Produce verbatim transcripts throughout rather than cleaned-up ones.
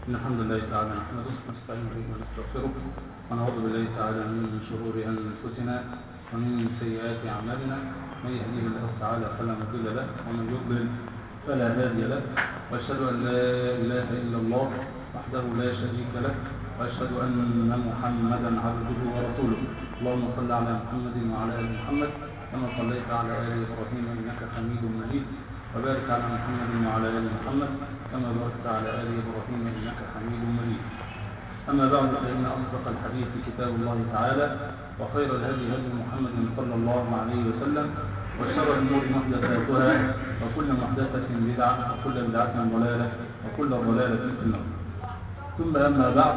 إن الحمد لله تعالى نحمده ونستعين به ونستغفره ونعوذ بالله تعالى من شرور أنفسنا ومن سيئات أعمالنا. من يهديه الله تعالى فلا مضل له ومن يضلل فلا هادي له، وأشهد أن لا إله إلا الله وحده لا شريك له، وأشهد أن محمدا عبده ورسوله. اللهم صل على محمد وعلى آل محمد كما صليت على آل إبراهيم إنك حميد مجيد، وبارك على محمد وعلى آل محمد كما باركت على آل إبراهيم إنك حميد مجيد. أما بعد، فإن أصدق الحديث كتاب الله تعالى، وخير الهدي هدي محمد صلى الله عليه وسلم، وشر الأمور محدثاتها، وكل محدثة بدعة، وكل بدعة ضلالة، وكل ضلالة في النار. ثم أما بعد،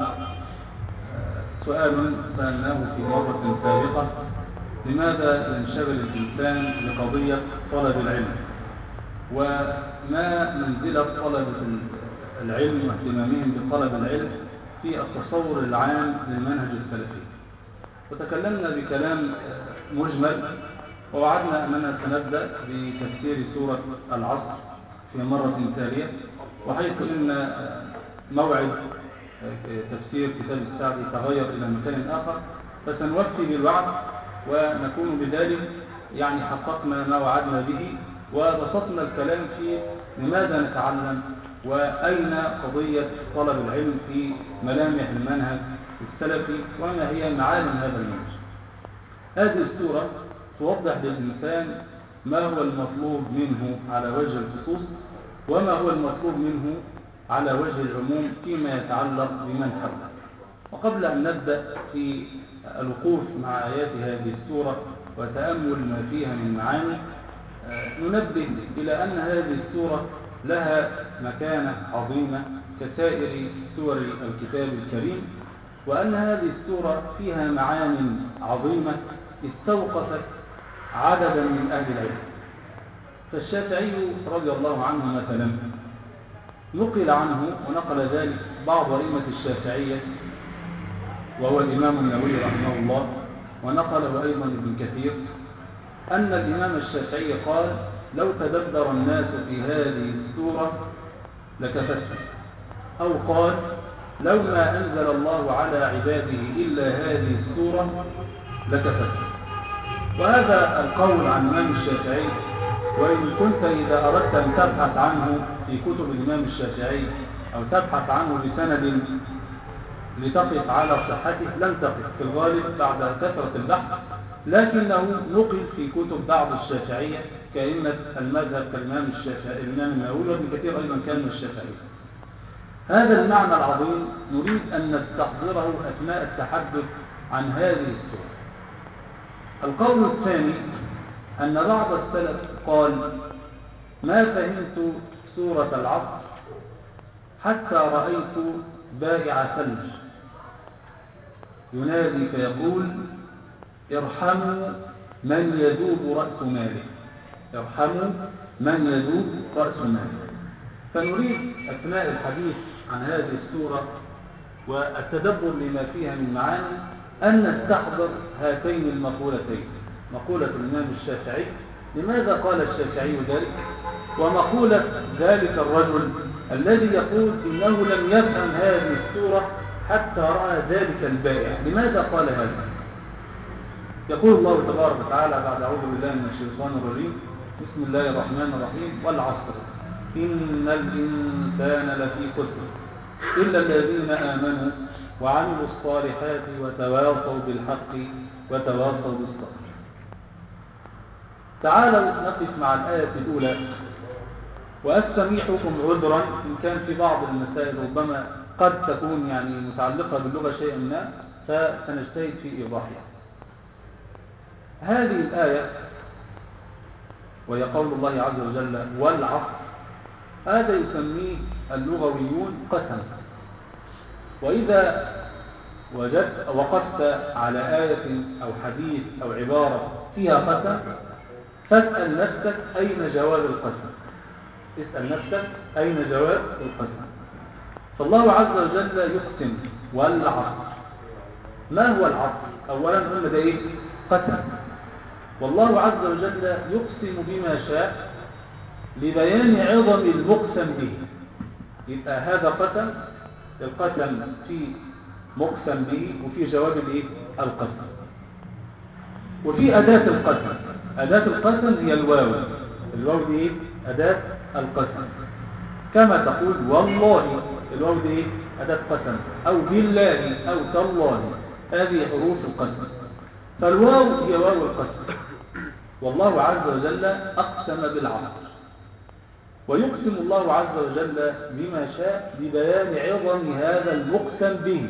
سؤال سألناه في مرة سابقة: لماذا ينشغل الإنسان بقضية طلب العلم؟ وما منزلة طلبة العلم واهتمامهم بطلب العلم في التصور العام للمنهج السلفي؟ وتكلمنا بكلام مجمل، ووعدنا أننا سنبدأ بتفسير سورة العصر في مرة تالية، وحيث أن موعد تفسير كتاب السعدي تغير إلى مكان آخر، فسنوفي بالوعد ونكون بذلك يعني حققنا ما وعدنا به، وبسطنا الكلام في لماذا نتعلم وأين قضية طلب العلم في ملامح المنهج السلفي وما هي معالم هذا المنهج. هذه السورة توضح للإنسان ما هو المطلوب منه على وجه الخصوص، وما هو المطلوب منه على وجه العموم فيما يتعلق بمن حوله. وقبل أن نبدأ في الوقوف مع آيات هذه السورة وتأمل ما فيها من معاني، ننبه إلى أن هذه السورة لها مكانة عظيمة كسائر سور الكتاب الكريم، وأن هذه السورة فيها معان عظيمة استوقفت عددا من أهل العلم. فالشافعي رضي الله عنه مثلا نقل عنه، ونقل ذلك بعض أئمة الشافعية وهو الإمام النووي رحمه الله، ونقله أيضا ابن كثير، أن الإمام الشافعي قال: لو تدبر الناس في هذه السورة لكفتهم، أو قال: لو ما أنزل الله على عباده إلا هذه السورة لكفتهم. وهذا القول عن الإمام الشافعي، وإن كنت إذا أردت أن تبحث عنه في كتب الإمام الشافعي أو تبحث عنه بسند لتقف على صحته لن تقف في الغالب بعد كثرة البحث، لكنه نقل في كتب بعض الشافعية كأئمة المذهب كالإمام الشافعي الإمام النووي، وابن كثير أيضا كان من الشافعية. هذا المعنى العظيم نريد أن نستحضره أثناء التحدث عن هذه السورة. القول الثاني أن بعض السلف قال: ما فهمت سورة العصر حتى رأيت بائع ثلج ينادي فيقول: ارحموا من يذوب رأس ماله، ارحموا من يذوب رأس ماله. فنريد أثناء الحديث عن هذه السورة والتدبر لما فيها من معاني أن نستحضر هاتين المقولتين: مقولة الإمام الشافعي، لماذا قال الشافعي ذلك؟ ومقولة ذلك الرجل الذي يقول إنه لم يفهم هذه السورة حتى رأى ذلك البائع، لماذا قال هذا؟ يقول الله تبارك وتعالى بعد أعوذ بالله من الشيطان الرجيم: بسم الله الرحمن الرحيم: والعصر إن الإنسان لفي خسر إلا الذين آمنوا وعملوا الصالحات وتواصوا بالحق وتواصوا بالصبر. تعالوا نقف مع الآية الأولى، وأستميحكم عذرا إن كان في بعض المسائل ربما قد تكون يعني متعلقة باللغة شيئا ما، فسنجتهد في إيضاحها. هذه الآية وهي قول الله عز وجل: والعصر، هذا يسميه اللغويون قسم. وإذا وجدت وقفت على آية أو حديث أو عبارة فيها قسم، فاسأل نفسك أين جواب القسم، اسأل نفسك أين جواب القسم. فالله عز وجل يقسم: والعصر. ما هو العصر؟ أولا قلنا ده إيه؟ قسم. والله عز وجل يقسم بما شاء لبيان عظم المقسم به. يبقى هذا قسم القسم في مقسم به وفي جواب الايه القسم، وفي أداة القسم. أداة القسم هي الواو. الواو دي ايه أداة القسم، كما تقول والله، الواو دي ايه أداة قسم، أو بالله أو تالله، هذه حروف القسم. فالواو هي واو القسم. والله عز وجل أقسم بالعصر، ويقسم الله عز وجل بما شاء ببيان عظم هذا المقسم به.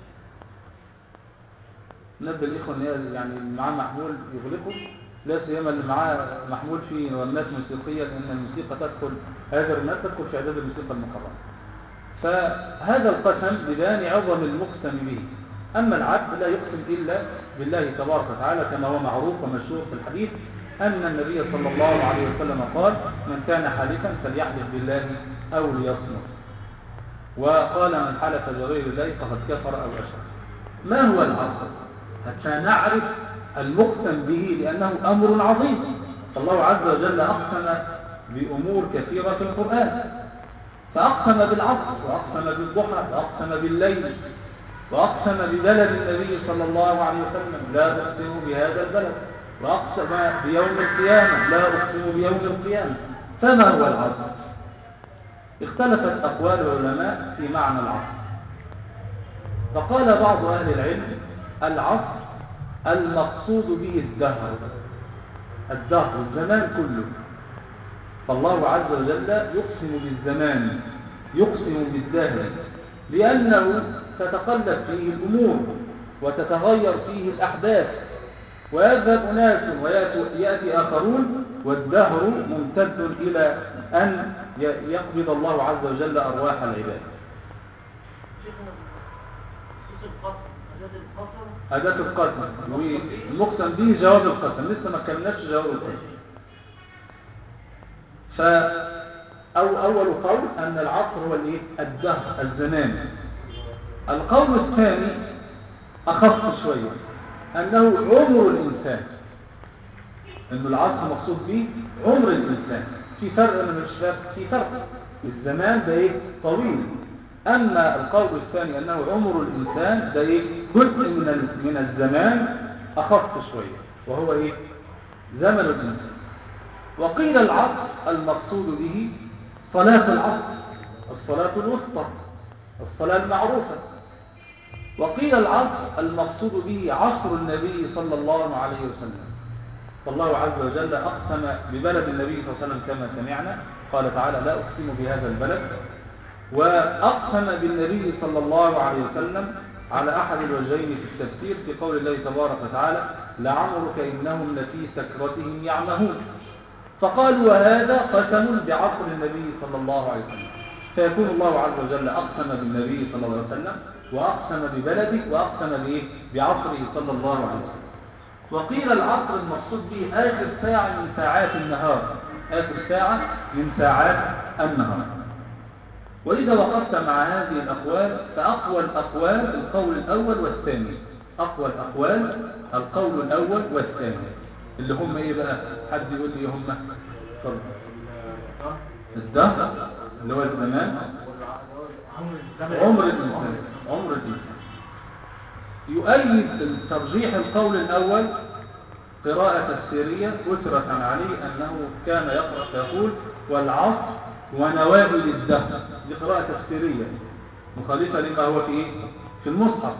نبدأ الإخوة إن يعني اللي معاه محمول يغلقه، لا سيما اللي معاه محمول في نغمات موسيقية، لأن الموسيقى تدخل، هذا الناس تدخل في إعداد الموسيقى المحرمة. فهذا القسم ببيان عظم المقسم به. أما العبد لا يقسم إلا بالله تبارك وتعالى، كما هو معروف ومشهور في الحديث أن النبي صلى الله عليه وسلم قال: من كان حالفا فليحلف بالله أو ليصمت. وقال: من حلف بغير الله فقد كفر أو أشرك. ما هو العصر؟ حتى نعرف المقسم به، لأنه أمر عظيم. فالله عز وجل أقسم بأمور كثيرة في القرآن، فأقسم بالعصر، وأقسم بالضحى، وأقسم بالليل، وأقسم ببلد النبي صلى الله عليه وسلم: لا أقسم بهذا البلد. وأقسم بيوم القيامة: لا أقسم بيوم القيامة. فما هو العصر؟ اختلفت أقوال العلماء في معنى العصر. فقال بعض أهل العلم: العصر المقصود به الدهر، الدهر الزمان كله. فالله عز وجل يقسم بالزمان، يقسم بالدهر، لأنه تتقلب فيه الأمور وتتغير فيه الأحداث، ويذهب أناس ويأتي آخرون، والدهر ممتد إلى أن يقبض الله عز وجل أرواح العباد. أداة القسم والمقسم به جواب القسم، لسه ما كملناش جواب القسم. فأو أول قول أن العصر هو الايه الدهر الزمان. القول الثاني أخف شوية، أنه عمر الإنسان، أن العصر مقصود به عمر الإنسان. في فرق من الشباب، في فرق، الزمان ده إيه طويل. أما القول الثاني أنه عمر الإنسان ده إيه جزء من من الزمان أخف شوية، وهو إيه زمن الإنسان. وقيل العصر المقصود به صلاة العصر، الصلاة الوسطى، الصلاة المعروفة. وقيل العصر المقصود به عصر النبي صلى الله عليه وسلم. فالله عز وجل أقسم ببلد النبي صلى الله عليه وسلم كما سمعنا، قال تعالى: لا أقسم بهذا البلد. وأقسم بالنبي صلى الله عليه وسلم على أحد الوجهين في التفسير، في قول الله تبارك وتعالى: لعمرك إنهم لفي سكرتهم يعمهون. فقالوا: وهذا قسم بعصر النبي صلى الله عليه وسلم. فيكون الله عز وجل أقسم بالنبي صلى الله عليه وسلم، وأقسم ببلده، وأقسم بإيه؟ بعصره صلى الله عليه وسلم. وقيل العصر المقصود به آخر ساعة من ساعات النهار، آخر ساعة من ساعات النهار. وإذا وقفت مع هذه الأقوال، فأقوى الأقوال القول الأول والثاني. أقوى الأقوال القول الأول والثاني، اللي هم إيه بقى؟ حد يقول لي هم؟ طب الدهر اللي هو الزمان، عمر الإنسان، عمر الإنسان. يؤيد ترجيح القول الأول قراءة تفسيرية أثرت عن علي أنه كان يقرأ فيقول: والعصر ونوابل الدهر. دي قراءة تفسيرية مخالفة لما هو في إيه؟ في المصحف.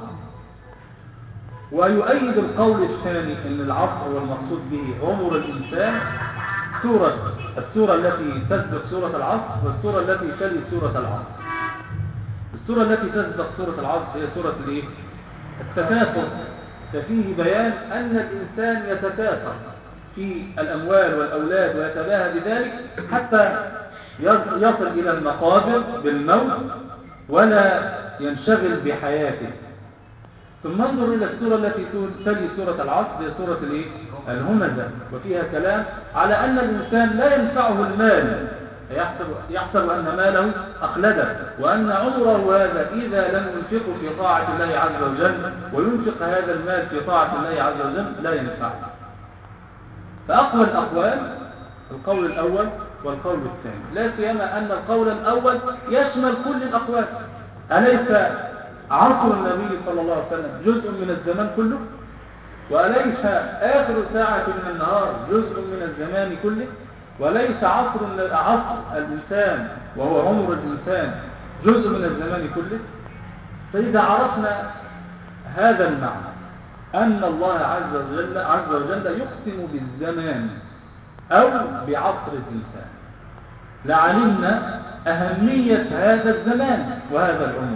ويؤيد القول الثاني أن العصر هو المقصود به عمر الإنسان، سورة السورة التي تسبق سورة العصر والسورة التي تلي سورة العصر. السورة التي تسبق سورة العصر هي سورة الايه؟ التكاثر. ففيه بيان أن الإنسان يتكاثر في الأموال والأولاد ويتباهى بذلك حتى يصل إلى المقابر بالموت ولا ينشغل بحياته. ثم انظر إلى السورة التي تلي سورة العصر، هي سورة الايه؟ الهمزة، وفيها كلام على أن الإنسان لا ينفعه المال، يحسب, يحسب أن ماله أخلده، وأن عمره هذا إذا لم ينفقه في طاعة الله عز وجل وينفق هذا المال في طاعة الله عز وجل لا ينفعه. فأقوى الأقوال القول الأول والقول الثاني، لا سيما أن القول الأول يشمل كل الأقوال، أليس عصر النبي صلى الله عليه وسلم جزء من الزمان كله؟ وأليس آخر ساعة من النهار جزء من الزمان كله؟ وليس عصر عصر الإنسان وهو عمر الإنسان جزء من الزمان كله؟ فإذا عرفنا هذا المعنى أن الله عز وجل, عز وجل يقسم بالزمان أو بعصر الإنسان لعلمنا أهمية هذا الزمان وهذا العمر.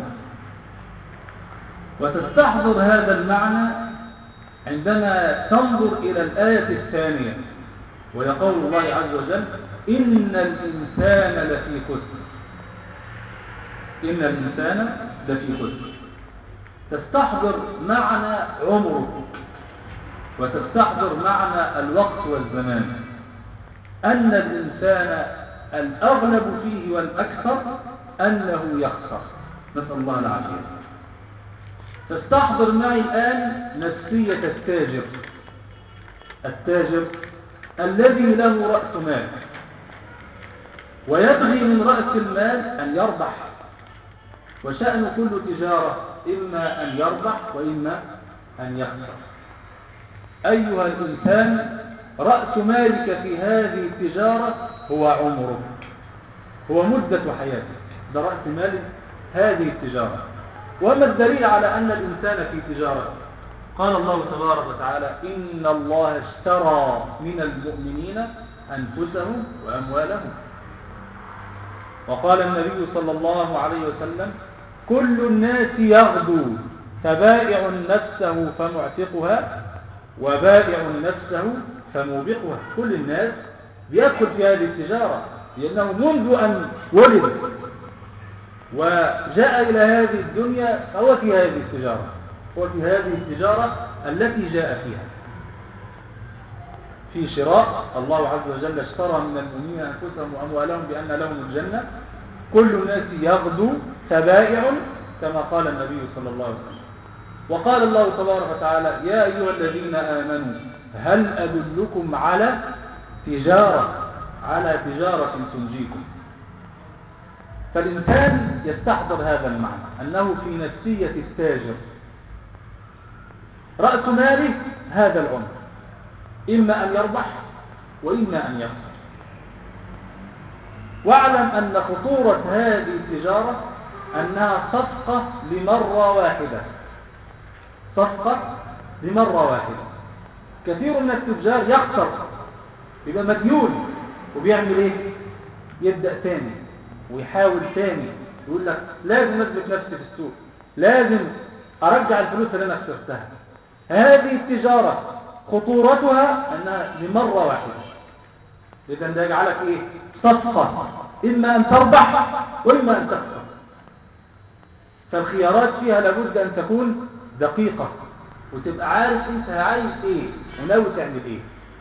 وتستحضر هذا المعنى عندما تنظر إلى الآية الثانية وهي قول الله عز وجل إن الإنسان لفي خسر. إن الإنسان لفي خسر تستحضر معنى عمرك وتستحضر معنى الوقت والزمان، أن الإنسان الأغلب فيه والأكثر أنه يخسر، نسأل الله العافية. تستحضر معي الآن نفسية التاجر التاجر الذي له رأس مال ويبغي من رأس المال أن يربح، وشأن كل تجارة إما أن يربح وإما أن يخسر. أيها الإنسان رأس مالك في هذه التجارة هو عمرك، هو مدة حياتك، ده رأس مال هذه التجارة. وما الدليل على أن الإنسان في تجارة؟ قال الله تبارك وتعالى إن الله اشترى من المؤمنين أنفسهم وأموالهم. وقال النبي صلى الله عليه وسلم كل الناس يغدو فبائع نفسه فمعتقها وبائع نفسه فموبقها. كل الناس بيدخل في هذه التجارة لأنه منذ أن ولد وجاء إلى هذه الدنيا فهو في هذه التجارة، هو في هذه التجارة التي جاء فيها في شراء. الله عز وجل اشترى من المؤمنين أنفسهم وأموالهم بأن لهم الجنة. كل الناس يغدو تبائع كما قال النبي صلى الله عليه وسلم. وقال الله تبارك وتعالى يا أيها الذين آمنوا هل أدلكم على تجارة على تجارة تنجيكم. فالإنسان يستحضر هذا المعنى أنه في نفسية التاجر رأس ماله هذا العمر، إما أن يربح وإما أن يخسر. واعلم أن خطورة هذه التجارة أنها صفقة لمرة واحدة، صفقة لمرة واحدة. كثير من التجار يخسر يبقى مديون وبيعمل ايه؟ يبدأ تاني ويحاول تاني، يقول لك لازم أثبت نفسي في السوق، لازم أرجع الفلوس اللي أنا خسرتها. هذه التجارة خطورتها أنها لمرة واحدة، إذن ده يجعلك إيه؟ صفقة، إما أن تربح وإما أن تخسر. فالخيارات فيها لابد أن تكون دقيقة وتبقى عارف أنت عايز إيه وناوي تعمل إيه.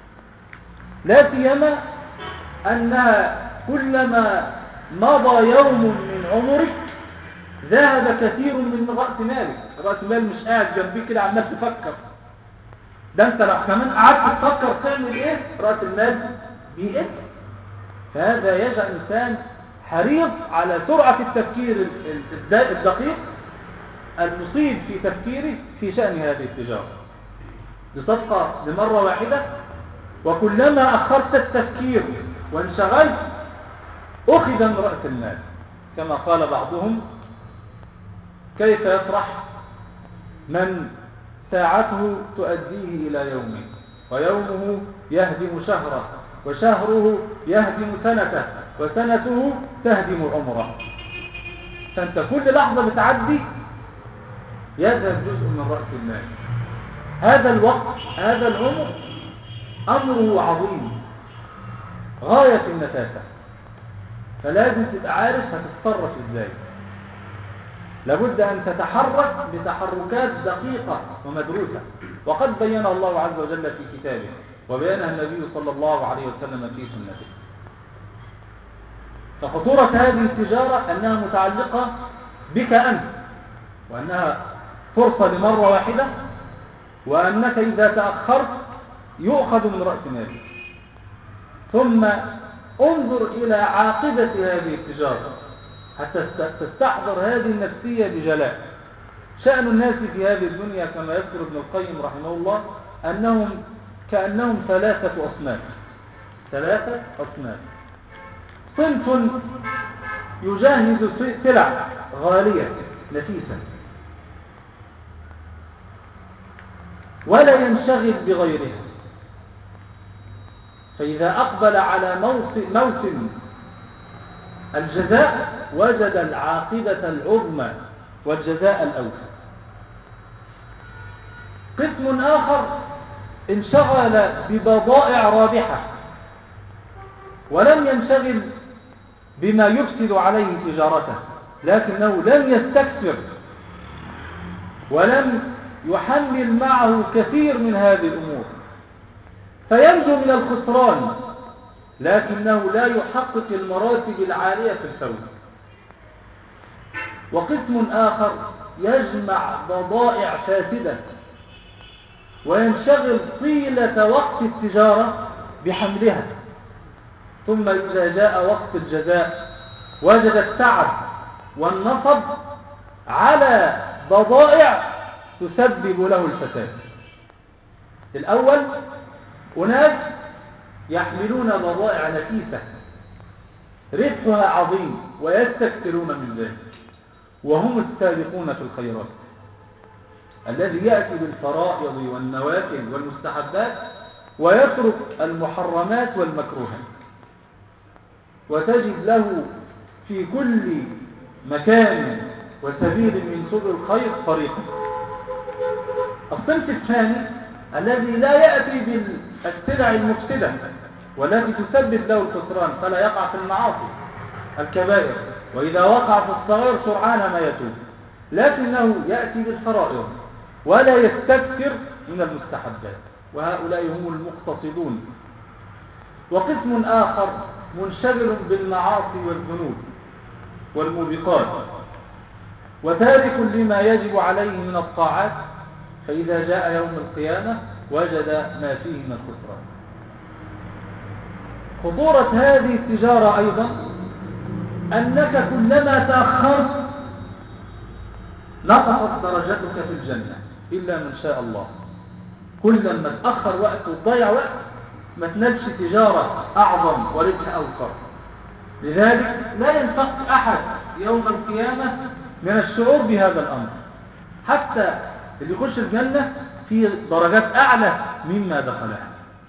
لا سيما أنها كلما مضى يوم من عمرك ذهب كثير من رأس مالك. رأس مال مش قاعد جنبك كده عمال تفكر، ده انت لو كمان قعدت تفكر تعمل ايه رأس المال بيقل. فهذا يجعل الإنسان حريص على سرعة التفكير الدقيق المصيب في تفكيره في شأن هذه التجارة. بصفقة لمرة واحدة، وكلما أخرت التفكير وانشغلت أخذ من رأس المال. كما قال بعضهم كيف يفرح من ساعته تؤديه إلى يومه ويومه يهدم شهره وشهره يهدم سنته وسنته تهدم عمره. فأنت كل لحظة بتعدي يذهب جزء من رأس المال. هذا الوقت هذا العمر أمره عظيم غاية النفاسة، فلازم تبقى عارف هتتصرف ازاي. لابد أن تتحرك بتحركات دقيقة ومدروسة، وقد بينها الله عز وجل في كتابه وبينها النبي صلى الله عليه وسلم في سنته. فخطورة هذه التجارة أنها متعلقة بك أنت، وأنها فرصة لمرة واحدة، وأنك إذا تأخرت يؤخذ من رأس مالك. ثم انظر إلى عاقبة هذه التجارة. حتى تستحضر هذه النفسية بجلاء. شأن الناس في هذه الدنيا كما يذكر ابن القيم رحمه الله أنهم كأنهم ثلاثة أصناف. ثلاثة أصناف. صنف يجهز سلع غالية نفيسة ولا ينشغل بغيرها، فإذا أقبل على موسم, موسم الجزاء وجد العاقبة العظمى والجزاء الأوفى. قسم آخر انشغل ببضائع رابحة ولم ينشغل بما يفسد عليه تجارته، لكنه لم يستكثر ولم يحمل معه كثير من هذه الأمور، فينجو من الخسران لكنه لا يحقق المراتب العالية في الفوز. وقسم آخر يجمع بضائع فاسدة وينشغل طيلة وقت التجارة بحملها، ثم إذا جاء وقت الجزاء وجد التعب والنصب على بضائع تسبب له الفساد. الأول أناس يحملون بضائع نفيسة ربحها عظيم ويستكثرون من ذلك، وهم السابقون في الخيرات، الذي يأتي بالفرائض والنوافل والمستحبات ويترك المحرمات والمكروهات، وتجد له في كل مكان وسبيل من سبل الخير طريقا. الصنف الثاني الذي لا يأتي بالسلع المفسدة والتي تسبب له الخسران فلا يقع في المعاصي الكبائر، وإذا وقع في الصغير سرعان ما يتوب، لكنه يأتي بالفرائض ولا يستكثر من المستحبات، وهؤلاء هم المقتصدون. وقسم آخر منشغل بالمعاصي والذنوب والموبقات وتارك لما يجب عليه من الطاعات، فإذا جاء يوم القيامة وجد ما فيه من الخسران. خطورة هذه التجارة أيضا أنك كلما تأخرت نقصت درجتك في الجنة إلا من شاء الله. كلما تأخر وقت وتضيع وقت ما تنالش تجارة أعظم وربح أوفر. لذلك لا ينفق أحد يوم القيامة من الشعور بهذا الأمر، حتى اللي يخش الجنة في درجات أعلى مما دخلها.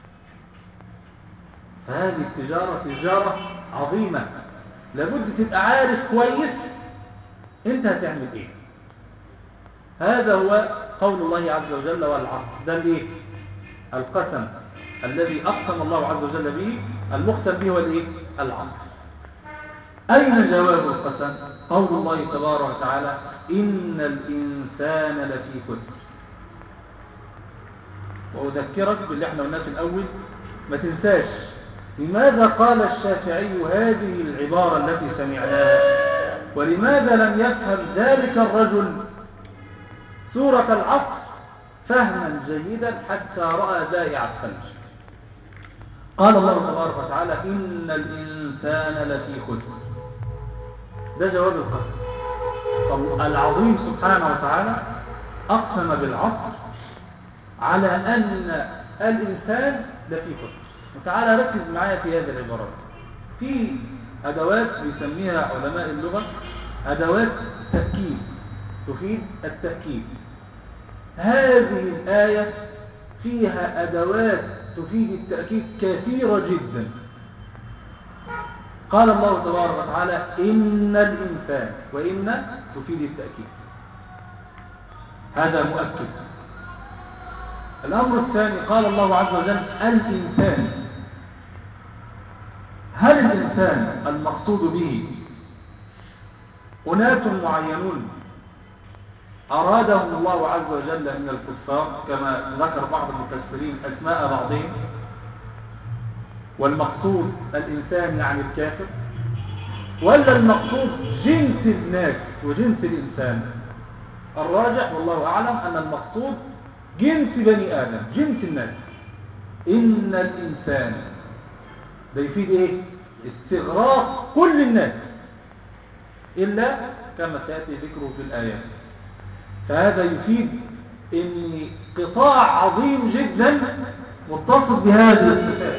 فهذه التجارة تجارة عظيمة، لابد تبقى عارف كويس انت هتعمل ايه. هذا هو قول الله عز وجل والعصر. ده الايه؟ القسم الذي أقسم الله عز وجل به، المقسم به هو الايه؟ العصر. أين جواب القسم؟ قول الله تبارك وتعالى إن الإنسان لفي خسر. وأذكرك باللي احنا قلناه في الأول، ما تنساش لماذا قال الشافعي هذه العبارة التي سمعناها، ولماذا لم يفهم ذلك الرجل سورة العصر فهما جيدا حتى رأى زائع الثلج. قال الله تبارك وتعالى إن الإنسان لفي خسر. ده جواب القسم العظيم سبحانه وتعالى. أقسم بالعصر على أن الإنسان لفي خسر. وتعالى ركز معايا في هذه العبارات. في أدوات بيسميها علماء اللغة أدوات تأكيد تفيد التأكيد. هذه الآية فيها أدوات تفيد التأكيد كثيرة جدا. قال الله تبارك وتعالى إن الإنسان، وإن تفيد التأكيد، هذا مؤكد. الأمر الثاني قال الله عز وجل الإنسان. هل الإنسان المقصود به أناس معينون أرادهم الله عز وجل من الكفار كما ذكر بعض المفسرين أسماء بعضهم، والمقصود الإنسان يعني الكافر، ولا المقصود جنس الناس وجنس الإنسان؟ الراجح والله أعلم أن المقصود جنس بني آدم، جنس الناس. إن الإنسان ده يفيد إيه؟ استغراق كل الناس. إلا كما سيأتي ذكره في الآيات. فهذا يفيد أن قطاع عظيم جدا متصل بهذه الصفات.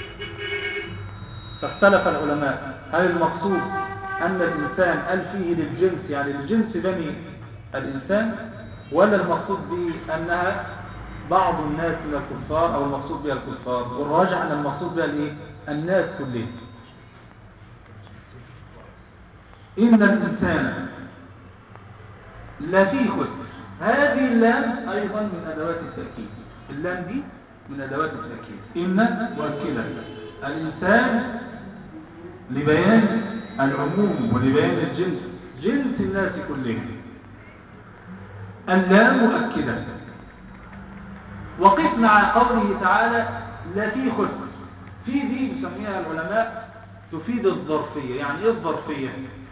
فاختلف العلماء هل المقصود أن الإنسان قال فيه للجنس يعني للجنس بني الإنسان، ولا المقصود به أنها بعض الناس من الكفار أو المقصود بها الكفار؟ والراجع أن المقصود بها الإيه؟ الناس كلهم. إن الإنسان لفي خسر. هذه اللام أيضا من أدوات التأكيد. اللام دي من أدوات التأكيد. إن مؤكدة الإنسان لبيان العموم ولبيان الجنس، جنس الناس كلهم. اللام مؤكدة. وقف مع قوله تعالى لفي خسر. في دي بيسميها العلماء تفيد الظرفية. يعني إيه الظرفية؟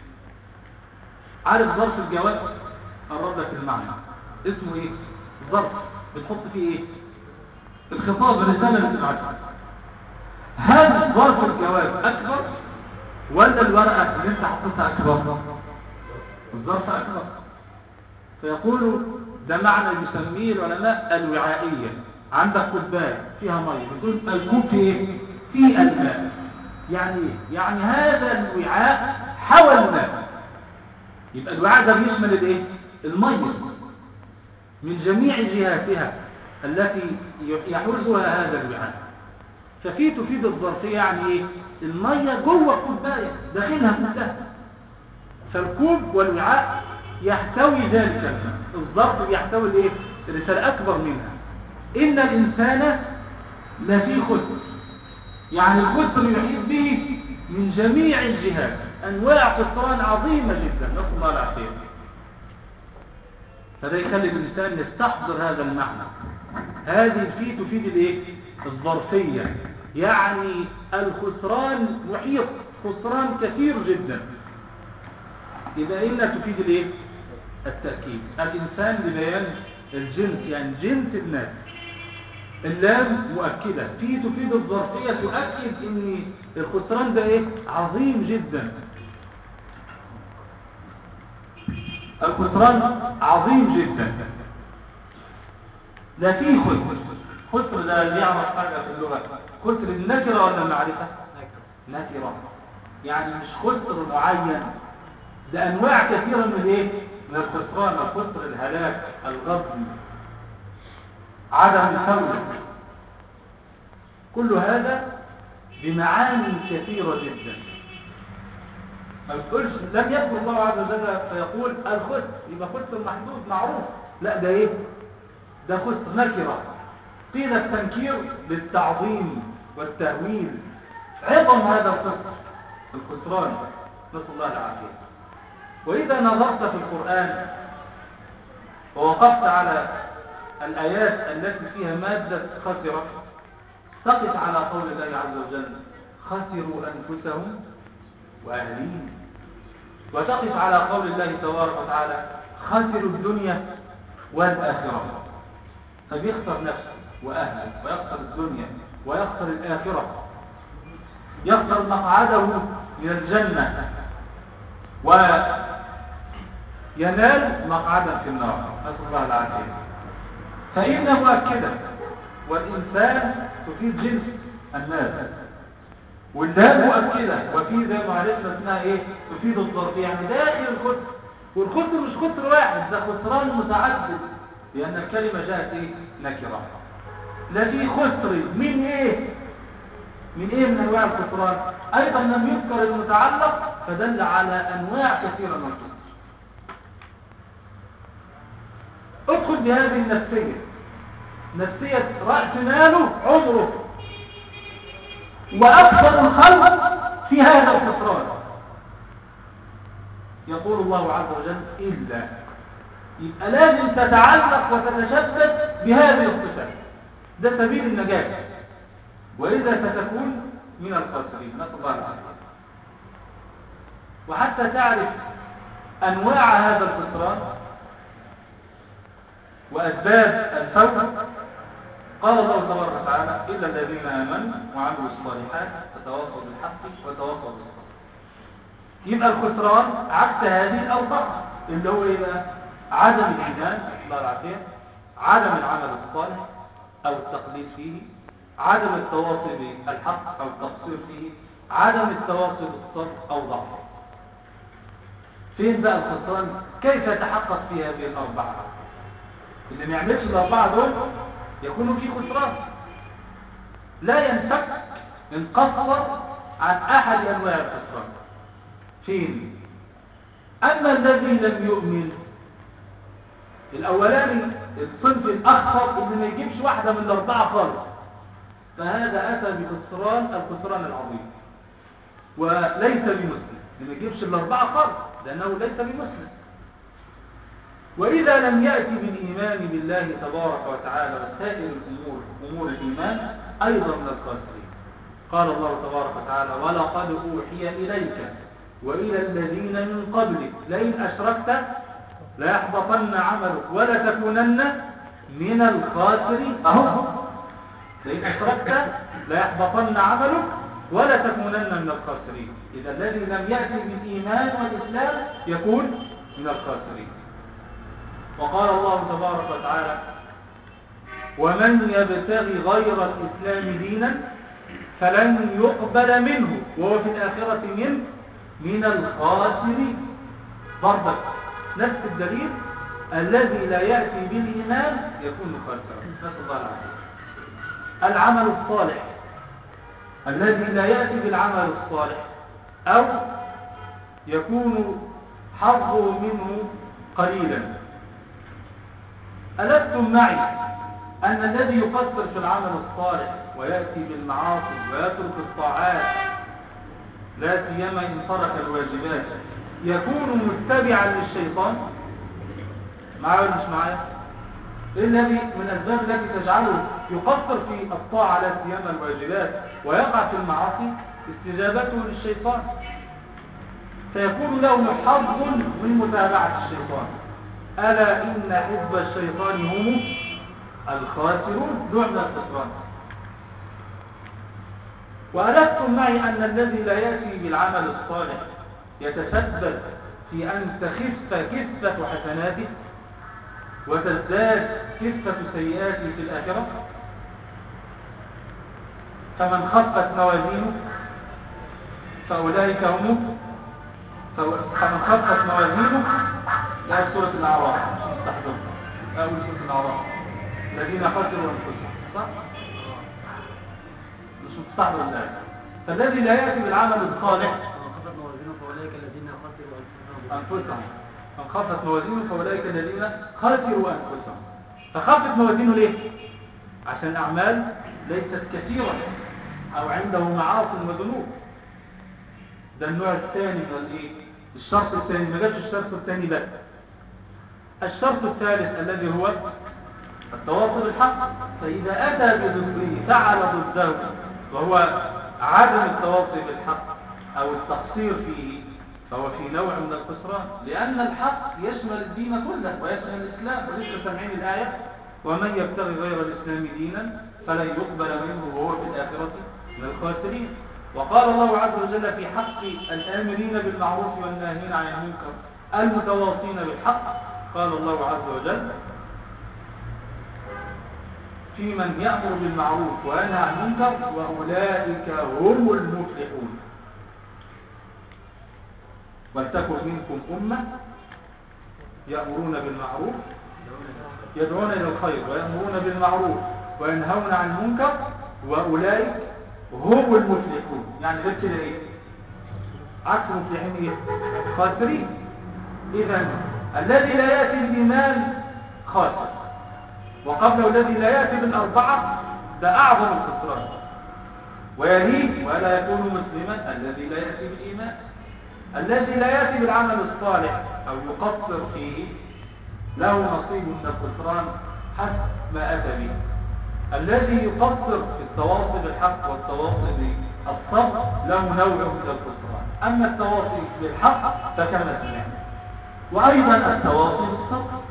عارف ظرف الجواب؟ قرب لك المعنى. اسمه إيه؟ ظرف بتحط فيه إيه؟ الخطاب الرسالة اللي بتبعتها. هل ظرف الجواب أكبر ولا الورقة اللي انت حطيتها أكبر؟ الظرف أكبر. فيقولوا ده معنى يسميه العلماء الوعائية. عندك كوباية فيها مية، بتقول الكوب فيه ايه؟ فيه الماء. يعني ايه؟ يعني هذا الوعاء حوى الماء. يبقى الوعاء ده بيشمل الايه؟ المية من جميع جهاتها التي يحوزها هذا الوعاء. ففي تفيد الظرفية يعني ايه؟ المية جوه الكوباية داخلها كلها. فالكوب والوعاء يحتوي ذلك الماء. الظرف يحتوي الايه؟ الرسالة أكبر منها. إن الإنسان لفي خسر. يعني الخسر يحيط به من جميع الجهات، أنواع خسران عظيمة جدا، نسأل الله العافية. فده يخلي الإنسان يستحضر هذا المعنى. هذه الفي تفيد الايه؟ الظرفية. يعني الخسران محيط، خسران كثير جدا. إذا إلا تفيد الايه؟ التأكيد. الإنسان لبيان الجنس يعني جنس الناس. اللام مؤكدة. في تفيد الظرفية تؤكد ان الخسران ده ايه؟ عظيم جدا. الخسران عظيم جدا. لا فيه خسر. خسر ده اللي يعرف حاجة في اللغة. خسر النكرة ولا المعرفة؟ نكرة. يعني مش خسر معين، ده انواع كثيرة من ايه؟ من الخسران. الخسر الهلاك، الغضب، عدم الفوز، كل هذا بمعاني كثيرة جدا. لم يذكر الله عز وجل فيقول الخسر يبقى خسر محدود معروف. لا، ده ايه؟ ده خسر نكرة. قيل التنكير للتعظيم والتأويل. عظم هذا الخسر، الخسران، نسأل الله العافية. وإذا نظرت في القرآن ووقفت على الآيات التي فيها مادة خسرة، تقف على قول الله عز وجل خسروا أنفسهم وأهليهم، وتقف على قول الله تبارك وتعالى خسروا الدنيا والآخرة. فبيخسر نفسه وأهله، ويخسر الدنيا ويخسر الآخرة، يخسر مقعده من الجنة وينال مقعدا في النار، نسأل الله العافية. فإن مؤكدة، والإنسان تفيد جنس الناس، واللام مؤكدة، وفي زي ما عرفنا اسمها ايه؟ تفيد الظرفية. يعني داخل الخسر، والخسر مش خسر واحد، ده خسران متعدد، لأن الكلمة جاءت ايه؟ نكرة. الذي خسر من ايه؟ من ايه من انواع الخسران؟ ايضا لم يذكر المتعلق، فدل على انواع كثيرة من الخسر. ادخل بهذه النفسية، نفسية رأس ماله عمره، وأكثر الخلق في هذا الخسران. يقول الله عز وجل إلا، يبقى لازم تتعلق وتتشبث بهذه الصفات، ده سبيل النجاة، وإذا ستكون من الخاسرين، نسأل الله العافية. وحتى تعرف أنواع هذا الخسران وأسباب الفوز، قال الله تبارك وتعالى إلا الذين آمنوا وعملوا الصالحات وتواصوا بالحق وتواصوا بالصبر. يبقى الخسران عكس هذه الأربعة اللي هو إيه بقى؟ عدم الإيمان الله العافية، عدم العمل الصالح أو التقليد فيه، عدم التواصي بالحق أو التقصير فيه، عدم التواصي بالصبر أو ضعفه. فين بقى الخسران؟ كيف يتحقق في هذه الأربعة؟ اللي ما يعملش الأربعة دول يكون في خسران لا ينفك إن قصر عن أحد أنواع الخسران. فين؟ أما الذي لم يؤمن الأولاني الصنف الأخطر اللي ما يجيبش واحدة من الأربعة خالص، فهذا أتى بخسران الخسران العظيم وليس بمسلم، اللي ما يجيبش الأربعة خالص لأنه ليس بمسلم. وإذا لم يأتي بالإيمان بالله تبارك وتعالى وسائر الأمور أمور الإيمان أيضا من الخاسرين. قال الله تبارك وتعالى: ولقد أوحي إليك وإلى الذين من قبلك لئن أشركت ليحبطن عملك ولتكونن من الخاسرين. أهو لئن أشركت ليحبطن عملك ولتكونن من الخاسرين. إذا الذي لم يأتي بالإيمان والإسلام يكون من الخاسرين. وقال الله تبارك وتعالى: ومن يبتغي غير الإسلام دينا فلن يقبل منه وهو في الآخرة من من الخاسرين. برضك نفس الدليل، الذي لا يأتي بالإيمان يكون خاسرا. نسأل الله العافية. العمل الصالح، الذي لا يأتي بالعمل الصالح أو يكون حظه منه قليلا. ألستم معي أن الذي يقصر في العمل الصالح ويأتي بالمعاصي ويترك الطاعات لا سيما إن ترك الواجبات يكون متبعا للشيطان؟ معايا ولا مش معايا؟ إيه الذي من الأسباب التي تجعله يقصر في الطاعة لا سيما الواجبات ويقع في المعاصي؟ استجابته للشيطان، فيكون له حظ من متابعة الشيطان. ألا إن حزب الشيطان هم الخاسرون، نوع من الخسران. وألستم معي أن الذي لا يأتي بالعمل الصالح يتسبب في أن تخف كفة حسناته وتزداد كفة سيئاته في الآخرة؟ فمن خفت موازينه فأولئك هم فمن خفت موازينه لا سورة الأعراف تحضر أول سورة الأعراف الذين خسروا أنفسهم، صح؟ مش مستحضر الله. فالذي لا يأتي بالعمل الصالح خفت موازينه فأولئك الذين خسروا أنفسهم من خفت موازينه فأولئك الذين خسروا أنفسهم. فخفت موازينه ليه؟ عشان الأعمال ليست كثيرة أو عنده معاصي وذنوب. ده النوع الثاني من الايه؟ الشرط الثاني، ما جاش الشرط الثاني بس. الشرط الثالث الذي هو التواصل بالحق، فإذا أتى بضده فعل ضده وهو عدم التواصل بالحق أو التقصير فيه فهو في نوع من الخسران، لأن الحق يشمل الدين كله ويشمل الإسلام. ولسه سامعين الآية: ومن يبتغي غير الإسلام دينا فلن يقبل منه وهو في الآخرة من الخاسرين. وقال الله عز وجل في حق الآمرين بالمعروف والناهين عن المنكر المتواصين بالحق، قال الله عز وجل في من يأمر بالمعروف وينهى عن المنكر وأولئك هم المفلحون. ولتكن منكم أمة يأمرون بالمعروف يدعون إلى الخير ويأمرون بالمعروف وينهون عن المنكر وأولئك هم المفلحون. يعني ده كده إيه؟ عكس المفلحين إيه؟ خاسرين. إذن الذي لا يأتي الإيمان خاسر، وقبله الذي لا يأتي بالأربعة ده أعظم الخسران، ويليه ولا يكون مسلما الذي لا يأتي بالإيمان. الذي لا يأتي بالعمل الصالح أو يقصر فيه له نصيب من الخسران حسب ما أتى به. الذي يقصر في التواصي بالحق والتواصي بالصبر له نوع من الخسران. أما التواصي بالحق فكما سمعنا، وأيضا التواصي بالصبر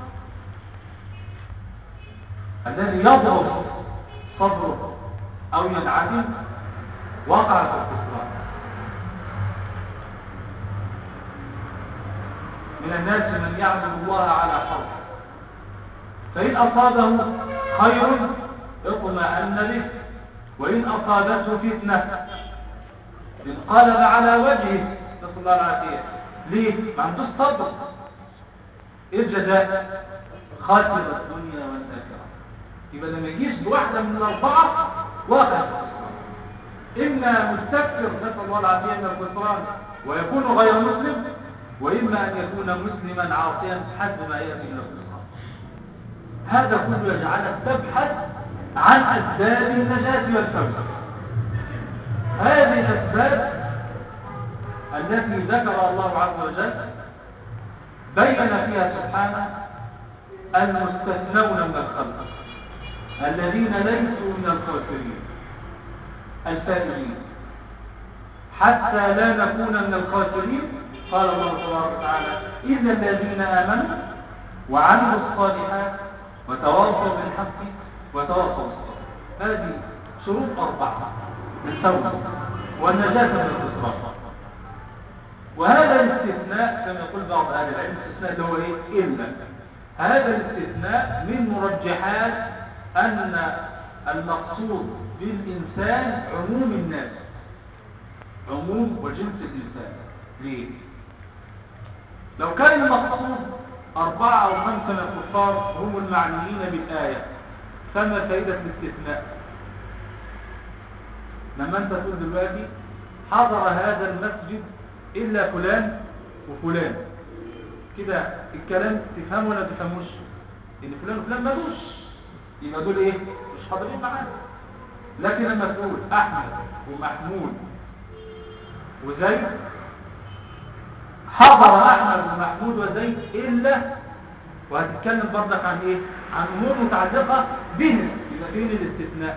الذي يضرب صبره أو ينعدم وقع في الخسران. من الناس من يعبد الله على حرف، فإن أصابه خير اطمأن به، وإن أصابته فتنة انقلب على وجهه، نسأل الله العافية. ليه؟ ما عندوش صبر. ايه الجزاء؟ خاسر الدنيا والآخرة. يبقى لما يجيش بواحدة من الأربعة واخد، إما مستكثر نسأل الله العافية من الخسران ويكون غير مسلم، وإما أن يكون مسلما عاصيا حسب ما يأتي من الخسران. هذا كله يجعلك تبحث عن أسباب النجاة والفوز. هذه الأسباب التي ذكر الله عز وجل بين فيها سبحانه المستثنون من الخلق الذين ليسوا من الخاسرين الفائزين، حتى لا نكون من الخاسرين. قال الله تبارك وتعالى: إلا الذين آمنوا وعملوا الصالحات وتواصوا بالحق وتواصوا بالصبر. هذه شروط أربعة للتوبة والنجاة من الخسران. وهذا الاستثناء كما يقول بعض أهل العلم، الاستثناء اللي هو إيه؟ إلا. هذا الاستثناء من مرجحات أن المقصود بالإنسان عموم الناس، عموم وجنس الإنسان. ليه؟ لو كان المقصود أربعة أو خمسة من الكفار هم المعنيين بالآية، فما فائدة الاستثناء؟ لما أنت تقول دلوقتي حضر هذا المسجد إلا فلان وفلان، كده الكلام تفهمه ولا تفهموش؟ إن فلان وفلان مالوش، يبقى دول إيه؟ مش حاضرين معانا. لكن لما تقول أحمد ومحمود وزيد، حضر أحمد ومحمود وزيد إلا، وهتتكلم برضك عن إيه؟ عن أمور متعلقة بهم، يبقى فين الاستثناء؟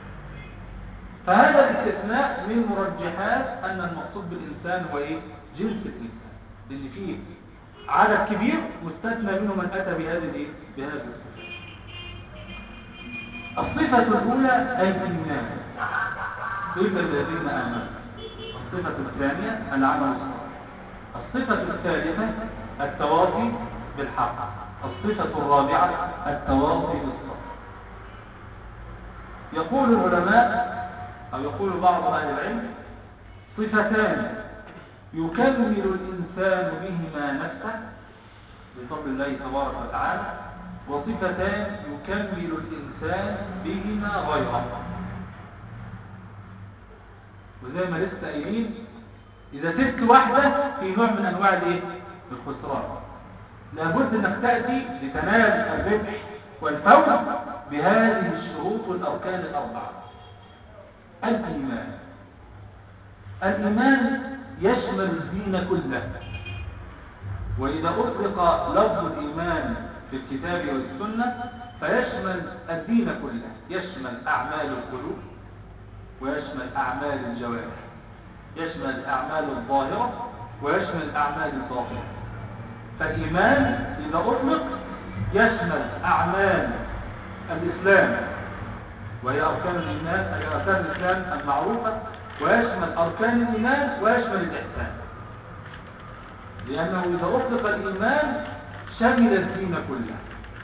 فهذا الاستثناء من مرجحات أن المقصود بالإنسان هو إيه؟ جنس الإنسان، لأن فيه عدد كبير مستثنى منه من أتى بهذه الإيه؟ بهذه الصفة. الصفة الأولى الإيمان، إلا الذين آمنوا. الصفة الثانية العمل الصالح. الصفة الثالثة التواصي بالحق. الصفة الرابعة التواصي بالصبر. يقول العلماء أو يقول بعض أهل العلم: صفتان يكمل الإنسان بهما نفسه بفضل الله تبارك وتعالى، وصفتان يكمل الإنسان بهما غيره. وزي ما لسه قايلين، إذا سبت واحدة في نوع من أنواع الإيه؟ الخسران. لابد أنك تأتي لتنال الربح والفوز بهذه الشروط والأركان الأربعة. الإيمان. الإيمان يشمل الدين كله، وإذا أطلق لفظ الإيمان في الكتاب والسنة فيشمل الدين كله، يشمل أعمال القلوب ويشمل أعمال الجوارح، يشمل الأعمال الظاهرة ويشمل الأعمال الباطنة. فالإيمان إذا أطلق يشمل أعمال الإسلام وهي أركان الإيمان، هي أركان الإسلام المعروفة، ويشمل أركان الإيمان ويشمل الإحسان، لأنه إذا أطلق الإيمان شمل الدين كله.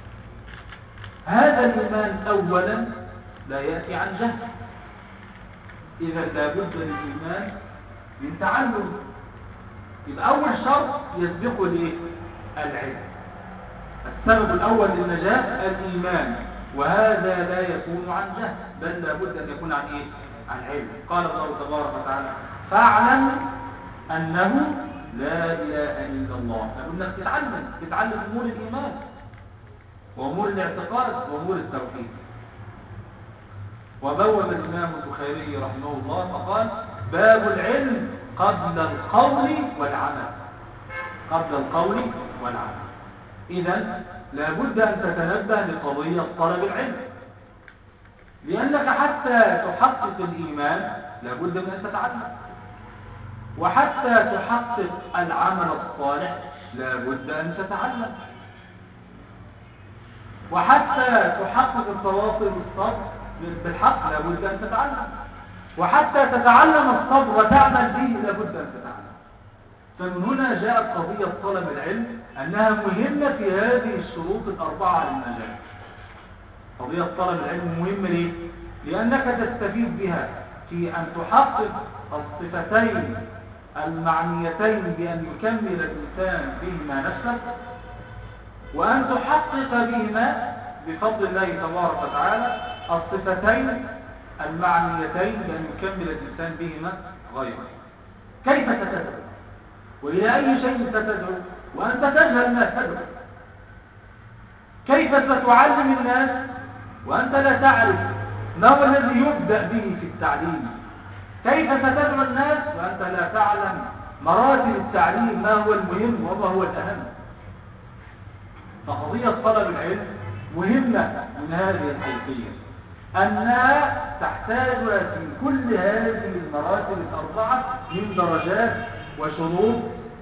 هذا الإيمان أولا لا يأتي عن جهل، إذا لابد للإيمان من تعلم. يبقى أول شرط يسبقه ليه؟ العلم. السبب الأول للنجاة الإيمان، وهذا لا يكون عن جهل، بل لابد أن يكون عن إيه؟ عن علم. قال الله تبارك وتعالى: فاعلم أنه لا إله إلا الله. لابد أنك تتعلم تتعلم أمور الإيمان وأمور الاعتقاد وأمور التوحيد. وبوب الإمام البخاري رحمه الله فقال: باب العلم قبل القول والعمل. قبل القول والعمل. إذن لابد أن تتنبه لقضية طلب العلم، لأنك حتى تحقق الإيمان لابد من أن تتعلم، وحتى تحقق العمل الصالح لابد أن تتعلم، وحتى تحقق التواصل بالصبر بالحق لابد أن تتعلم، وحتى تتعلم الصبر وتعمل به لابد أن تتعلم. فمن هنا جاءت قضية طلب العلم أنها مهمة في هذه الشروط الأربعة للنجاح. قضية طلب العلم مهمة ليه؟ لأنك تستفيد بها في أن تحقق الصفتين المعنيتين بأن يكمل الإنسان بهما نفسه، وأن تحقق بهما بفضل الله تبارك وتعالى الصفتين المعنيتين بأن يكمل الإنسان بهما غيره. كيف ستدعو؟ وإلى أي شيء ستدعو وأنت تجهل ما تدعو؟ كيف ستعلم الناس وأنت لا تعرف ما هو الذي يبدأ به في التعليم؟ كيف ستدعو الناس وأنت لا تعلم مراتب التعليم ما هو المهم وما هو الأهم؟ فقضية طلب العلم مهمة من هذه الحيثية، أنها تحتاج في كل هذه المراتب الأربعة من درجات وشروط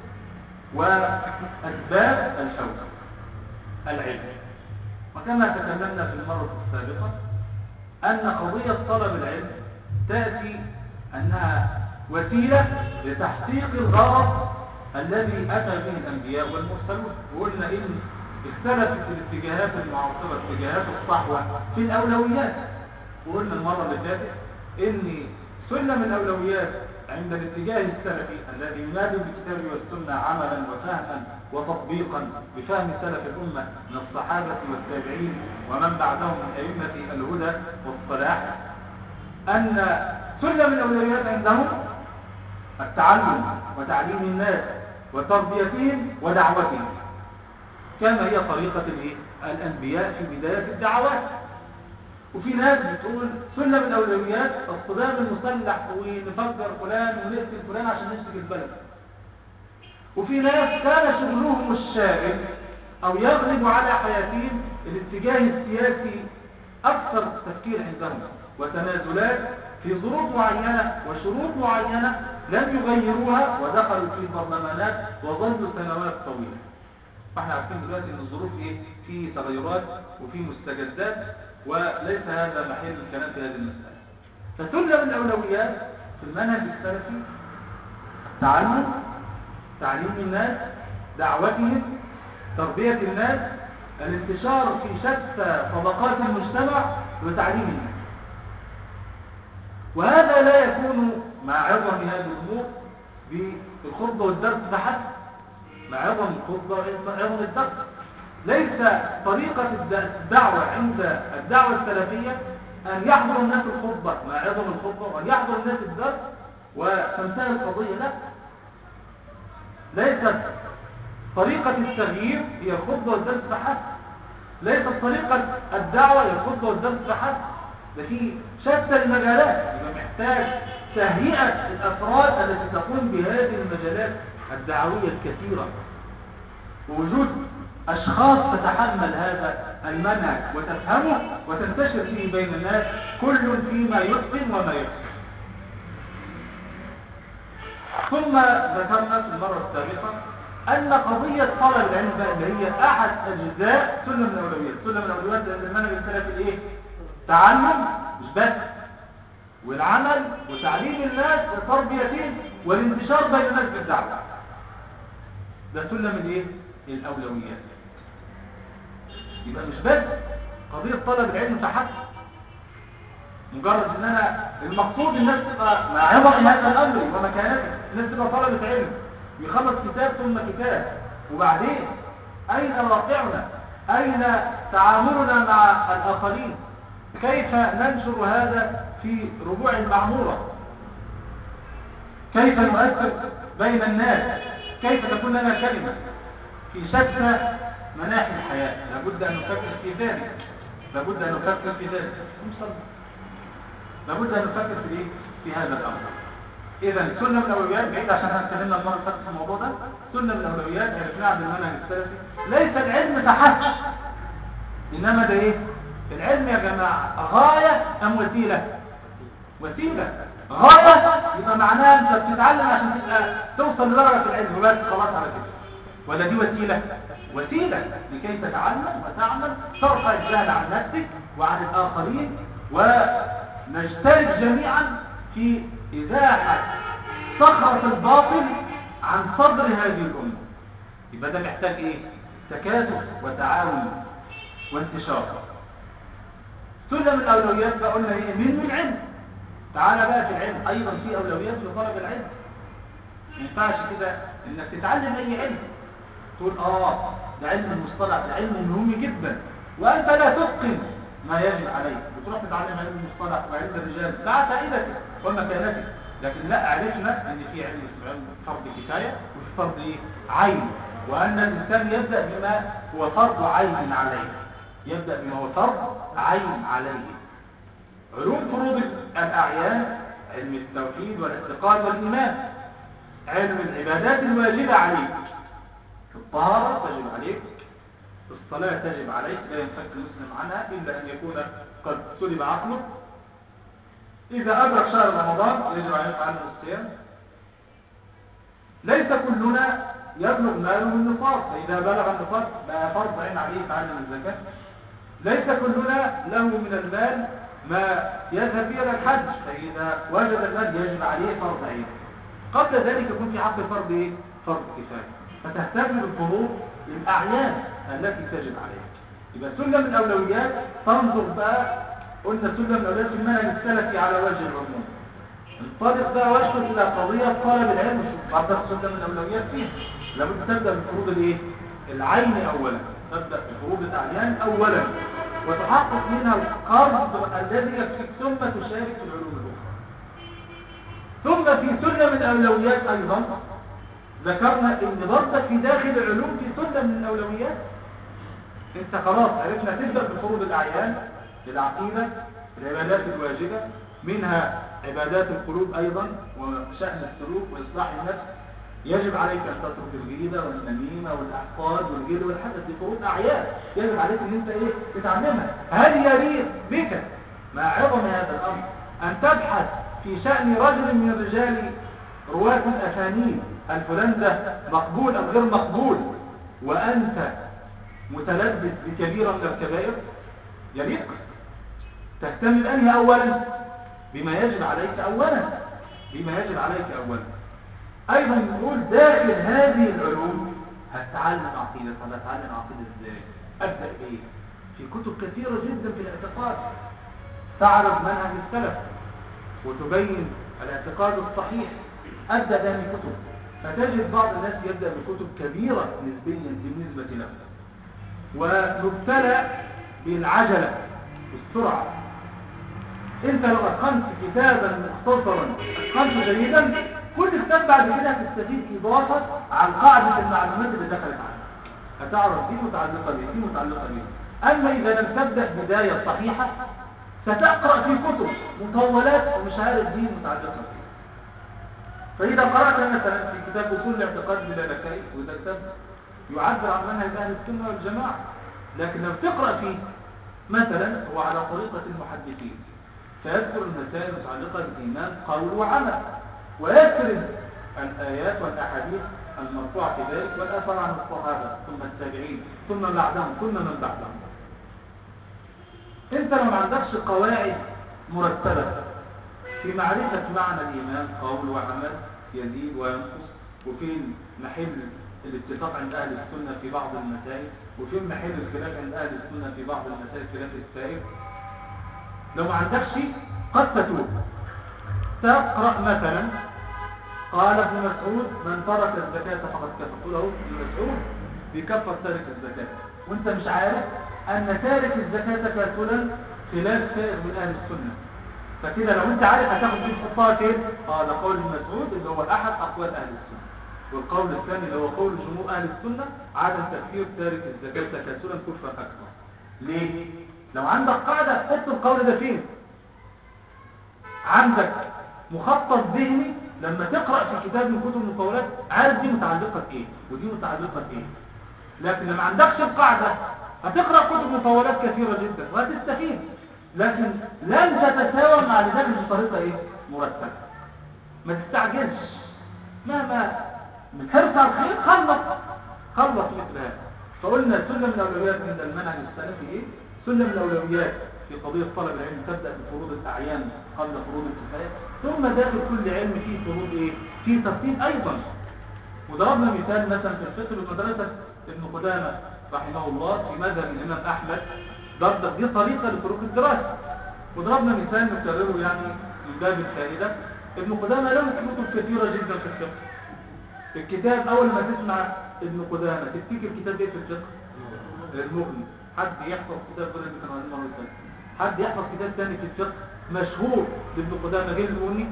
وأسباب الفوز العلم. وكما تكلمنا في المرة السابقة أن قضية طلب العلم تأتي أنها وسيلة لتحقيق الغرض الذي أتى به الأنبياء والمرسلون. وقلنا إن اختلفت الاتجاهات المعاصرة اتجاهات الصحوة في الأولويات، وقلنا المرة اللي فاتت إن سلم الأولويات عند الاتجاه السلفي الذي ينادي بالكتاب والسنة عملا وفهما وتطبيقا بفهم سلف الأمة من الصحابة والتابعين ومن بعدهم من أئمة الهدى والصلاح، أن سلم الأولويات عندهم التعلم وتعليم الناس وتربيتهم ودعوتهم، كما هي طريقة الأنبياء في بداية الدعوات. وفي ناس بتقول سلم الأولويات الصدام المسلح ونفجر فلان ونقتل فلان عشان نمسك البلد. وفي ناس كان شغلهم الشاغل أو يغلب على حياتهم الاتجاه السياسي أكثر تفكير عندهم وتنازلات في ظروف معينة وشروط معينة لم يغيروها ودخلوا في برلمانات وظلوا سنوات طويلة. فاحنا عارفين دلوقتي ان الظروف ايه؟ في تغيرات وفي مستجدات، وليس هذا محل الكلام في هذه المسألة. فسلم الأولويات في المنهج السلفي تعلم، تعليم الناس، دعوتهم، تربية الناس، الانتشار في شتى طبقات المجتمع وتعليم الناس. وهذا لا يكون مع عظم هذه الأمور بالخطبة والدرس فحسب، مع عظم الخطبة وعظم الدرس. ليس طريقة الدعوة عند الدعوة السلفية أن يحضر الناس الخطبة مع عظم الخطبة وأن يحضر الناس الدرس وتنتهي القضية. لا، ليست طريقة التغيير هي الخطبة والدرس فحسب، ليست طريقة الدعوة هي الخطبة والدرس فحسب. ده في شتى المجالات، يبقى محتاج تهيئة الأفراد التي تقوم بهذه المجالات الدعوية الكثيرة، ووجود أشخاص تتحمل هذا المنهج وتفهمه وتنتشر فيه بين الناس كل فيما يتقن وما يحسن. ثم ذكرنا في المرة السابقة أن قضية طلب العلم اللي هي أحد أجزاء سلم الأولويات. سلم الأولويات لأن المنهج السلفي الإيه؟ تعلم مش بس، والعمل وتعليم الناس وتربيتهم والانتشار بين الناس بالدعوة. ده سلم الإيه؟ الأولويات. يبقى مش بس قضية طلب العلم فحسب، مجرد ان انا المقصود الناس تبقى مع عظم هذا الامر ومكانته، الناس تبقى طلبة علم يخلص كتاب ثم كتاب، وبعدين اين واقعنا؟ اين تعاملنا مع الاخرين؟ كيف ننشر هذا في ربوع المعمورة؟ كيف نؤثر بين الناس؟ كيف تكون لنا كلمة في شتى مناحي الحياة؟ لابد أن نفكر في ذلك، لابد أن نفكر في ذلك، لابد أن نفكر في إيه؟ في هذا الأمر. إذا سنة من الأولويات بعيد عشان احنا اتكلمنا المرة اللي فاتت في الموضوع ده. سنة من الأولويات عرفناها عند المنهج السلفي، ليس العلم فحسب، إنما ده إيه؟ العلم يا جماعة غاية أم وسيلة؟ وسيلة. غاية يبقى معناها أنت بتتعلم عشان تبقى توصل لدرجة العلم وبس خلاص على كده، ولا دي وسيلة؟ وسيلة لكي تتعلم وتعمل، ترفع الجهل عن نفسك وعن الآخرين، ونشترك جميعا في إزاحة صخرة الباطل عن صدر هذه الأمة. يبقى ده محتاج ايه؟ تكاتف وتعاون وانتشار. سلم الاولويات بقى قلنا ايه؟ من العلم. تعالى بقى في العلم ايضا في اولويات لطلب العلم. ما ينفعش كده انك تتعلم اي علم تقول اه ده علم المصطلح، ده علم مهم جدا وانت لا تتقن ما يجب عليك، بتروح تتعلم علم المصطلح وعلم الرجال مع فائدته ومكانته. لكن لا، عرفنا ان في علم اسمه علم فرض كفايه وفي فرض ايه؟ عين، وان الانسان يبدا بما هو فرض عين عليه، يبدا بما هو فرض عين عليه. علوم فروض الاعيان علم التوحيد والاعتقاد والايمان، علم العبادات الواجبه عليك، في الطهاره تجب عليك، في الصلاه تجب عليك، لا ينفك المسلم عنها الا ان يكون قد سلب عقله. إذا أدرك شهر رمضان يجب أن يفعل الصيام. ليس كلنا يبلغ ماله النصاب، فإذا بلغ النصاب بقى فرض عين عليه يتعلم الزكاة. ليس كلنا له من المال ما يذهب به إلى الحج، فإذا وجد المال يجب عليه فرض عين. قبل ذلك يكون في حق فرض إيه؟ فرض كفاية. فتهتم بالفروض الأعيان التي تجب عليها. يبقى سلم الأولويات تنظر بقى، قلنا سلم الأولويات في المنهج السلفي على وجه العموم. انطلق بقى واشكر إلى قضية طلب العلم بعد سلم الأولويات فيها. لابد تبدأ بفروض الإيه؟ العين أولا، تبدأ بفروض الأعيان أولا وتحقق منها القرض الذي يكفيك ثم تشارك في العلوم الأخرى. ثم في سلم الأولويات أيضا ذكرنا إن برضك في داخل العلوم في سلم من الأولويات. انت خلاص عرفنا تبدأ بفروض الأعيان، العقيدة، العبادات الواجبة، منها عبادات القلوب أيضا وشأن السلوك وإصلاح النفس. يجب عليك أن تترك الغيبة والنميمة والأحقاد والجد والحسد، دي فروض أعيان يجب عليك أن أنت إيه تتعلمها. هل يليق بك مع عظم هذا الأمر أن تبحث في شأن رجل من الرجال رواة الأسانيد الفلان ده مقبول أو غير مقبول وأنت متلبس بكبيرة من الكبائر؟ يليق؟ تهتم بأنهي أولا؟ بما يجب عليك أولا، بما يجب عليك أولا. أيضا نقول داخل هذه العلوم هتتعلم عقيدة. طب هتتعلم عقيدة ازاي؟ أبدأ إيه؟ في كتب كثيرة جدا في الاعتقاد تعرض منهج السلف وتبين الاعتقاد الصحيح. أبدأ بهذه الكتب، فتجد بعض الناس يبدأ بكتب كبيرة نسبيا بالنسبة له ونبتلى بالعجلة والسرعة. انت لو اتقنت كتابا مختصرا اتقنته جيدا، كل كتاب بعد كده هتستفيد اضافه عن قاعده المعلومات اللي دخلت عنها، هتعرف دي متعلقه بيه دي متعلقه بيه. اما اذا لم تبدا بدايه صحيحه ستقرا في كتب مطولات ومش عارف دي متعلقه بيه. فاذا قرات مثلا في كتاب اصول الاعتقاد للالكائي، وده كتاب يعبر عن منهج اهل السنه والجماعه، لكن لو تقرا فيه مثلا هو على طريقه المحدثين فيذكر المسائل المتعلقة بالإيمان قول وعمل، ويذكر الآيات والأحاديث المرفوعة في ذلك والآثار عن الصحابة ثم التابعين ثم بعدهم ثم من بعدهم. انت لو ما عندكش قواعد مرتبة في معرفة معنى الإيمان قول وعمل يزيد وينقص، وفين محل الاتفاق عند أهل السنة في بعض المسائل، وفين محل الخلاف عند أهل السنة في بعض المسائل خلاف السائر، لو ما عندكش قد تتوب. تقرأ مثلا قال ابن مسعود من ترك الزكاة فقد كفر، تقول اهو ابن مسعود بيكفر تارك الزكاة، وانت مش عارف ان تارك الزكاة كافرا خلاف سائر من اهل السنة. فكده لو انت عارف هتاخد دي تحطها فين؟ اه ده قول ابن مسعود اللي هو احد اقوال اهل السنة. والقول الثاني اللي هو قول جمهور اهل السنة عدم تكفير تارك الزكاة كافرا كفرا اكبر. ليه؟ لو عندك قاعدة حط القول ده فين؟ عندك مخطط ذهني لما تقرأ في كتاب من كتب المطولات عارف دي متعلقة بايه ودي متعلقة بايه. لكن لما عندكش القاعدة هتقرأ كتب مطولات كثيرة جدا وهتستفيد، لكن لن تتساوى مع لذلك بطريقة ايه؟ مرتبة. ما تستعجلش، مهما من حرص على الخير خلص خلص مثل هذا. فقلنا سلم الأولويات من المنهج السلفي ايه؟ سلم الأولويات في قضية طلب العلم تبدأ بفروض الأعيان قبل فروض الكفاية، ثم داخل كل علم فيه فروض ايه؟ فيه ترتيب أيضا. وضربنا مثال مثلا في الفقه بمدرسة ابن قدامة رحمه الله في مذهب الإمام أحمد، ضرب دي طريقة لطرق الدراسة. وضربنا مثال نكرره يعني من باب الفائدة، ابن قدامة له كتب كثيرة جدا في الفقه. الكتاب أول ما تسمع ابن قدامة تفتكر كتاب ايه في الفقه؟ المغني. حد يحفظ كتاب غير اللي كان عليه مرة ثانية؟ حد يحفظ كتاب ثاني في الفقه مشهور لابن قدامة غير المغني؟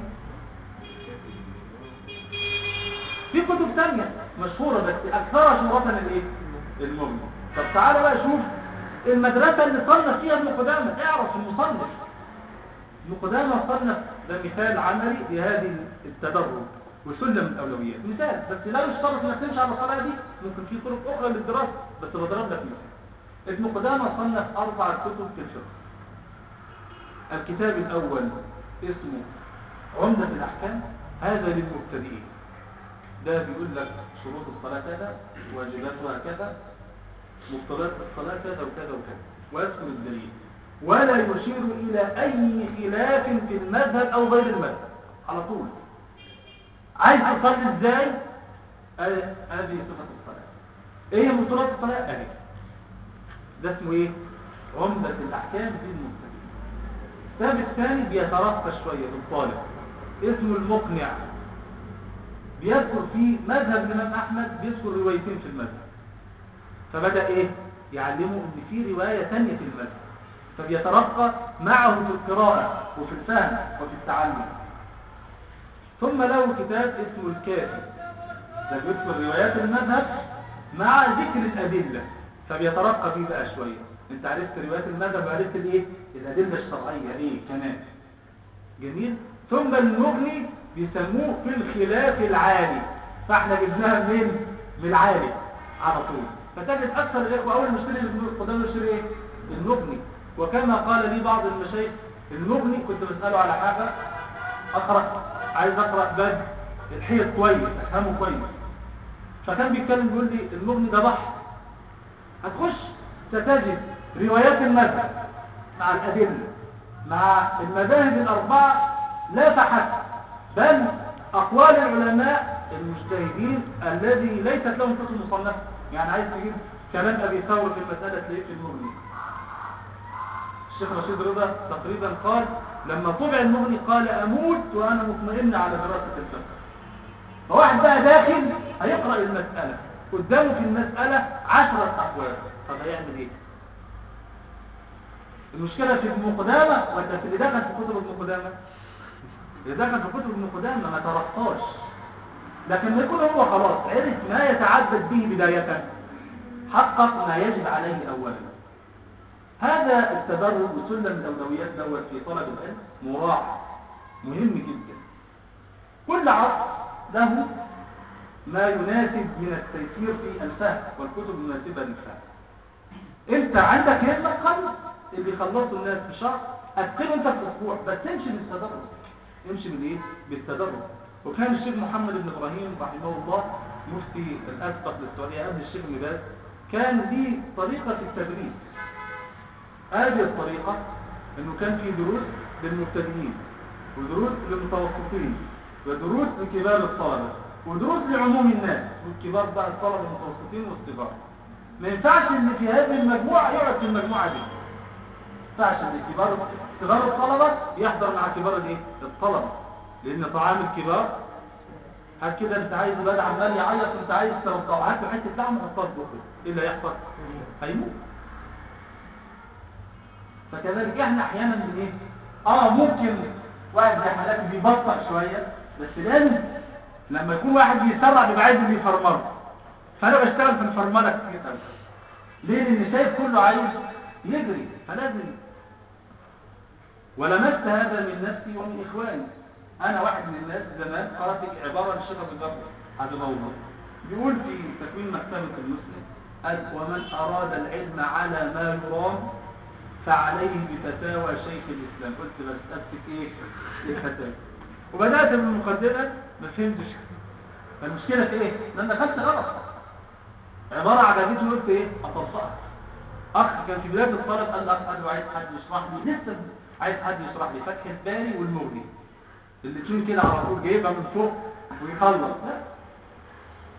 في كتب ثانية مشهورة بس أكثرها شهرة الايه؟ المغني. طب تعالى بقى شوف المدرسة اللي صنف فيها ابن قدامة، اعرف المصنف. ابن قدامة صنف، ده مثال عملي لهذه التدرج وسلم الأولويات. مثال بس لا يشترط انك تمشي على الطريقة دي، ممكن في طرق أخرى للدراسة بس بضرب لك مثال. ابن قدامة صنف أربع كتب في الفقه. الكتاب الأول اسمه عمدة الأحكام، هذا للمبتدئين. ده بيقول لك شروط الصلاة كذا، واجباتها كذا، مقتضيات الصلاة كذا وكذا وكذا، ويذكر الدليل ولا يشير إلى أي خلاف في المذهب أو غير المذهب على طول. عايز تصلي ازاي؟ هذه صفة الصلاة. ايه مقتضيات الصلاة؟ اهي. ده اسمه ايه؟ عمدة الأحكام في المبتدئين. الكتاب الثاني بيترقى شوية بالطالب، اسمه المقنع، بيذكر فيه مذهب الإمام أحمد، بيذكر روايتين في المذهب. فبدأ إيه؟ يعلمه إن في رواية ثانية في المذهب، فبيترقى معه في القراءة وفي الفهم وفي التعلم. ثم له كتاب اسمه الكافي، ده بيذكر روايات المذهب مع ذكر الأدلة، فبيترقى فيه بقى شوية. انت عرفت روايات المذهب وعرفت الايه؟ الأدلة الشرعية ايه كمان. جميل. ثم المغني بيسموه في الخلاف العالي، فاحنا جبناها منين؟ من العالي على طول. فتجد اكثر الاخوه اول مشتري اللي قدام يشتري ايه؟ المغني. وكما قال لي بعض المشايخ المغني، كنت بساله على حاجه اقرا، عايز اقرا باب الحيط كويس افهمه كويس، فكان بيتكلم بيقول لي المغني ده بحر، هتخش ستجد روايات المذهب مع الادله مع المذاهب الاربعه لا فحسب، بل اقوال العلماء المجتهدين الذي ليست لهم كتب مصنفه. يعني عايز تجيب كلام ابي ثور في المساله تلاقيه في المغني. الشيخ رشيد رضا تقريبا قال لما طبع المغني قال اموت وانا مطمئن على دراسه الفقه. فواحد بقى داخل هيقرا المساله قدامه في المساله عشرة اقوال، طب هيعمل ايه؟ المشكله في ابن قدامه ولا في اللي دخل في كتب ابن قدامه؟ اللي دخل في كتب ابن قدامه ما ترقاش، لكن ما يكون هو خلاص عرف ما يتعبد به بدايه، حقق ما يجب عليه اولا. هذا التدرج وسلم الاولويات دوت في طلب العلم مراعى مهم جدا. كل عصر له ما يناسب من التيسير في الفهم والكتب المناسبه للفهم. انت عندك همه قلب اللي بيخلصوا الناس في شهر اتقنه انت في اسبوع، بس امشي بالتدرج، امشي بالايه؟ بالتدرج. وكان الشيخ محمد بن ابراهيم رحمه الله مفتي الاسبق للسعوديه قبل الشيخ ابن باز كان ليه طريقه في التدريس. هذه الطريقه انه كان في دروس للمبتدئين ودروس للمتوسطين ودروس لكبار الطلبه ودروس لعموم الناس، والكبار بقى الطلبه المتوسطين والصغار. ما ينفعش ان في هذه المجموعه يقعد في المجموعه دي، ما ينفعش ان كبار صغار الطلبه يحضر مع كبار الايه؟ الطلبه، لان طعام الكبار هات كده انت عايز الواد عمال يعيط انت عايز ترضعه، هات له حته لحمه حطها في بقه، ايه اللي هيحصل؟ هيموت. فكذلك احنا احيانا من ايه؟ اه ممكن واحد زي حالاتي بيبطأ شويه، بس لازم لما يكون واحد بيسرع بيبقى عايز اللي يفرمله، فانا بشتغل في الفرمله كتير قوي. ليه؟ لان شايف كله عايز يجري، فلازم. ولمست هذا من نفسي ومن اخواني. انا واحد من الناس زمان قرات عباره للشيخ ابو بكر حفظه الله بيقول في تكوين محكمه المسلم قال ومن اراد العلم على ما يرام فعليه بفتاوى شيخ الاسلام. قلت بس امسك ايه الفتاوى، وبدات بالمقدمه ما فهمتش. فالمشكله في ايه؟ لان دخلت غلط، عباره عجبتني قلت ايه اطبقها. اخ كان في بدايه الطلب قال اخ قال له عايز حد يشرح لي، لسه عايز حد يشرح لي فتح الباري والمغني الاثنين كده على طول جايبها من فوق ويخلص. لا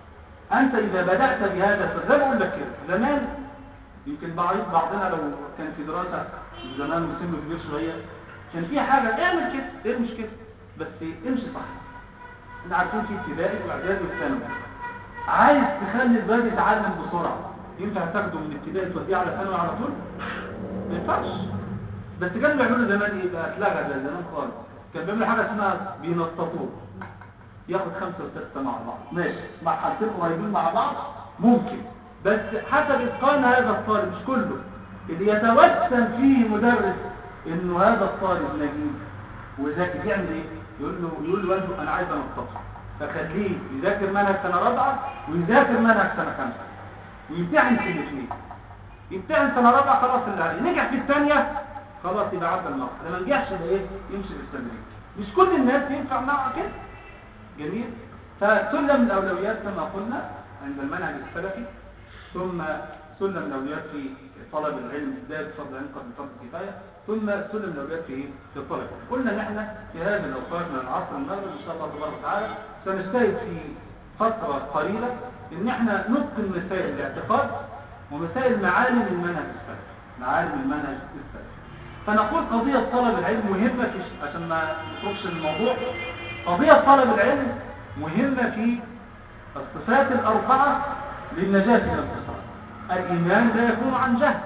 أنت إذا بدأت بهذا زي ما أقول لك كده زمان، يمكن بعض بعضنا لو كان في دراسة زمان وسنه كبير شوية كان في حاجة اعمل كده، ايه المشكلة؟ بس امشي صح. احنا عارفين في ابتدائي واعدادي وثانوي، عايز تخلي الواد يتعلم بسرعة، ينفع تاخده من ابتدائي توديه على ثانوي على طول؟ ما ينفعش. بس كانوا بيعملوا زمان ايه بقى؟ اتلغى ده زمان خالص. كان بيعملوا حاجة اسمها بينططوه، ياخد خمسة وستة مع بعض، ماشي، مع حالتين قريبين مع بعض ممكن، بس حسب اتقان هذا الطالب مش كله. اللي يتوسم فيه مدرس انه هذا الطالب نجيب وذاكر يعمل ايه؟ يقول له يقول له والده انا عايز انططه، فخليه يذاكر منهج سنه رابعه ويذاكر منهج سنه خمسه ويمتحن في الاثنين. يمتحن سنه رابعه خلاص اللي عليه، نجح في الثانيه خلاص يبقى عدى النقص، لما نجحش يبقى ايه؟ يمشي بالتدريج. مش كل الناس ينفع معها كده. جميل. فسلم الاولويات كما قلنا عند المنهج السلفي، ثم سلم الاولويات في طلب العلم، بدايه فضل العلم قبل فرض الكفايه، ثم سلم الاولويات في في الطلب. قلنا ان احنا في هذه الاوقات من العصر المغرب ان شاء الله تبارك وتعالى سنجتهد في فتره قليله ان احنا نتقن مسائل الاعتقاد ومسائل معالم المنهج السلفي، معالم المنهج السلفي. فنقول قضيه طلب العلم مهمه في، عشان ما نخرجش من الموضوع، قضيه طلب العلم مهمه في الصفات الاربعه للنجاه من الخسران. الإيمان لا يكون عن جهل،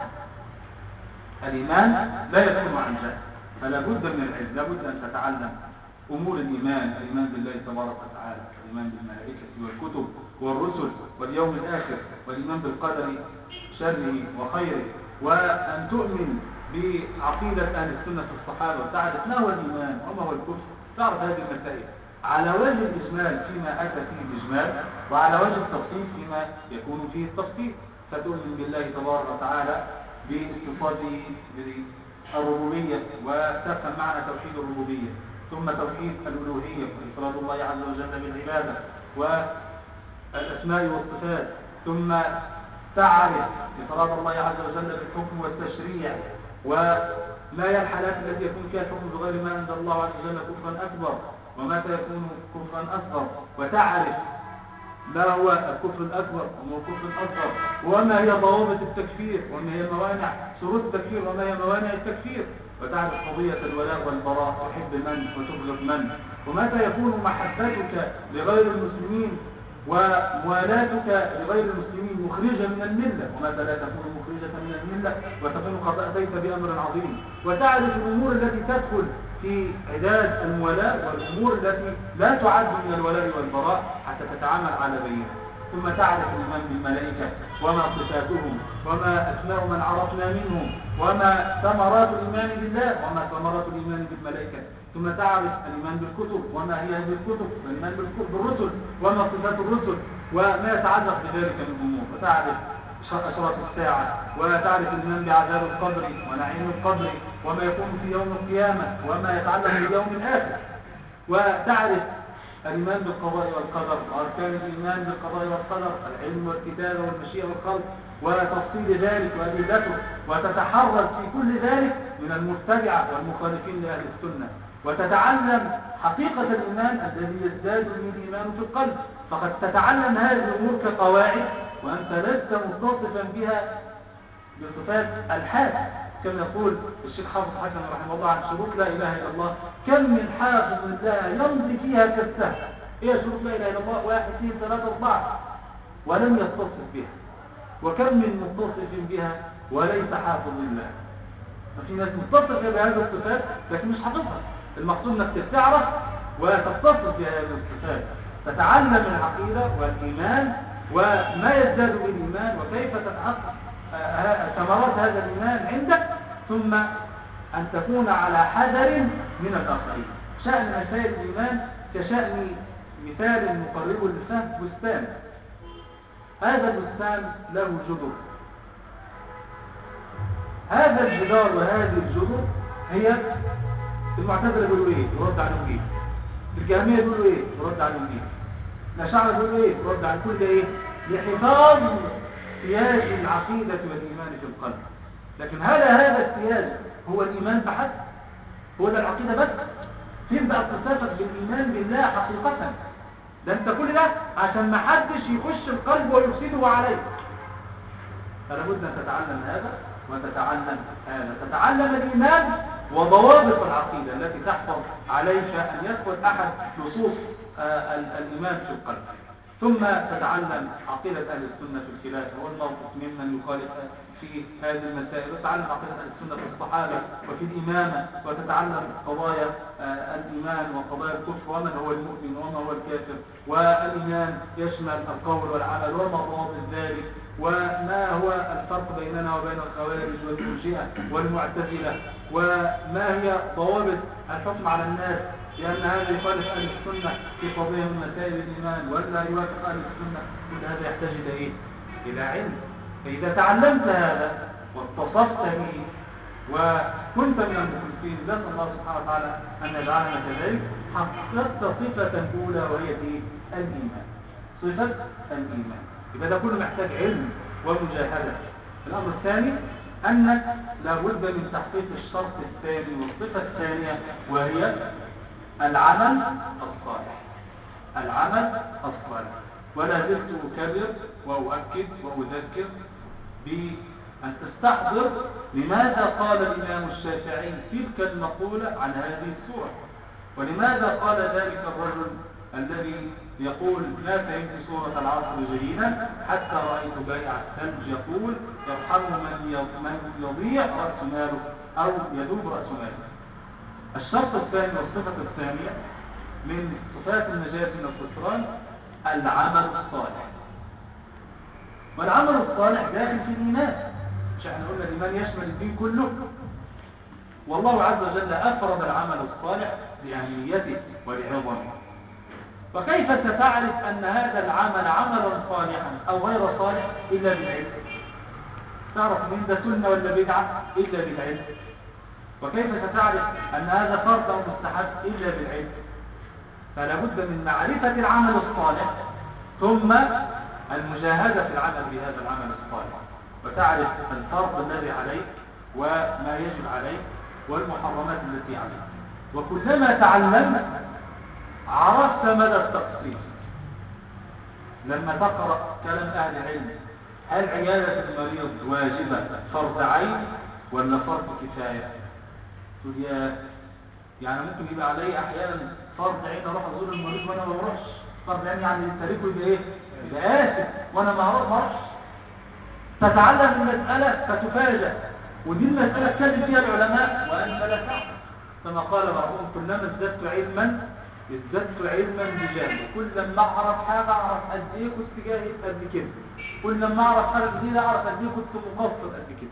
الإيمان لا يكون عن جهل، فلا بد من العلم، لا بد أن تتعلم أمور الإيمان، الإيمان بالله تبارك وتعالى، الإيمان بالملائكة والكتب والرسل واليوم الآخر، والإيمان بالقدر شره وخيره، وأن تؤمن بعقيدة أهل السنة في الصحابة وتعرف ما هو الإيمان وما هو الكفر، تعرف هذه المسائل على وجه الإجمال فيما أتى فيه الإجمال، وعلى وجه التفصيل فيما يكون فيه التفصيل. فتؤمن بالله تبارك وتعالى باتصاله بالربوبية وتفهم معنى توحيد الربوبية، ثم توحيد الألوهية وإفراد الله عز وجل بالعبادة والأسماء والصفات، ثم تعرف إفراد الله عز وجل بالحكم والتشريع وما هي الحالات التي يكون فيها الحكم بغير ما أنزل الله عز وجل كفرا أكبر ومتى يكون كفرا أصغر، وتعرف ما هو الكفر الأكبر وما هو الكفر الأصغر، وما هي ضوابط التكفير وما هي موانع شروط التكفير وما هي موانع التكفير، وتعرف قضية الولاء والبراء، تحب من وتبغض من، ومتى يكون محبتك لغير المسلمين وموالاتك لغير المسلمين مخرجة من الملة، ومتى لا تكون مخرجة من الملة وتكون قد أتيت بأمر عظيم، وتعرف الأمور التي تدخل في عداد المولاة والأمور التي لا تعد من الولاء والبراء حتى تتعامل على بينه، ثم تعرف الإيمان بالملائكة وما صفاتهم وما أسماء من عرفنا منهم وما ثمرات الإيمان بالله وما ثمرات الإيمان بالملائكة، ثم تعرف الإيمان بالكتب وما هي هذه الكتب، والإيمان بالرسل وما صفات الرسل وما يتعلق بذلك من أمور، وتعرف أشراط الساعة، وتعرف الإيمان بعذاب القبر ونعيم القبر وما يكون في يوم القيامة وما يتعلق باليوم الآخر، وتعرف الإيمان بالقضاء والقدر وأركان الإيمان بالقضاء والقدر، العلم والكتابة والمشيئة والخلق وتفصيل ذلك وأدلته، وتتحرز في كل ذلك من المبتدعة والمخالفين لأهل السنة، وتتعلم حقيقة الإيمان الذي يزداد من الإيمان في القلب، فقد تتعلم هذه الأمور كقواعد وأنت لست متصفا بها بصفات الحال، كما يقول الشيخ حافظ حكم رحمه الله عن شروط لا إله إلا الله: كم من حافظ لها يمضي فيها كالسهم. إيه شروط لا إله إلا الله؟ واحد اثنين ثلاثة أربعة، ولم يتصف بها. وكم من متصف بها وليس حافظ لله. ففي ناس متصفة بهذه الصفات لكن مش حافظها. المقصود انك تعرف وتتصف بهذه الصفات، تتعلم العقيدة والإيمان وما يزداد بالإيمان وكيف تتحقق ثمرات هذا الإيمان عندك، ثم أن تكون على حذر من الآخرين. شأن مسائل الإيمان كشأن مثال مقرب للفهم بستان، هذا البستان له جذور، هذا الجدار وهذه الجذور هي المعتزلة يقولوا ايه؟ يرد عليهم ايه؟ الجهمية يقولوا ايه؟ يرد عليهم ايه؟ الأشاعرة يقولوا ايه؟ يرد على كل ايه؟ لحفاظ سياج العقيدة والإيمان في القلب. لكن هل هذا السياج هو الإيمان بحث؟ هو ده العقيدة بس؟ فين بقى اتصافك بالإيمان بالله حقيقة؟ ده انت كل ده عشان ما حدش يخش القلب ويفسده عليه. فلا بد ان تتعلم هذا وتتعلم هذا، تتعلم الايمان وضوابط العقيده التي تحفظ عليك ان يدخل احد نصوص آه الايمان في القلب. ثم تتعلم عقيده اهل السنه في الخلافه والموقف ممن يخالف في هذه المسائل، وتتعلم عقيده اهل السنه في الصحابه وفي الامامه، وتتعلم قضايا آه الايمان وقضايا الكفر ومن هو المؤمن وما هو الكافر. والايمان يشمل القول والعمل وما ضوابط ذلك، وما هو الفرق بيننا وبين الخوارج والمرجئه والمعتزله، وما هي ضوابط الحكم على الناس، لأن هذا يخالف أهل السنة في قضية من مسائل الإيمان ولا يوافق أهل السنة. كل هذا يحتاج إلى إيه؟ إلى علم. فإذا تعلمت هذا واتصفت به وكنت من المخلصين، نسأل الله سبحانه وتعالى أن يجعلنا كذلك، حققت صفة أولى وهي إيه؟ الإيمان. صفة الإيمان. إذا ده كله محتاج علم ومجاهدة. الأمر الثاني أنك لابد من تحقيق الشرط الثاني والصفة الثانية وهي العمل الصالح. العمل الصالح. ولا زلت أكرر وأؤكد وأذكر بأن تستحضر لماذا قال الإمام الشافعي تلك المقولة عن هذه السورة، ولماذا قال ذلك الرجل الذي يقول ما فهمت سورة العصر جيدا حتى رأيت بائع الثلج يقول يرحم من يضيع رأس ماله أو يذوب رأس ماله. الشرط الثاني والصفة الثانية من صفات النجاة من الخسران العمل الصالح. والعمل الصالح داخل في الإيمان، مش احنا قلنا الإيمان يشمل الدين كله، والله عز وجل أفرد العمل الصالح لأهميته ولعظمه. وكيف ستعرف أن هذا العمل عملا صالحا أو غير صالح إلا بالعلم؟ تعرف من ده سنة ولا بدعة إلا بالعلم. وكيف ستعرف أن هذا فرض أو مستحب إلا بالعلم؟ فلا بد من معرفة العمل الصالح ثم المجاهدة في العمل بهذا العمل الصالح، وتعرف الفرض الذي عليك وما يجب عليك والمحرمات التي عليك. وكلما تعلمت عرفت مدى التقصير. لما تقرأ كلام أهل العلم هل عيادة المريض واجبة فرض عين ولا فرض كفاية؟ تقول يا يعني ممكن يبقى علي أحيانا فرض عين أروح أزور المريض وأنا ما بروحش، فرض عين يعني التاريخ يبقى إيه؟ يبقى آسف وأنا ما أروحش. تتعلم المسألة فتفاجأ، ودي المسألة اتكلم فيها العلماء وأنت لا تعلم، كما قال بعضهم كلما ازددت علما ازددت علما بجهل. كل لما اعرف حاجه اعرف قد ايه كنت جاهل قد كده، كل لما اعرف حاجه جديده اعرف قد ايه كنت مقصر قد كده.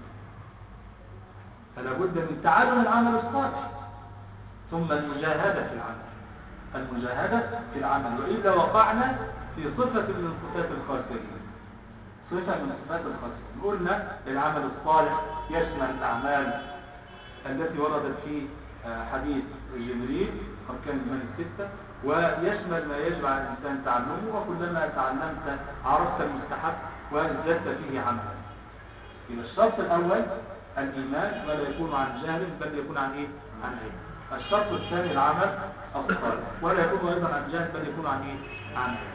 فلا بد من تعلم العمل الصالح ثم المجاهده في العمل. المجاهده في العمل، واذا وقعنا في صفه من صفات الخاسرين. صفه من صفات الخاسرين قلنا العمل الصالح يشمل الاعمال التي وردت في حديث جبريل أركان الإيمان الستة، ويشمل ما يجب على الإنسان تعلمه، وكلما تعلمت عرفت المستحب وازددت فيه عملا. إذا الشرط الأول الإيمان ولا يكون عن جهل بل يكون عن إيه؟ عن علم. الشرط الثاني العمل الصالح ولا يكون أيضا عن جهل بل يكون عن إيه؟ عن علم.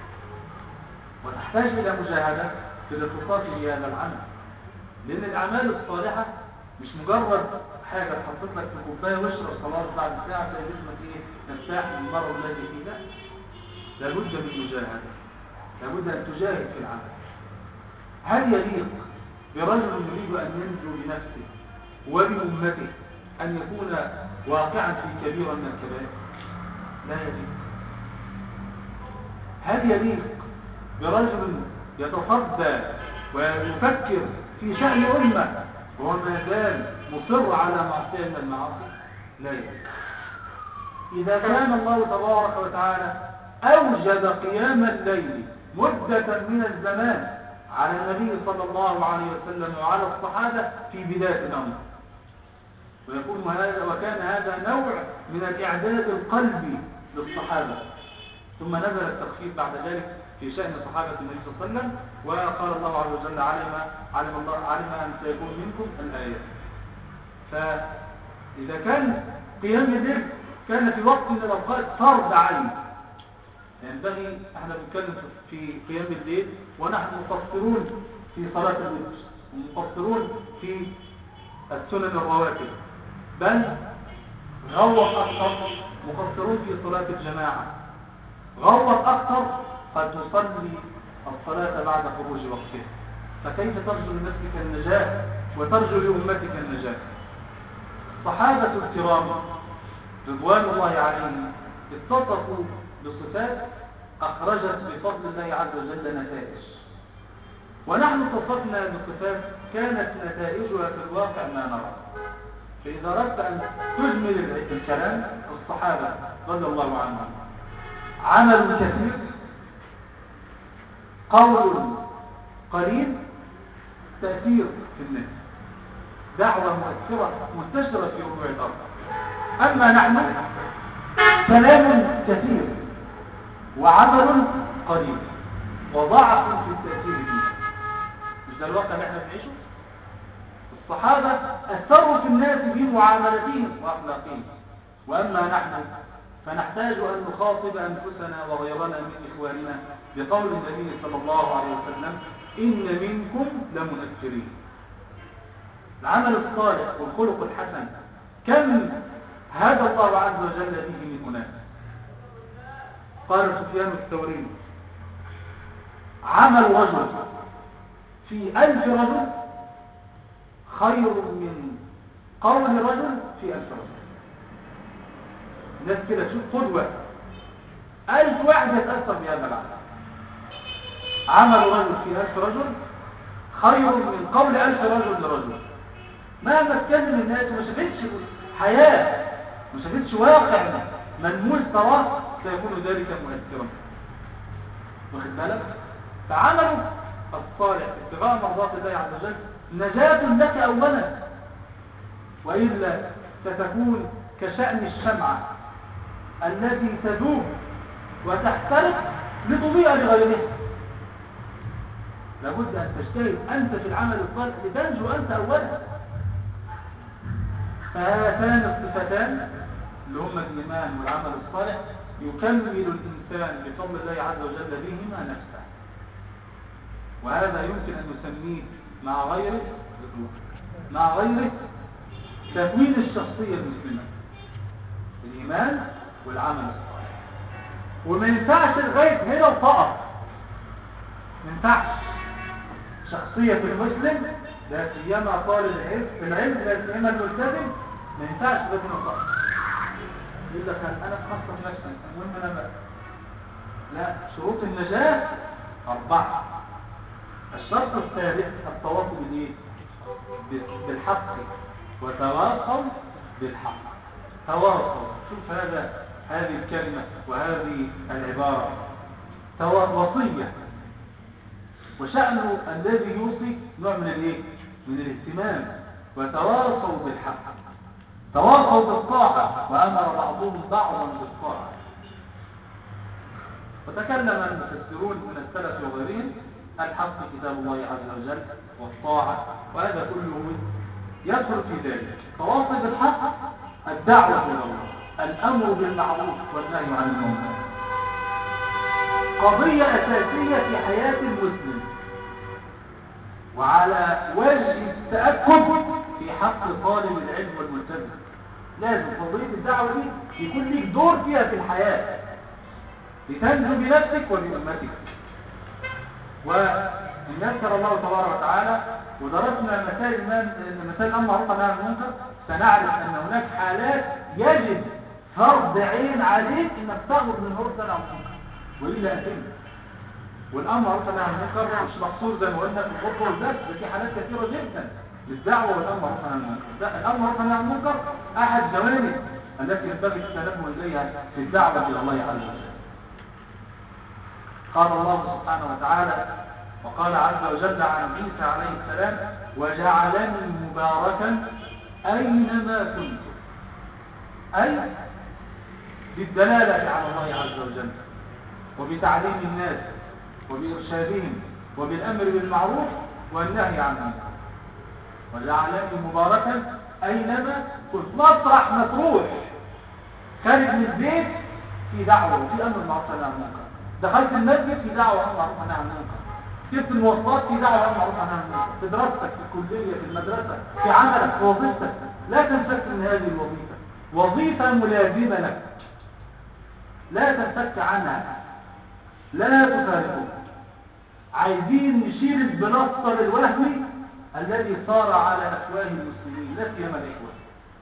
ونحتاج إلى مجاهدة في الاتصال بهذا العمل، لأن الأعمال الصالحة مش مجرد حاجة تحطت لك في كوباية واشرب خلاص بعد ساعة تلاقي جسمك ايه ترتاح من المرض الذي فيه. لا، لابد من مجاهدة، لابد ان تجاهد في العمل. هل يليق برجل يريد ان ينجو بنفسه وبأمته ان يكون واقعا في كبيرة من الكبائر؟ لا يليق. هل يليق برجل يتصدى ويفكر في شأن أمة وهو ما زال مصر على معصية من المعاصي؟ لا يليق. إذا كان الله تبارك وتعالى أوجد قيام الليل مدة من الزمان على النبي صلى الله عليه وسلم وعلى الصحابة في بداية الأمر، ويكون هذا وكان هذا نوع من الإعداد القلبي للصحابة، ثم نزل التخفيف بعد ذلك في شأن صحابة النبي صلى الله عليه وسلم، وقال الله عز وجل علم علم الله علم أن سيكون منكم الآيات. فإذا كان قيام الليل كان في وقت من الأوقات فرض عين، ينبغي، احنا بنتكلم في قيام الليل ونحن مقصرون في صلاة الوتر ومقصرون في السنن الرواتب، بل غوط أكثر مقصرون في صلاة الجماعة، غوط أكثر قد تصلي الصلاة بعد خروج وقتها. فكيف ترجو لنفسك النجاة وترجو لأمتك النجاة؟ الصحابة الكرام رضوان الله عليهم اتصفوا بصفات أخرجت بفضل الله عز وجل نتائج، ونحن اتصفنا بصفات كانت نتائجها في الواقع ما نرى. فإذا أردت أن تجمل الكلام، الصحابة رضي الله عنهم عمل كثير، قول قليل، تأثير في الناس، دعوة مؤثرة منتشرة في ربوع الأرض. أما نحن كلام كثير وعمل قليل وضعف في التأثير فيه. مش ده الواقع اللي احنا بنعيشه؟ الصحابة أثروا في الناس بمعاملتهم وأخلاقهم، وأما نحن فنحتاج أن نخاطب أنفسنا وغيرنا من إخواننا بقول النبي صلى الله عليه وسلم: إن منكم لمؤثرين. العمل الصالح والخلق الحسن كم هدى الله عز وجل به من أناس. قال سفيان الثوري: عمل رجل في ألف رجل خير من قول رجل في ألف رجل. الناس كده تشوف قدوة، ألف واحد يتأثر بهذا العمل. عمل رجل في ألف رجل خير من قول ألف رجل لرجل. مهما تكلم الناس وما شافتش حياة، ما شافتش واقع ملموس تراه، سيكون ذلك مؤثرا. واخد بالك؟ فعمله الصالح ابتغاء مرضات الله عز وجل نجاة لك أولا، وإلا ستكون كشأن الشمعة التي تذوب وتحترق لتضيء لغيرها. لابد أن تجتهد أنت في العمل الصالح لتنجو أنت أولا. فهاتان الصفتان اللي هما الإيمان والعمل الصالح يكمل الإنسان بفضل الله عز وجل بهما نفسه، وهذا يمكن أن نسميه مع غيره مع غيره تكوين الشخصية المسلمة، الإيمان والعمل الصالح. وما ينفعش لغاية هنا وفقط، ما ينفعش شخصية المسلم لا سيما طالب العلم العلم لا سيما الملتزم، ما ينفعش لغاية هنا وفقط. يقول لك أنا بخصص نفسي، المهم أنا بقى. لا، شروط النجاة أربعة. الشرط الثالث التواصل بالإيه؟ بالحق، وتواصل بالحق. تواصل، شوف هذا هذه الكلمة وهذه العبارة وصية، وشأنه الذي يوصي نوع من الايه؟ من الاهتمام. وتواصل بالحق، تواصل بالطاعة، وأمر بعضهم بعضا بالطاعة. وتكلم المفسرون من السلف وغيرهم: الحق كتاب الله عز وجل، والطاعة، وهذا كله يدخل في ذلك. تواصل بالحق، الدعوة إلى الله، الأمر بالمعروف والنهي عن المنكر، قضية أساسية في حياة المسلم، وعلى وجه التأكد في حق طالب العلم والملتزم. لازم قضية الدعوة دي يكون لك دور فيها في الحياة لتنجو بنفسك وبأمتك. ونذكر الله تبارك وتعالى ودرسنا مسائل مسائل الأمر معروف والنهي عن المنكر، سنعرف أن هناك حالات يجب فرض عين عليك انك تأمر بالمعروف والنهي عن المنكر وإلا أتم. والأمر معروف والنهي عن المنكر مش مقصور زي ما قلنا في الخطبة والدرس، في حالات كثيرة جدا للدعوة والأمر معروف والنهي عن المنكر. الأمر معروف والنهي عن المنكر أحد جوانب التي ينبغي التنبه إليها في الدعوة إلى الله عز وجل. قال الله سبحانه وتعالى وقال عز وجل عن عيسى عليه السلام: وجعلني مباركا أينما كنت، أي بالدلالة على الله عز وجل وبتعليم الناس وبإرشادهم وبالأمر بالمعروف والنهي عن المنكر. وجعلني مباركا أينما كنت، مطرح ما تروح خارج من البيت في دعوة وفي أمر بالمعروف والنهي عن المنكر. دخلت المسجد في دعوة عن معروف عنها عن المنكر، سبت المواصلات في دعوة عن معروف عنها عن المنكر، في دراستك في الكلية في المدرسة في عملك في وظيفتك، لا تنفك من هذه الوظيفة، وظيفة ملازمة لك لا تنفك عنها، لا تفارقه. عايزين نشيل البلاستر الوهمي الذي صار على أفواه المسلمين لا سيما الإخوة،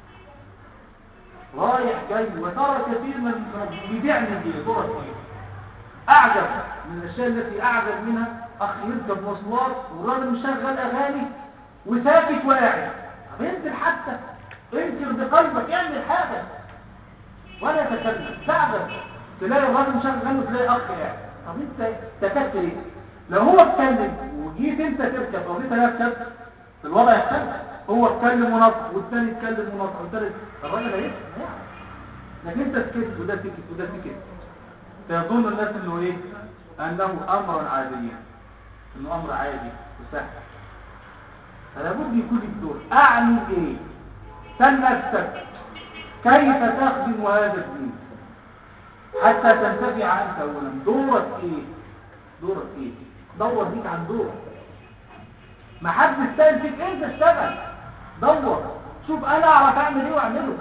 رايح جاي، وترى كثير من المتربين بيعمل دي صورة كثير. أعجب من الأشياء التي أعجب منها أخ يركب مواصلات والراجل مشغل أغاني وساكت واعي. طب انزل حتى انكر بقلبك، اعمل حاجة ولا تكلم. تعجب تلاقي الراجل مشغل أغاني وتلاقي أخ قاعد. طب انت تكتب ايه؟ لو هو اتكلم وجيت انت تركب او انت تركب الوضع يختلف. هو اتكلم ونصح والثاني اتكلم ونصح والثالث، الراجل هيسمع لكن انت سكت وده سكت وده سكت، فيظن الناس انه ايه؟ انه امرا عاديا، انه امر عادي وسهل. فلا بد يكون لك دور. اعني ايه؟ سل نفسك كيف تخدم هذا الدين حتى تنتفع عنك اولا. دورك ايه؟ دورك ايه؟ دور بيك عن دورك. ما حد يستاهل فيك، انت اشتغل دور، شوف انا اعرف اعمل ايه واعمله.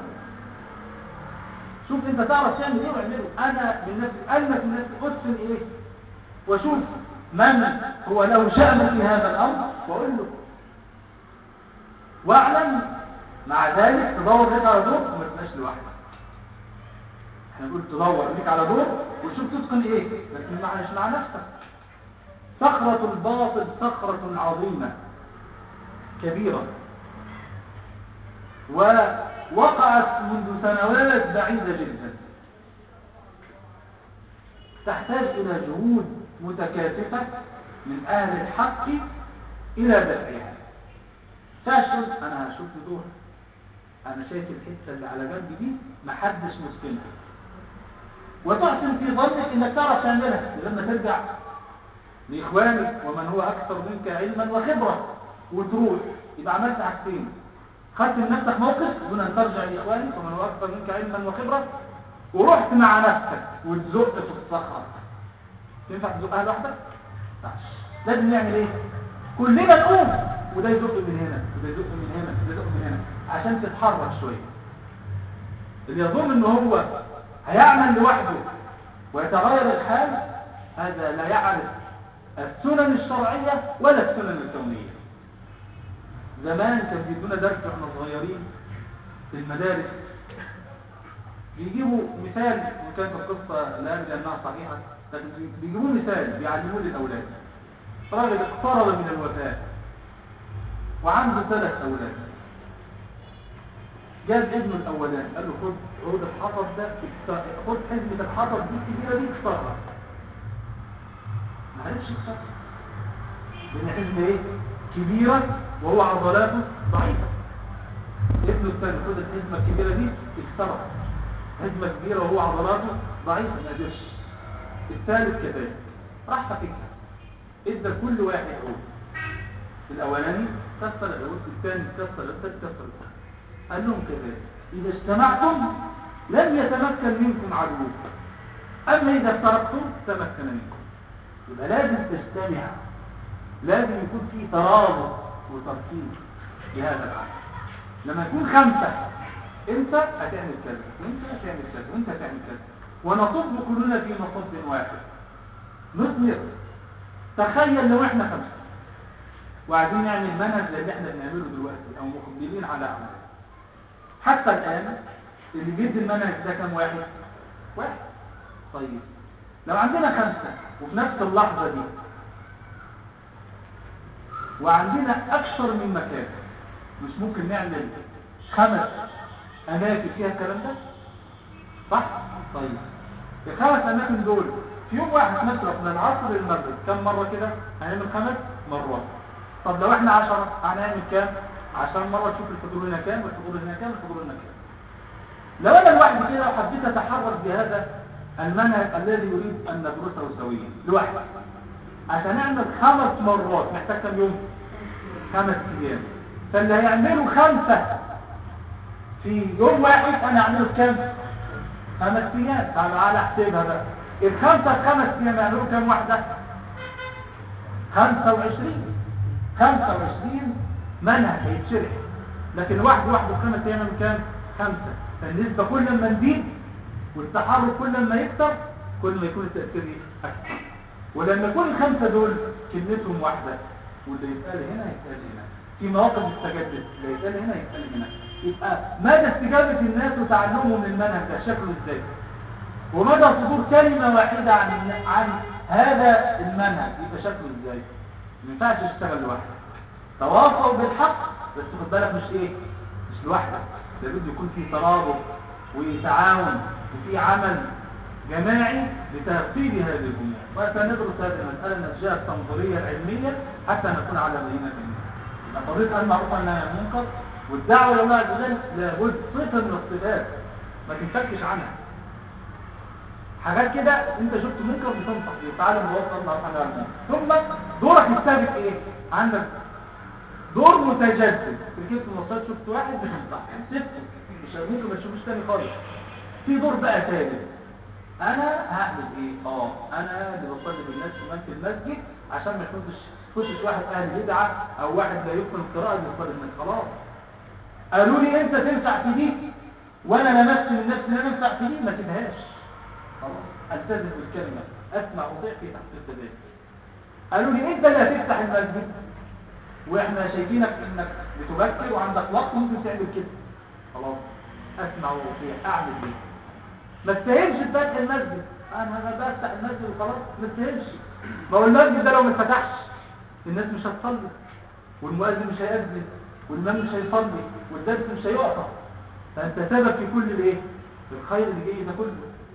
شوف انت تعرف تعمل ايه واعمله. انا من نفسي الف من نفسي اسفل ايه واشوف من هو له شأن في هذا الامر واقول له، واعلم مع ذلك تدور لك على دور وما تبقاش لوحدك. احنا نقول تدور لك على دور وشوف تتقن ايه، بس مع مش مع نفسك. صخرة الباطل صخرة عظيمة كبيرة، ووقعت منذ سنوات بعيدة جدا، تحتاج إلى جهود متكاتفة من أهل الحق إلى دفعها. تشعر أنا هشوف دور، أنا شايف الحتة اللي على جنبي دي محدش مسكنها، وتحسن في ظنك إنك تعرف تعملها. لما ترجع لإخوانك ومن هو أكثر منك علما وخبرة وتروح، يبقى عملت حاجتين: خدت من نفسك موقف دون أن ترجع لإخوانك ومن هو أكثر منك علما وخبرة، ورحت مع نفسك وتزق في الصخرة. ينفع تزقها لوحدك؟ لازم نعمل إيه؟ كلنا نقوم، وده يزق من هنا وده يزق من هنا وده يزق من هنا عشان تتحرك شوية. اللي يظن إنه هو هيعمل لوحده ويتغير الحال، هذا لا يعرف السنن الشرعية ولا السنن الكونية. زمان كان بيدونا درس واحنا صغيرين في المدارس، بيجيبوا مثال، وكانت القصة لا أدري أنها صحيحة، لكن بيجيبوا مثال بيعلموه للأولاد. راجل اقترب من الوفاة وعنده ثلاث أولاد، جاب ابنه الأولاني قال له خد عود الحطب ده، خد حزمة الحطب دي الكبيرة دي اكسرها. ما عرفش يكسرها لأن حزمة ايه؟ كبيرة وهو عضلاته ضعيفة. ابنه الثاني خد الحزمة الكبيرة دي اكسرها، حزمة كبيرة وهو عضلاته ضعيفة ما قدرش. الثالث كذلك راح فكها، ادى كل واحد عود. الأولاني كسر العود، الثاني كسر، الثالث كسر. قال لهم كذلك إذا اجتمعتم لم يتمكن منكم عدوكم، أما إذا افترقتم تمكن منكم. يبقى لازم تجتمع، لازم يكون في ترابط وتركيز في هذا العمل. لما يكون خمسة، انت هتعمل كذا وانت هتعمل كذا وانت هتعمل كذا، ونصب كلنا في مصب واحد نثمر. تخيل لو احنا خمسة وقاعدين نعمل منهج زي اللي احنا بنعمله دلوقتي او مقبلين على عمل. حتى الان اللي بيدي المنهج ده كم واحد؟ واحد. طيب لو عندنا خمسة وفي نفس اللحظة دي وعندنا اكثر من مكان، مش ممكن نعمل خمس اماكن فيها الكلام ده؟ صح؟ طيب الخمس اماكن دول في يوم واحد نصرف من العصر للمغرب كم مرة كده؟ هنعمل خمس مرات. طب لو احنا عشرة هنعمل كام؟ عشان مرة تشوف الحضور هنا كام والحضور هنا كام والحضور هنا كام. لو انا لوحدي كده وحبيت اتحرك بهذا المنهج الذي يريد ان ندرسه سويا لوحدي عشان نعمل خمس مرات محتاج كم يوم؟ خمس ايام. فاللي هيعملوا خمسة في يوم واحد انا اعمله كام؟ خمس ايام. تعالى على احسبها بقى، الخمسة خمس أيام يعملوا كم واحدة؟ خمسة وعشرين خمسة وعشرين منهج هيتشرح، لكن واحد واحد وخمس أيام من كام؟ خمسة. فالنسبة كل ما نزيد والتحرك كل ما يكتر كل ما يكون التأثير أكثر. ولما يكون الخمسة دول كلمتهم واحدة، واللي يتقال هنا يتقال هنا في مواقف استجابت، اللي يتقال هنا يتقال هنا، يبقى مدى استجابة الناس وتعلمهم المنهج ده شكله ازاي، ومدى صدور كلمة واحدة عن عن هذا المنهج يبقى شكله ازاي. ما ينفعش تشتغل لوحدك، تواصلوا بالحق بس خد بالك مش ايه مش لوحدك، لابد يكون في ترابط وتعاون وفي عمل جماعي لتنفيذ هذه الامور. وسندرس هذه المساله من الجهه التنظيريه العلميه حتى نكون على بينه منها. قضيه المعروف عن المنكر والدعوه الى الله عز وجل لابد صفه من الصفات ما تنفكش عنها. حاجات كده انت شفت منكر بتنصح بيه، تعالى نوصل المعروف عن المنكر. ثم دورك السابق ايه؟ عندك دور متجدد. ركبت المواصلات شفت واحد بتنصح سبته، مش ممكن ما تشوفوش تاني خالص. في دور بقى ثالث، انا هعمل ايه؟ اه انا اللي بصلي بالناس كمان في المسجد عشان ما يكونش كنتش واحد اهل بدعه او واحد لا يفهم القراءه بيصلي بالناس. خلاص قالوا لي انت تنفع في دي وانا لمست من نفسي ان انا انفع في دي، ما تبهاش. خلاص التزم بالكلمه، اسمع وطيع في تحت الثبات. قالوا لي انت اللي هتفتح المسجد واحنا شايفينك انك بتبكر وعندك وقت ممكن تعمل كده. خلاص اسمع وطيع، اعمل ايه؟ ما تستاهلش فتح المسجد، انا انا بفتح المسجد وخلاص. ما تستاهلش، ما هو المسجد ده لو ما اتفتحش الناس مش هتصلي والمؤذن مش هيأذن والامام مش هيصلي والدرس مش هيقطع، فانت سبب في كل الايه الخير اللي جاي ده كله.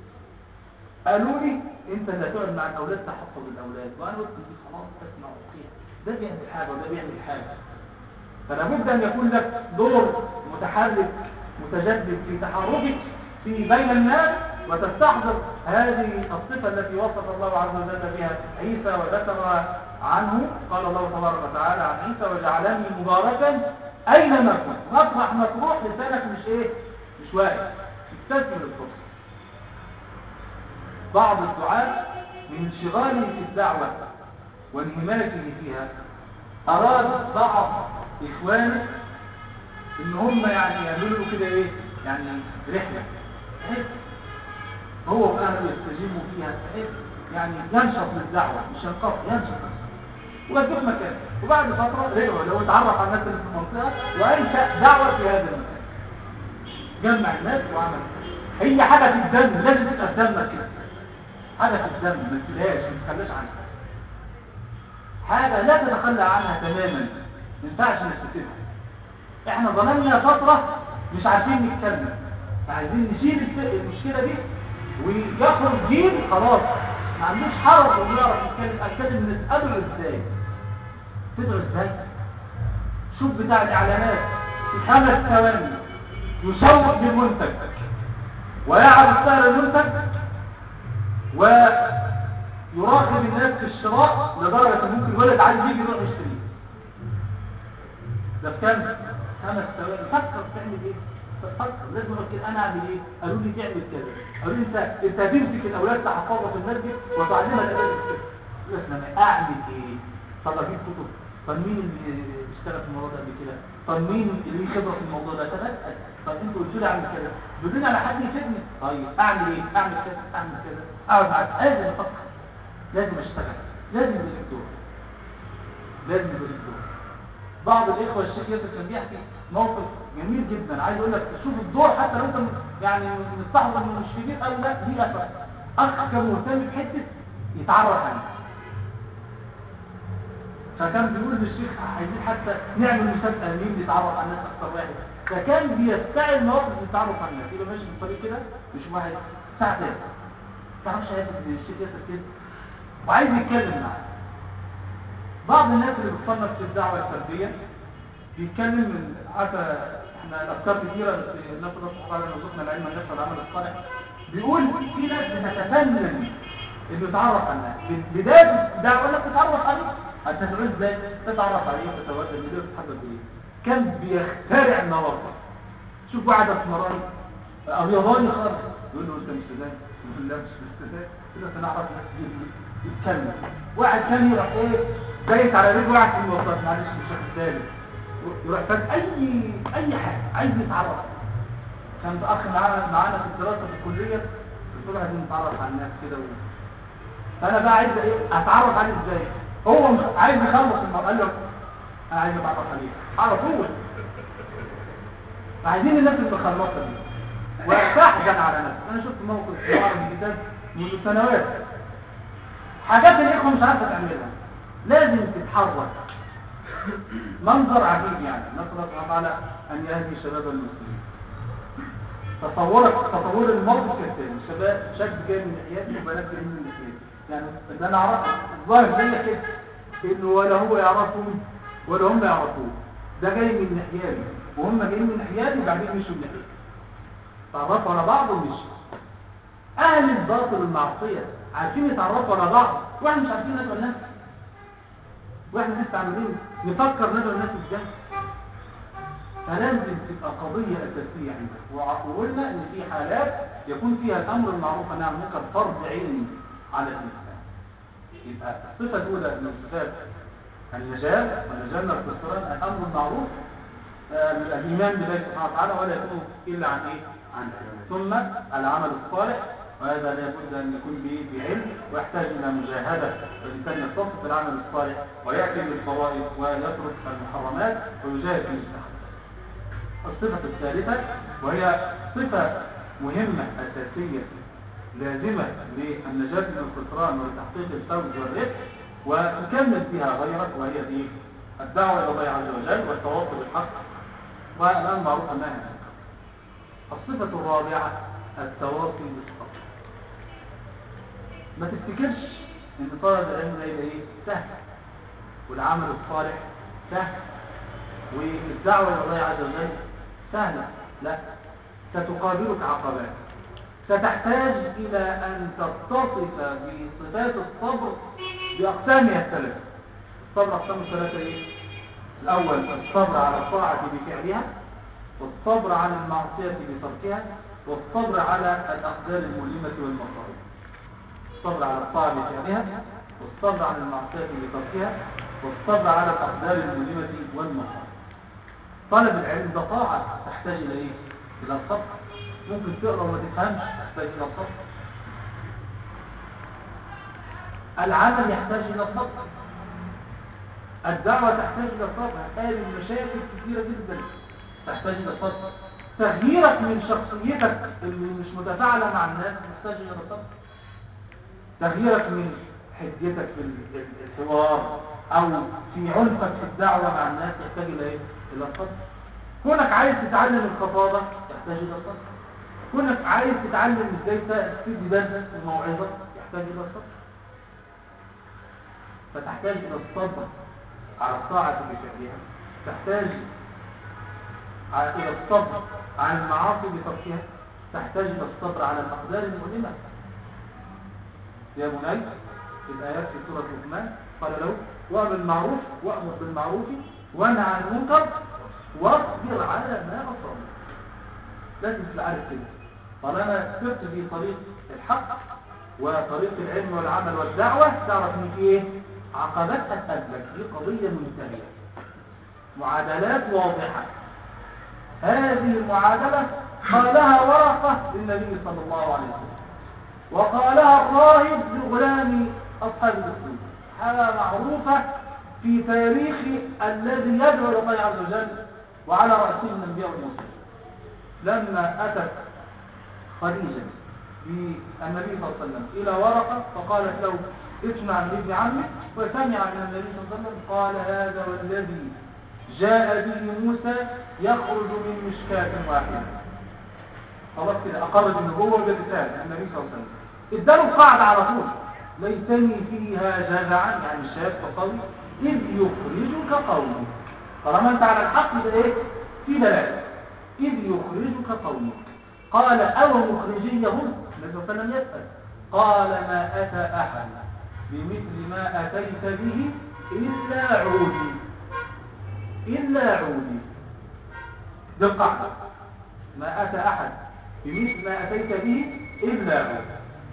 قالوا لي انت اللي هتقعد مع الاولاد تحفظ الاولاد، وانا قلت دي خلاص اسمع وطيع، ده بيعمل حاجه وده بيعمل حاجه. فلا بد ان يكون لك دور متحرك متجدد في تحركك في بين الناس وتستحضر هذه الصفة التي وصف الله عز وجل بها عيسى وذكر عنه. قال الله تبارك وتعالى عن عيسى وجعلني مباركا أينما كنت. مطرح ما تروح لسانك مش ايه مش واقف، استثمر الفرصة. بعض الدعاة من انشغاله في الدعوة وانهماكه فيها أراد بعض إخوانه إن هم يعني يعملوا كده ايه يعني رحلة هو وأهله يستجيبوا فيها يعني ينشط للدعوة مش ينقص، ينشط ويجيب مكان. وبعد فترة رجعوا لو اتعرف على الناس اللي في المنطقة وأنشأ دعوة في هذا المكان، جمع الناس وعمل. هي حاجة في الدم لازم تبقى في دمك كده، حاجة في الدم ما تسيبهاش ما تتخلاش عنها، حاجة لا تتخلى عنها تماما ما ينفعش انك تسيبها. احنا ظلمنا فترة مش عارفين نتكلم، عايزين نشيل المشكلة دي ويخرج جيل خلاص ما عندوش حرج انه يعرف يتكلم. اتكلم نسأله ازاي تدعو ازاي. شوف بتاع الاعلانات في خمس ثواني يسوق بالمنتج ويعرف سعر المنتج ويراقب الناس في الشراء لدرجة ممكن الولد عايز يجي يروح يشتري. ده بكام؟ خمس ثواني. فكر تعمل ايه؟ فكر لازم اقول كده انا اعمل ايه؟ قالوا لي تعمل كذا، قالوا لي انت انت هتمسك الاولاد تحفظها في المسجد وتعلمها الاداب الفقهي. قلت انا اعمل ايه؟ طب اجيب كتب، طب مين اللي اشتغل في الموضوع ده قبل كده؟ طب مين اللي ليه خبره في الموضوع ده؟ طب اسال، طب انتوا قلتوا لي اعمل كذا، بدون على حد يفيدني. طيب اعمل ايه؟ اعمل كذا اعمل كذا، اقعد معاك. لازم افكر، لازم اشتغل، لازم يبقى لك دور، لازم يبقى لك دور. بعض الاخوه الشيخ ياسر كان بيحكي موقف جميل جدا، عايز اقول لك شوف الدور حتى لو انت يعني مستحضر انه مش كبير او لا ليه اثر. اخ كان مهتم بحته يتعرف عنه، فكان بيقول للشيخ عايزين حتى نعمل مسابقه مين يتعرف على الناس اكثر واحد، فكان بيستعمل مواقف التعرف على الناس. يبقى ماشي في الطريق كده مش واحد ساعه تاني ما تعرفش هياخد الشيخ ياسر كده وعايز يتكلم معاه. بعض الناس اللي بتصنف في الدعوه الفرديه بيتكلم من عارفه احنا الافكار كتيره بس الناس الله سبحانه رزقنا العلم والنفس والعمل الصالح. بيقول في ناس بتتفنن انه يتعرف على الناس. بدايه الدعوه لك تتعرف عليه، هتدعو ازاي؟ تتعرف عليه وتتوجه اليه وتتحدث اليه. كان بيخترع النواقص. شوف واحد اسمراني ابيضاني خالص يقول له انت مش سوداني، يقول لا مش سوداني، كده سنعرف يتكلم. واحد ثاني يروح ايه دايس على رجل واحد في المواصلات، معلش مش واخد بالي، يروح فات اي اي حاجه عايز يتعرف. كان ده اخ معانا معانا في الدراسه في الكليه، قلت له عايزين نتعرف على الناس كده و... فانا بقى عايز ايه اتعرف عليه ازاي؟ هو مش عايز يخلص الموضوع، قال له انا عايز اتعرف عليه على طول. عايزين الناس اللي مخلصه دي وتحزن على نفسك. انا شفت موقف في عربي جدا منذ سنوات، حاجات الاخوه مش عارفه تعملها، لازم تتحرك. منظر عجيب يعني، نسال الله سبحانه وتعالى ان يهدي شباب المسلمين. تصورك تصور الموقف كالتالي، شباب شاب جاي من ناحيتي وبنات جايين من ناحيتي، يعني ده انا اعرفه الظاهر زي كده انه ولا هو يعرفهم ولا هم يعرفوه، ده جاي من ناحيتي وهم جايين من ناحيتي وبعدين مشوا من ناحيتي، تعرفوا على بعض ومشوا. اهل الباطل والمعصيه عارفين يتعرفوا على بعض واحنا مش عارفين ندعو الناس، واحنا لسه عاملين نفكر ندعو الناس ازاي. فلازم تبقى قضيه اساسيه عندك. وقلنا ان في حالات يكون فيها الامر المعروف والنهي عن المنكر فرض عين على الانسان. يبقى الصفه الاولى من صفات النجاه والنجاه من الخسران الامر المعروف، الايمان بالله سبحانه وتعالى، ولا يكون الا عن ايه؟ عن علم. ثم العمل الصالح، وهذا لا بد ان يكون به بعلم ويحتاج الى مجاهده، والانسان يتصف بالعمل الصالح وياتي بالفوائد ويترك المحرمات ويجاهد في المستحب. الصفه الثالثه وهي صفه مهمه اساسيه لازمه للنجاه من الخسران ولتحقيق الفوز والربح وتكمل فيها غيرك، وهي دي الدعوه الى الله عز وجل والتواصي بالحق والامر بالمعروف والنهي عن المنكر. الصفه الرابعه التواصي بالصبر. ما تفتكرش ان طلب العلم ده يبقى ايه سهل والعمل الصالح سهل والدعوه الى الله عز وجل سهله، لا، ستقابلك عقبات، ستحتاج الى ان تتصف بصفات الصبر باقسامها الثلاثه. الصبر اقسام الثلاثه ايه؟ الاول الصبر على الطاعه بفعلها، والصبر على المعصيه بتركها، والصبر على الاقدار المؤلمه والمصائب. الصبر على الطاعه بفعلها، والصبر على المعصيه بتركها، والصبر على الاقدار المؤلمه والمصائب. طلب العلم ده طاعه تحتاج الى ايه؟ الى الصبر. ممكن تقرا وما تفهمش، تحتاج الى الصبر. العمل يحتاج الى الصبر. الدعوه تحتاج الى الصبر، هتقابل مشاكل كثيره جدا تحتاج الى الصبر. تغييرك من شخصيتك اللي مش متفاعله مع الناس محتاج الى الصبر. تغييرك من حدتك في الحوار او في عنفك في الدعوه مع الناس يحتاج الى ايه؟ الى الصبر. كونك عايز تتعلم الخطابه يحتاج الى الصبر. كونك عايز تتعلم ازاي تدي درس الموعظه يحتاج الى الصبر. فتحتاج الى الصبر على الطاعه بفعلها، تحتاج الى الصبر على المعاصي بتركها، تحتاج الى الصبر على الاقدار المؤلمه. يا بني في الايات في سوره لقمان قال له وامر بالمعروف وامر بالمعروف وانهى عن المنكر واصبر على ما اصابك. لازم تبقى عارف كده، طالما سرت في طريق الحق وطريق العلم والعمل والدعوه تعرف ان في ايه؟ عقبات هتقابلك، دي قضيه منتهيه، معادلات واضحه. هذه المعادله قالها ورقه للنبي صلى الله عليه وسلم، وقالها الراهب لغلام اصحاب الاسلام، حاله معروفه في تاريخ الذي يدعو الى الله عز وجل وعلى راسهم الانبياء والمرسلين. لما اتت خديجه بالنبي صلى الله عليه وسلم الى ورقه فقالت له اسمع من ابن عمك، وسمع من النبي صلى الله عليه وسلم قال هذا والذي جاء به موسى يخرج من مشكاة واحدة. خلاص كده أقر بالنبوة بالرسالة النبي صلى الله عليه وسلم. اداله القاعدة على طول، ليتني فيها جزعا يعني شاب وقوي إذ يخرجك قومك. طالما أنت على الحق ده إيه؟ في دلالة. إذ يخرجك قومك. قال أو مخرجيهم؟ النبي صلى الله عليه وسلم يسأل. قال ما أتى أحد بمثل ما أتيت به إلا عودي إلا عودي. دي القاعدة، ما أتى أحد بمثل ما أتيت به إلا عودي.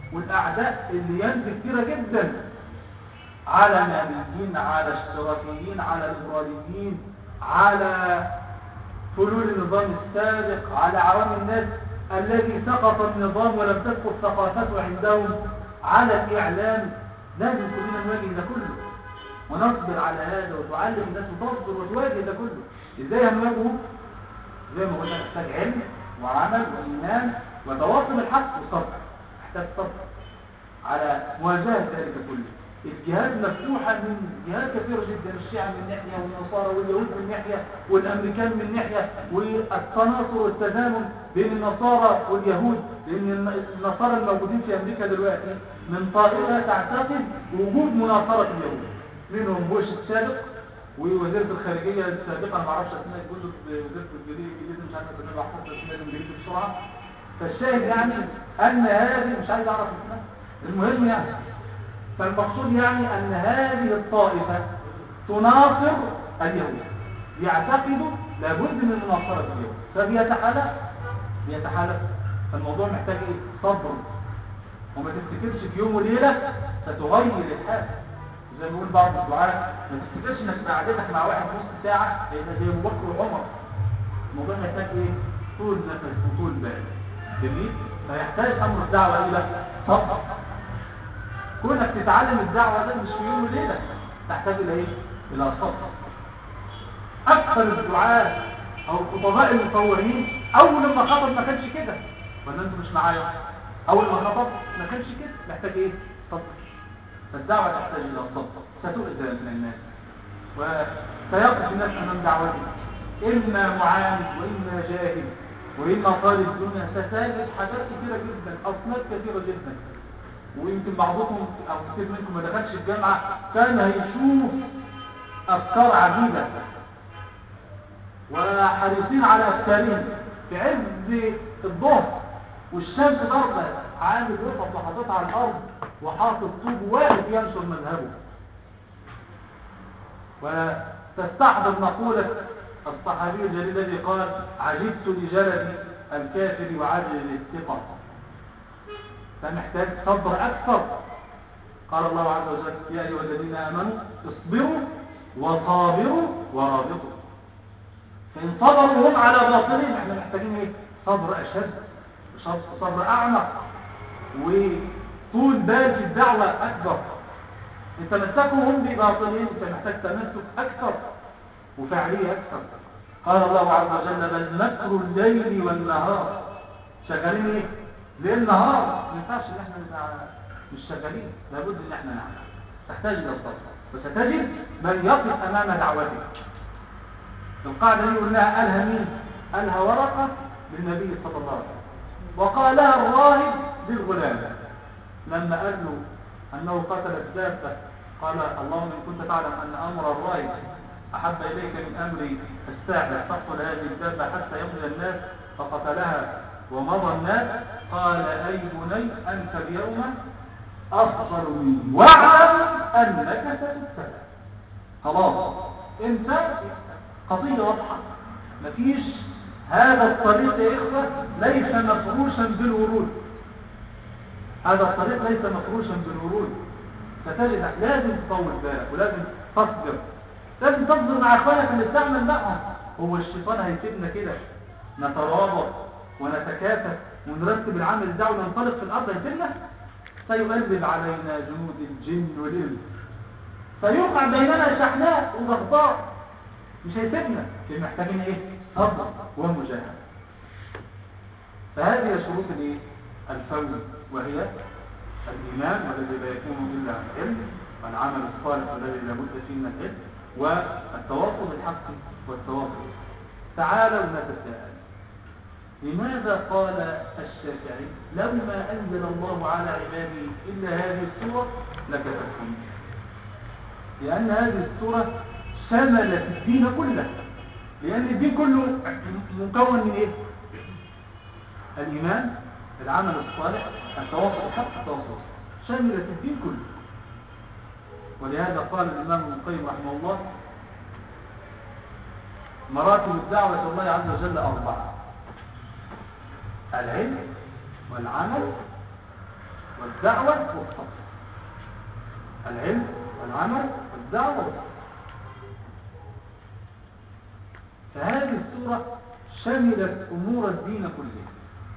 والأعداء اللي ينزل كتيرة جدا على نابليين، على اشتراكيين، على الإبراريين، على فلول النظام السابق، على عوام الناس الذي سقط النظام ولم تسقط ثقافته عندهم، على الإعلام. لازم كلنا نواجه ده كله ونصبر على هذا، وتعلم الناس وتصبر وتواجه ده كله. ازاي هنواجهه؟ زي ما قلنا محتاج علم وعمل وإيمان وتواصل الحق وصبر. محتاج صبر على مواجهة ذلك كله. الجهاد مفتوحة من جهات كثيرة جدا، الشيعة من ناحية والنصارى واليهود من ناحية والأمريكان من ناحية، والتناصر والتزامن بين النصارى واليهود، لأن النصارى الموجودين في أمريكا دلوقتي من طائفة تعتقد وجود مناصرة اليهود، منهم بوش السابق ووزيرة الخارجية السابقة، أنا ما اعرفش اسمها، يقول له وزيرة الجديدة مش عارف اسمها، بحفظ اسمها الإنجليزي بسرعة. فالشاهد يعني أن هذه مش عايز أعرف اسمها، المهم يعني فالمقصود يعني أن هذه الطائفة تناصر اليهود، يعتقدوا لابد من مناصرة اليهود، فبيتحالف بيتحالف فالموضوع محتاج ايه؟ صبر، وما تفتكرش في يوم وليلة ستغير الحال. زي ما بيقول بعض الدعاة، ما تفتكرش انك قعدتك مع واحد نص ساعة هيبقى زي ابو بكر وعمر. الموضوع محتاج ايه؟ طول نفس وطول بال. جميل؟ فيحتاج امر الدعوة الى صبر. كونك تتعلم الدعوة ده مش في يوم وليلة، تحتاج الى ايه؟ الى صبر. اكثر الدعاة او الخطباء المصورين اول ما خطب ما كانش كده، ولا انتوا مش معايا؟ اول ما خطب ما كانش كده، محتاج ايه؟ صبر. فالدعوة تحتاج الى صبر، ستؤذى من الناس وسيقف الناس امام دعوته، اما معاند واما جاهل واما طالب دنيا. ستجد حاجات كثيرة جدا، اصناف كثيرة جدا، ويمكن بعضكم او كثير منكم ما دخلش الجامعة كان هيشوف افكار عجيبة وحريصين على افكارهم في عز الظهر والشمس ضربة، عامل وقف وحاططها على الارض وحاطط طوب واقف ينشر مذهبه. وتستحضر مقولة الصحابي الجليل الذي قال: عجبت لجلد الكافر وعجل للثقة. فمحتاج صبر أكثر. قال الله عز وجل: يا أيها الذين آمنوا اصبروا وصابروا ورابطوا. فإن صبروا هم على باطلهم، احنا محتاجين ايه؟ صبر أشد، صبر أعمق، وطول بال في الدعوة أكبر. إن تمسكوا هم بباطلهم انت محتاج تمسك أكثر وفعلية أكثر. قال الله عز وجل: بل مكر الليل والنهار. شغالين ايه؟ ليل نهار، ما ينفعش ان احنا نبقى مش شغالين، لابد ان احنا نعمل. تحتاج الى الصبر، وستجد من يقف امام دعوتك. القاعده دي قلناها قالها مين؟ قالها ورقه للنبي صلى الله عليه وسلم، وقالها الراهب للغلام لما قال له انه قتل الدابه، قال: اللهم ان كنت تعلم ان امر الراهب احب اليك من امر الساعه تقتل هذه الدابه حتى يمضي الناس، فقتلها ومضى الناس. قال: أي بني أنت اليوم أفضل مني، واعلم أنك ستبتلى. خلاص انت قضية واضحة، مفيش. هذا الطريق يا إخوة ليس مفروشا بالورود، هذا الطريق ليس مفروشا بالورود. ستجد لازم تطول بالك ولازم تصبر، لازم تصبر مع اخوانك اللي بتعمل معهم. هو الشيطان هيسيبنا كده نترابط ونتكاتف ونرتب العمل الدعوي وننطلق في الارض؟ هيسيبنا؟ سيغلب علينا جنود الجن والانس، فيوقع بيننا شحناء وبغضاء، مش هيسيبنا. اللي محتاجين ايه؟ صبر ومجاهده. فهذه شروط الايه؟ الفوز، وهي الايمان والذي لا يكون الا العلم، والعمل الصالح الذي لا بد فيه من العلم، والتواصل بالحق والتواصل. تعالوا نتساءل: لماذا قال الشافعي: لما أنزل الله على عباده إلا هذه السورة لكفتهم؟ لأن هذه السورة شملت الدين كله، لأن الدين كله مكون من إيه؟ الإيمان، العمل الصالح، التواصل بالحق، التواصل، شملت الدين كله. ولهذا قال الإمام ابن القيم رحمه الله: مراتب الدعوة إلى الله عز وجل أربعة: العلم والعمل والدعوة والصبر. العلم والعمل والدعوة والصبر. فهذه السورة شملت أمور الدين كلها.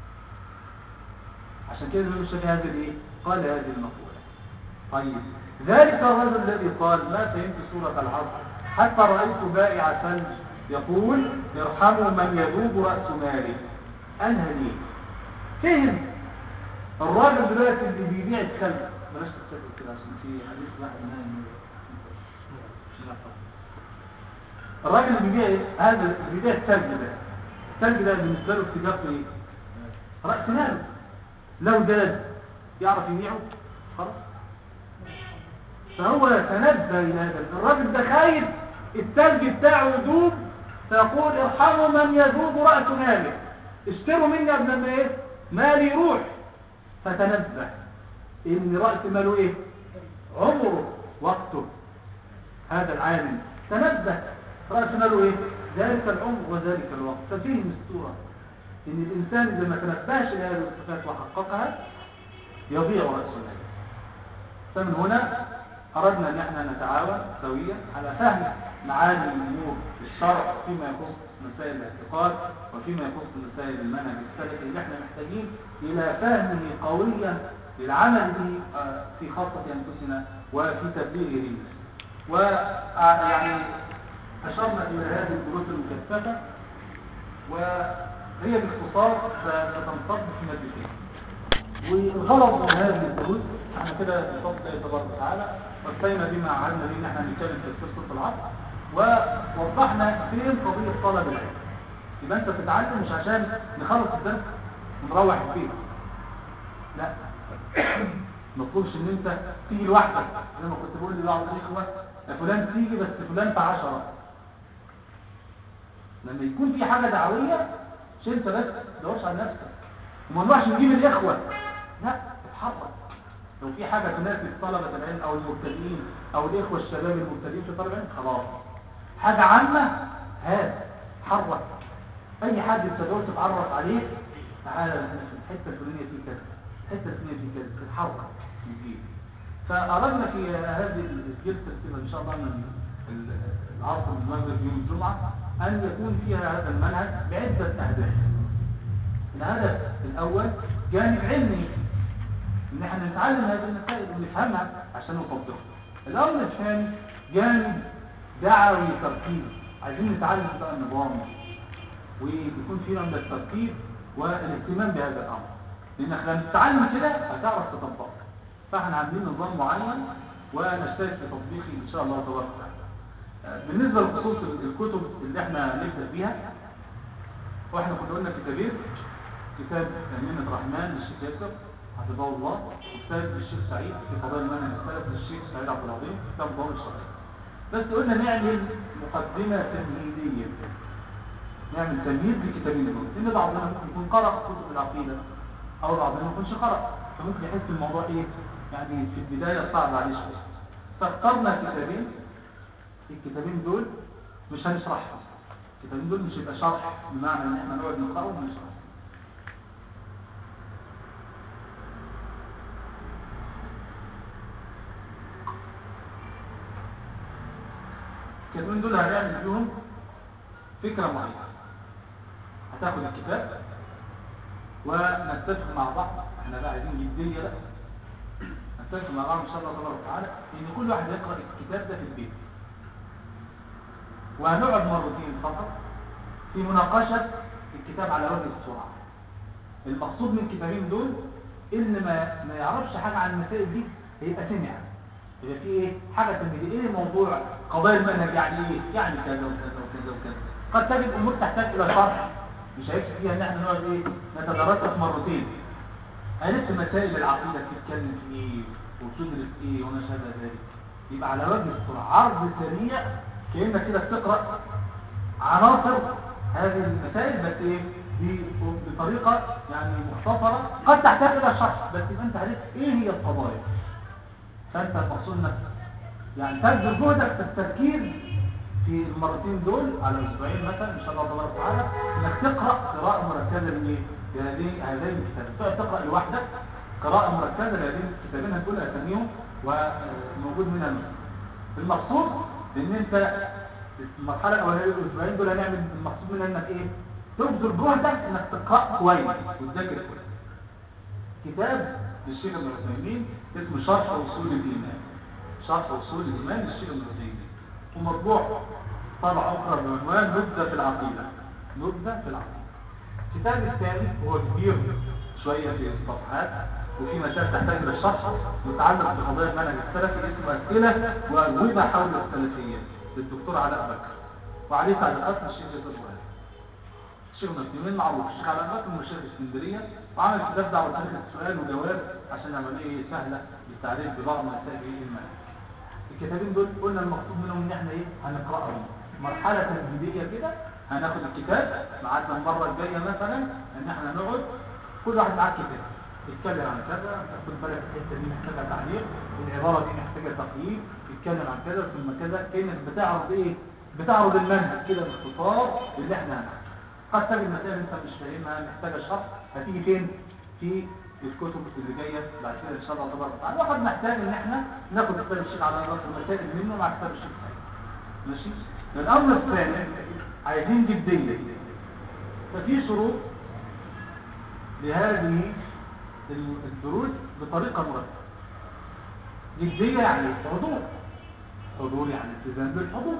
عشان كده الإمام الشافعي هذه الايه؟ قال هذه المقولة. طيب ذلك الرجل الذي قال ما فهمت سورة العصر حتى رأيت بائع ثلج يقول ارحموا من يذوب رأس ماله. أنهى ليه؟ فهم الراجل دلوقتي اللي بيبيع الثلج. بلاش تتكلم كده عشان في حديث واحد نايم. الراجل اللي بيبيع ايه؟ هذا اللي بيبيع الثلج ده. الثلج ده بالنسبة له تجارته ايه؟ رأس ماله. لو زاد يعرف يبيعه خلاص. فهو تنبه إلى هذا الراجل ده خايف الثلج بتاعه يذوب، فيقول ارحموا من يذوب رأس ماله، اشتروا مني قبل ما ايه مالي يروح. فتنبه ان رأس ماله ايه؟ عمره وقته. هذا العالم تنبه رأس ماله ايه؟ ذلك العمر وذلك الوقت. ففهم السورة ان الانسان اذا ما تنبهش لهذه الصفات وحققها يضيع رأس ماله. فمن هنا أردنا أن احنا نتعاون سويا على فهم معاني الأمور في الشرع فيما يخص مسائل الاعتقاد وفيما يخص مسائل المنهج السلفي اللي احنا محتاجين إلى فهمه قويا للعمل به في خاصة أنفسنا وفي تبليغه. ويعني أشرنا إلى هذه الدروس المكثفة وهي باختصار ستنصب في مادتين. والغرض من هذه الدروس احنا كده بفضل الله تبارك وتعالى وصينا بما عهدنا به ان احنا نتكلم في قصه العصر ووضحنا فين قضيه طلب العلم. يبقى انت بتتعلم مش عشان نخلص الدرس ونروح البيت، لا ما تطلبش ان انت تيجي لوحدك زي ما كنت بقول لبعض الاخوه فلان تيجي بس فلان في عشرة. لما يكون في حاجه دعويه مش انت بس ما تدورش على نفسك وما نروحش نجيب الاخوه، لا اتحرك. لو في حاجة تناسب طلبة العلم أو المبتدئين أو الإخوة الشباب المبتدئين في طلب العلم خلاص. حاجة عامة هات حرك. أي حد تقدر تتعرف عليه تعالى في الحتة الفلانية في كذا، الحتة الفلانية في كذا، تتحرك نجيب. فأردنا في هذه الجلسة إن شاء الله من العصر المغرب يوم الجمعة أن يكون فيها هذا المنهج بعدة أهداف. الهدف الأول جانب علمي ان احنا نتعلم هذه المسائل ونفهمها عشان نطبقها. الامر الثاني جانب دعوي تركيب، عايزين نتعلم بقى النظام ويكون في نوع من التركيب والاهتمام بهذا الامر، لانك لما تتعلم كده هتعرف تطبقه. فاحنا عاملين نظام معين ونشترك في تطبيقه ان شاء الله تبارك وتعالى. بالنسبه لخصوص الكتب اللي احنا نبدا بيها، واحنا كنا قلنا كتابين، كتاب منة الرحمن للشيخ ياسر حفظه الله، كتاب للشيخ سعيد في قضايا المنهج السلفي للشيخ سعيد عبد العظيم، كتاب ضوء الشرعي. بس قلنا نعمل مقدمه تمهيديه، نعمل تمهيد للكتابين دول، لان بعضنا ممكن يكون قرأ كتب العقيده او بعضنا ما يكونش قرأ، فممكن يحس الموضوع ايه يعني في البدايه صعب عليه شويه. فاخترنا كتابين، الكتابين دول مش هنشرحهم، الكتابين دول مش هيبقى شرح بمعنى ان احنا نقعد نقراهم ونشرح. الكتابين دول هنعمل فيهم فكرة معينة. هتاخد الكتاب ونتفق مع بعض، احنا بقى عايزين جدية بقى، نتفق مع بعض ان شاء الله تبارك وتعالى ان كل واحد يقرأ الكتاب ده في البيت، وهنقعد مرتين فقط في مناقشة الكتاب على وجه السرعة. المقصود من الكتابين دول ان ما ما يعرفش حاجة عن المسائل دي هيبقى سمع، يبقى في ايه حاجة تنبيه ايه موضوع قضايا المنهج يعني ايه، يعني كذا وكذا وكذا وكذا. قد تجد امور تحتاج الى شرح مش هيكفي فيها ان احنا نقعد ايه نتدرسها مرتين. عرفت مسائل العقيدة بتتكلم في ايه وبتدرس ايه وما شابه ذلك، يبقى على وجه السرعة عرض سريع كأنك كده بتقرأ عناصر هذه المسائل بس ايه بطريقة يعني مختصرة قد تحتاج الى شرح، بس يبقى انت عرفت ايه هي القضايا. فانت المقصود انك يعني تبذل جهدك في التركيز في المرتين دول على اسبوعين مثلا ان شاء الله تبارك وتعالى، انك تقرا قراءه مركزه لهذين هذين الكتاب. تقرا تقرا لوحدك قراءة مركزة لهذين الكتابين هتقول أساميهم وموجود منها نسخ. المقصود إن أنت المرحلة الأولانية الأسبوعين دول هنعمل المقصود منها إنك إيه؟ تبذل جهدك إنك تقرأ كويس وتذاكر كويس. كتاب للشيخ ابن عثيمين اسمه شرح أصول الإيمان. شرح أصول الإيمان للشيخ ابن عثيمين، ومطبوع طبعة أخرى بعنوان نبذة في العقيدة. نبذة في العقيدة. الكتاب الثاني هو كبير شوية في الصفحات وفي مسائل تحتاج إلى الشرح متعلق بقضايا المنهج السلفي اسمه أسئلة وأجوبة حول السلفية للدكتور علاء بكر، وعليه تعليقات من الشيخ يوسف وهاب. الشيخ ابن عثيمين معروف، الشيخ علاء بكر من مشايخ اسكندرية، وعمل كتاب دعوة تاريخ السؤال وجواب عشان عملية سهلة للتعريف ببعض مسائل المنهج. الكتابين دول قلنا المقصود منهم ان احنا ايه هنقراهم مرحله تمهيديه كده، هناخد الكتاب معانا المره الجايه مثلا ان احنا نقعد كل واحد معاه كتاب يتكلم عن كذا، تاخد بالك الحته دي محتاجه تعليق، العباره دي محتاجه تقييم، يتكلم عن كذا ثم كذا، كانك بتعرض ايه بتعرض المنهج كده باختصار اللي احنا هنعمله. قد تجد المسائل انت مش فاهمها محتاجه شرح، هتيجي فين في الكتب اللي جايه بعد كده ان شاء الله تبارك وتعالى. وقد نحتاج ان احنا ناخد كتاب الشيخ على نظر المسائل منه مع كتاب الشيخ. ماشي. الامر الثاني عايزين جديه. ففي شروط لهذه الدروس بطريقه مرتبه. جديه يعني حضور، حضور يعني التزام بالحضور.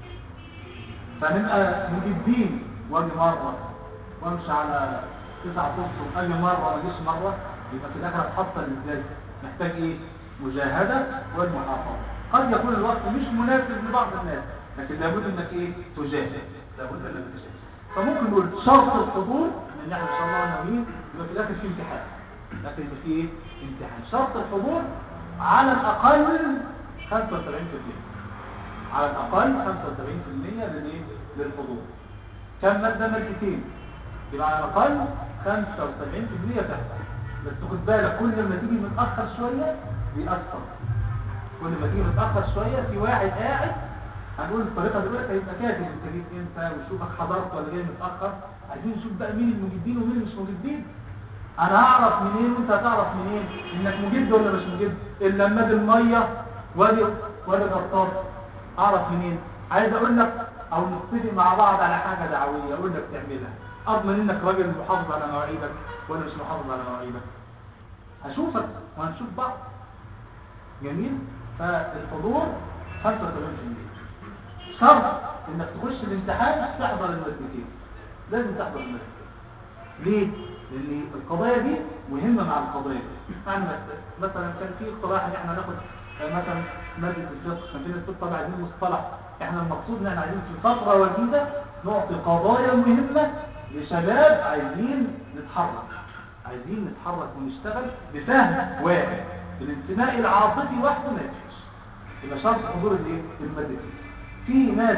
فنبقى مجدين واجي مره وامشي على تسعة فصل اي مرة ما اجيش مرة، يبقى في الاخر هتحصل ازاي؟ محتاج ايه؟ مجاهدة والمحافظة. قد يكون الوقت مش مناسب لبعض الناس، لكن لابد انك ايه؟ تجاهد، لابد انك تجاهد. فممكن نقول شرط الحضور ان احنا ان شاء الله ناويين يبقى في الاخر في امتحان، لكن يبقى في ايه؟ امتحان. شرط الحضور على الاقل خمسة وسبعين بالمية، على الاقل خمسة وسبعين بالمية للايه؟ للحضور. كم مادة؟ مادتين، يبقى على الأقل خمسة وسبعين بالمية تحصل. بس خد بالك كل ما تيجي متأخر شوية بيأثر، كل ما تيجي متأخر شوية في واحد قاعد هنقول الطريقة دلوقتي هيبقى كاتب انت جيت امتى وشوفك حضرت ولا جاي متأخر. عايزين نشوف بقى مين المجدين ومين مش مجدين. انا هعرف منين وانت هتعرف منين انك مجد ولا مش مجد؟ الا لما ادي المية وادي وادي الغطاس اعرف منين؟ عايز اقول لك او نتفق مع بعض على حاجة دعوية اقول لك تعملها، اضمن انك راجل محافظ على مواعيدك ولا مش محافظ على مواعيدك؟ هشوفك وهنشوف بعض. جميل. فالحضور خمسة وسبعين بالمية. شرط انك تخش الامتحان تحضر المادتين، لازم تحضر المادتين. ليه؟ لان القضايا دي مهمه مع القضايا دي. يعني مثلا كان في اقتراح ان احنا ناخد مثلا ماده الفقه، كان في ناس طبعا عايزين مصطلح، احنا المقصود ان احنا عايزين في فتره وجيزه نعطي قضايا مهمه لشباب عايزين نتحرك، عايزين نتحرك ونشتغل بفهم واحد. الانتماء العاطفي وحده ما يكفيش، يبقى شرط حضور الايه؟ المادتين. في ناس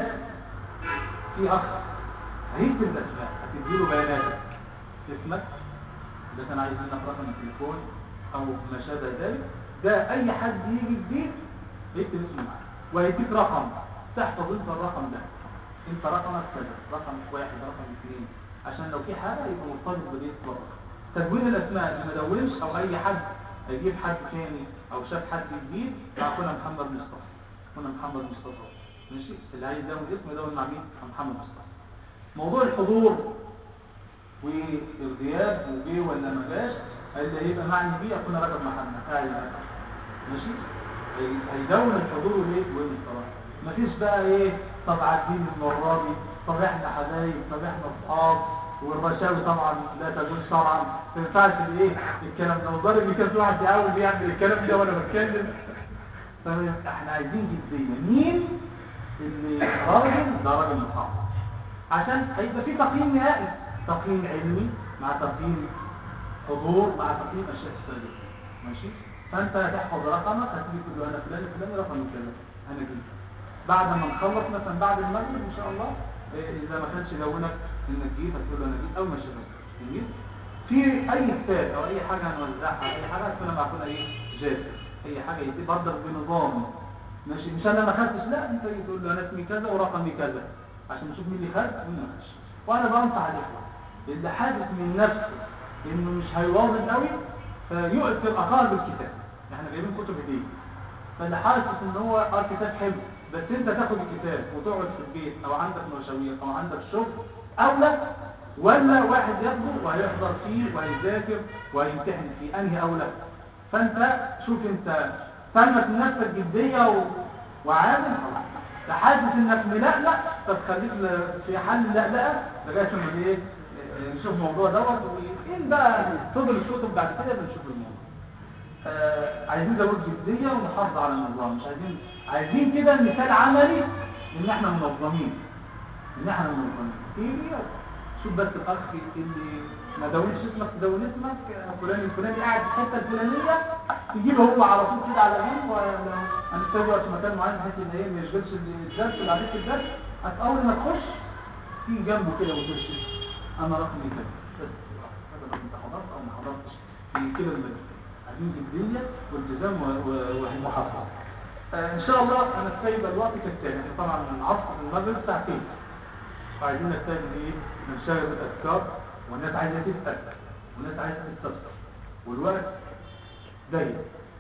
في اخ هيكتب الاسماء، هتديله بياناتك، اسمك ده كان عايز منك رقم التليفون او ما شابه ذلك، ده اي حد يجي البيت يكتب اسمه معاه وهيديك رقم تحفظ انت الرقم ده، انت رقمك كذا، رقم واحد، رقم اثنين، عشان لو في حاجه يبقى مرتبط ببيت رقم. تدوين الاسماء اللي ما دونش او اي حد هيجيب حد ثاني او شاف حد جديد اخونا محمد مصطفى، اخونا محمد مصطفى ماشي، اللي عايز يدون اسمه يدون مع مين؟ مع محمد مصطفى. موضوع الحضور والغياب وجه ولا ما جاش اللي هيبقى معني بيه اخونا رجب محمد قاعد ماشي، هيدون الحضور والايه والانصراف. مفيش بقى ايه طب عارفين المره دي، طب احنا حبايب، طب احنا اصحاب، والرشاوي طبعا لا تجوز شرعا، ما ينفعش الايه الكلام ده. وضرب اللي كان في واحد بيحاول بيعمل الكلام ده وانا بتكلم. فاحنا عايزين جديه، مين اللي راجل ده راجل محافظ، عشان هيبقى في تقييم نهائي، تقييم علمي مع تقييم حضور مع تقييم اشياء ثانيه ماشي. فانت هتحفظ رقمك، هتيجي تقول له انا فلان فلان رقمي كذا انا جيت. بعد ما نخلص مثلا بعد المغرب ان شاء الله اذا ما كانش جاوبك انك جيت هتقول له انا جيت او ما شافك جميل. في اي كتاب او اي حاجه هنوزعها اي حاجه هتكون معقوله ايه جاهزه، اي حاجه يدي برضك بنظام ماشي، مش انا ما خدتش، لا انت تقول له انا اسمي كذا ورقمي كذا عشان نشوف مين اللي خد ومين ما خدش. وانا بنصح الاخوه اللي حاسس من نفسه انه مش هيواظب قوي فيؤثر اقارب الكتاب. احنا جايبين كتب هديه، فاللي حاسس ان هو اه كتاب حلو بس انت تاخد الكتاب وتقعد في البيت او عندك مشاوير او عندك شغل اولى، ولا واحد ياخده وهيحضر فيه وهيذاكر وهيمتحن فيه، انهي اولى؟ فانت شوف انت تمت نفسك جديه و... وعامل خلاص، تحاسس انك ملقلق فتخليك في حل لقلقه لغايه ما ايه نشوف الموضوع دوت، وين بقى فضل الكتب بعد كده بنشوف الموضوع. آه عايزين زود جديه ونحافظ على النظام، مش عايزين عايزين كده مثال عملي ان احنا منظمين، ان احنا منظمين ايه. شوف بس الاخ اللي ما دونش اسمك تدون اسمك فلان الفلاني قاعد في الحته الفلانيه، تجيبه هو على طول كده على جنب، ولو هنستوي وقت مكان معين بحيث ان ايه ما يشغلش الدرس اللي عليك الدرس، اول ما تخش تيجي جنبه كده وتمشي انا رقمي كده بس هذا انت حضرت او ما حضرتش في كده المدرسه. عايزين جديه والتزام ومحافظه. آه ان شاء الله انا سايب الوقت كالتالي. احنا طبعا من العصر المغرب ساعتين، وعايزين نستفيد ايه؟ نشتغل بالاذكار، والناس عايزه تسال والناس عايزه تستفسر والوقت ضيق،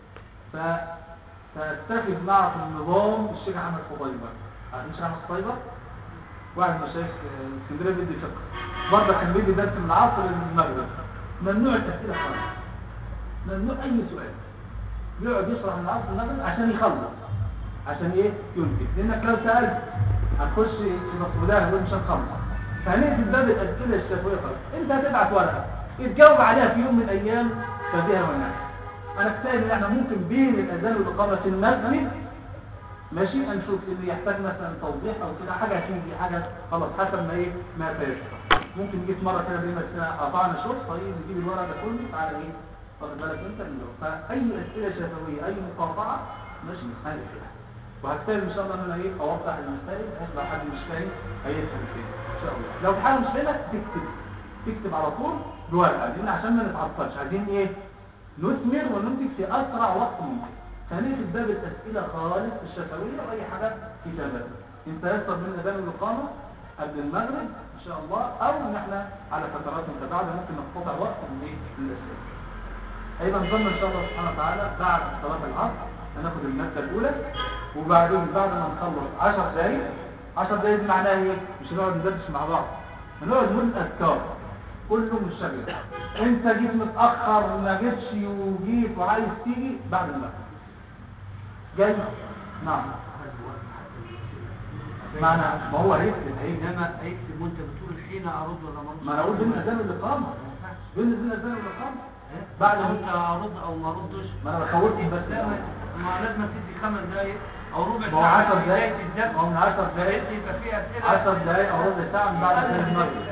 فاستفيد معكم نظام الشيخ احمد فضيبه. عارفين الشيخ احمد فضيبه؟ واحد من مشايخ اسكندريه بيدي فقه، برضه كان بيدي درس من العصر للمغرب. ممنوع التسئله خالص، ممنوع اي سؤال، يقعد يشرح من العصر للمغرب عشان يخلص، عشان ايه؟ ينتج. لانك لو سالت هتخش في مسؤوليه ومش هتخلص. فهنقفل باب الاسئله الشفويه خالص. انت هتبعت ورقه تجاوب عليها في يوم من الايام فبها ونعم. انا اكتشف ان احنا ممكن بين الاذان والاقامه في المسجد ماشي نشوف اللي يحتاج مثلا توضيح او كده حاجه هتيجي حاجه خلاص حسب ما ايه ما فيش. ممكن نجيب مره كده بين قطعنا شوط طيب نجيب الورقه ده كله تعالى ايه واخد بالك انت اللي فاي اسئله شفويه اي مقاطعه ماشي نحل فيها. وهكتب ان شاء الله ان انا ايه اوضح المسائل بحيث لو حد مش فاهم هيفهم فين ان شاء الله. لو في حاجه مش فاهمها تكتب تكتب على طول بورقه، لان عشان ما نتعطلش عايزين ايه نثمر وننتج في اسرع وقت ممكن. فنقفل باب الاسئله خالص الشفويه واي حاجه كتابات. انت يسر من اذان الاقامه قبل المغرب ان شاء الله، او ان احنا على فترات متباعده ممكن نقتطع وقت من ايه من الاسئله. هيبقى نظام ان شاء الله سبحانه وتعالى بعد صلاه العصر هناخد الماده الاولى، وبعدين بعد ما نخلص عشر دقايق عشر دقايق معناها ايه؟ مش هنقعد ندردش مع بعض، هنقعد نقول اذكار كله منشغل. انت جيت متاخر ما جيتش وجيت وعايز تيجي بعد المغرب جاي. نعم معنى ما هو هيكتب انما هيكتب وانت بتقول حين ارد ولا ما ارد. ما انا اقول بين الاذان والاقامه بين الاذان والاقامه بعد ما انت ارد او ما اردش ما انا بخوفك بس ما لازم تدي خمس دقايق او ربع ساعه. ما هو عشر دقايق ما هو من عشر دقايق يبقى فيها اسئله عشر دقايق او ربع ساعه من بعد اذان المغرب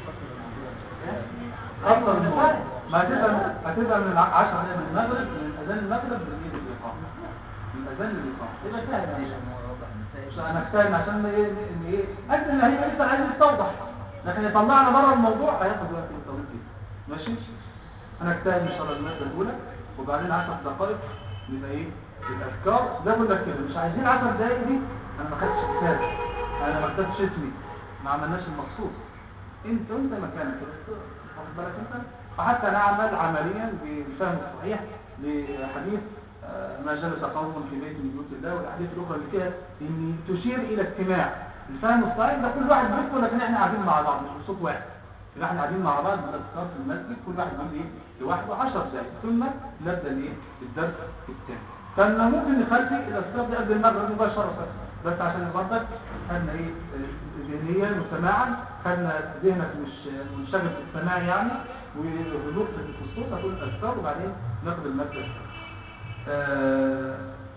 اكثر من كده. ما هتبقى هتبقى من عشر دقايق من المغرب من اذان المغرب للايه الاقامه من اذان الاقامه يبقى سهل. انا احتاج عشان ايه ان ايه اجل اللي هي لسه عايز يتوضح، لكن يطلعنا بره الموضوع هياخد وقت طويل جدا. ماشي انا احتاج ان شاء الله الماده الاولى وبعدين عشر دقائق يبقى ايه الاذكار. ده بقول لك كده مش عايزين عشر دقائق دي انا ما خدتش كتاب انا ما خدتش اسمي ما عملناش المخصوص انت وانت مكانك واخد بالك انت. وحتى نعمل عمليا بالفهم الصحيح لحديث ما جلس قوم في بيت من بيوت الله، والاحاديث الاخرى اللي فيها ان تشير الى اجتماع الفهم الصحيح ده كل واحد بيقول لكن احنا قاعدين مع بعض مش بصوت واحد، يبقى احنا قاعدين مع بعض بالاذكار في المسجد كل واحد بيقول ايه لوحده عشر دقائق ثم نبدا الايه الدرس الثاني. فانا ممكن نخلي الاذكار دي قبل المغرب مباشره بس عشان برضك خدنا ايه ذهنيا وسماعا، خدنا ذهنك مش منشغل في السماع يعني وهدوء في الصوت هتقول الاذكار وبعدين ناخد الماده. آه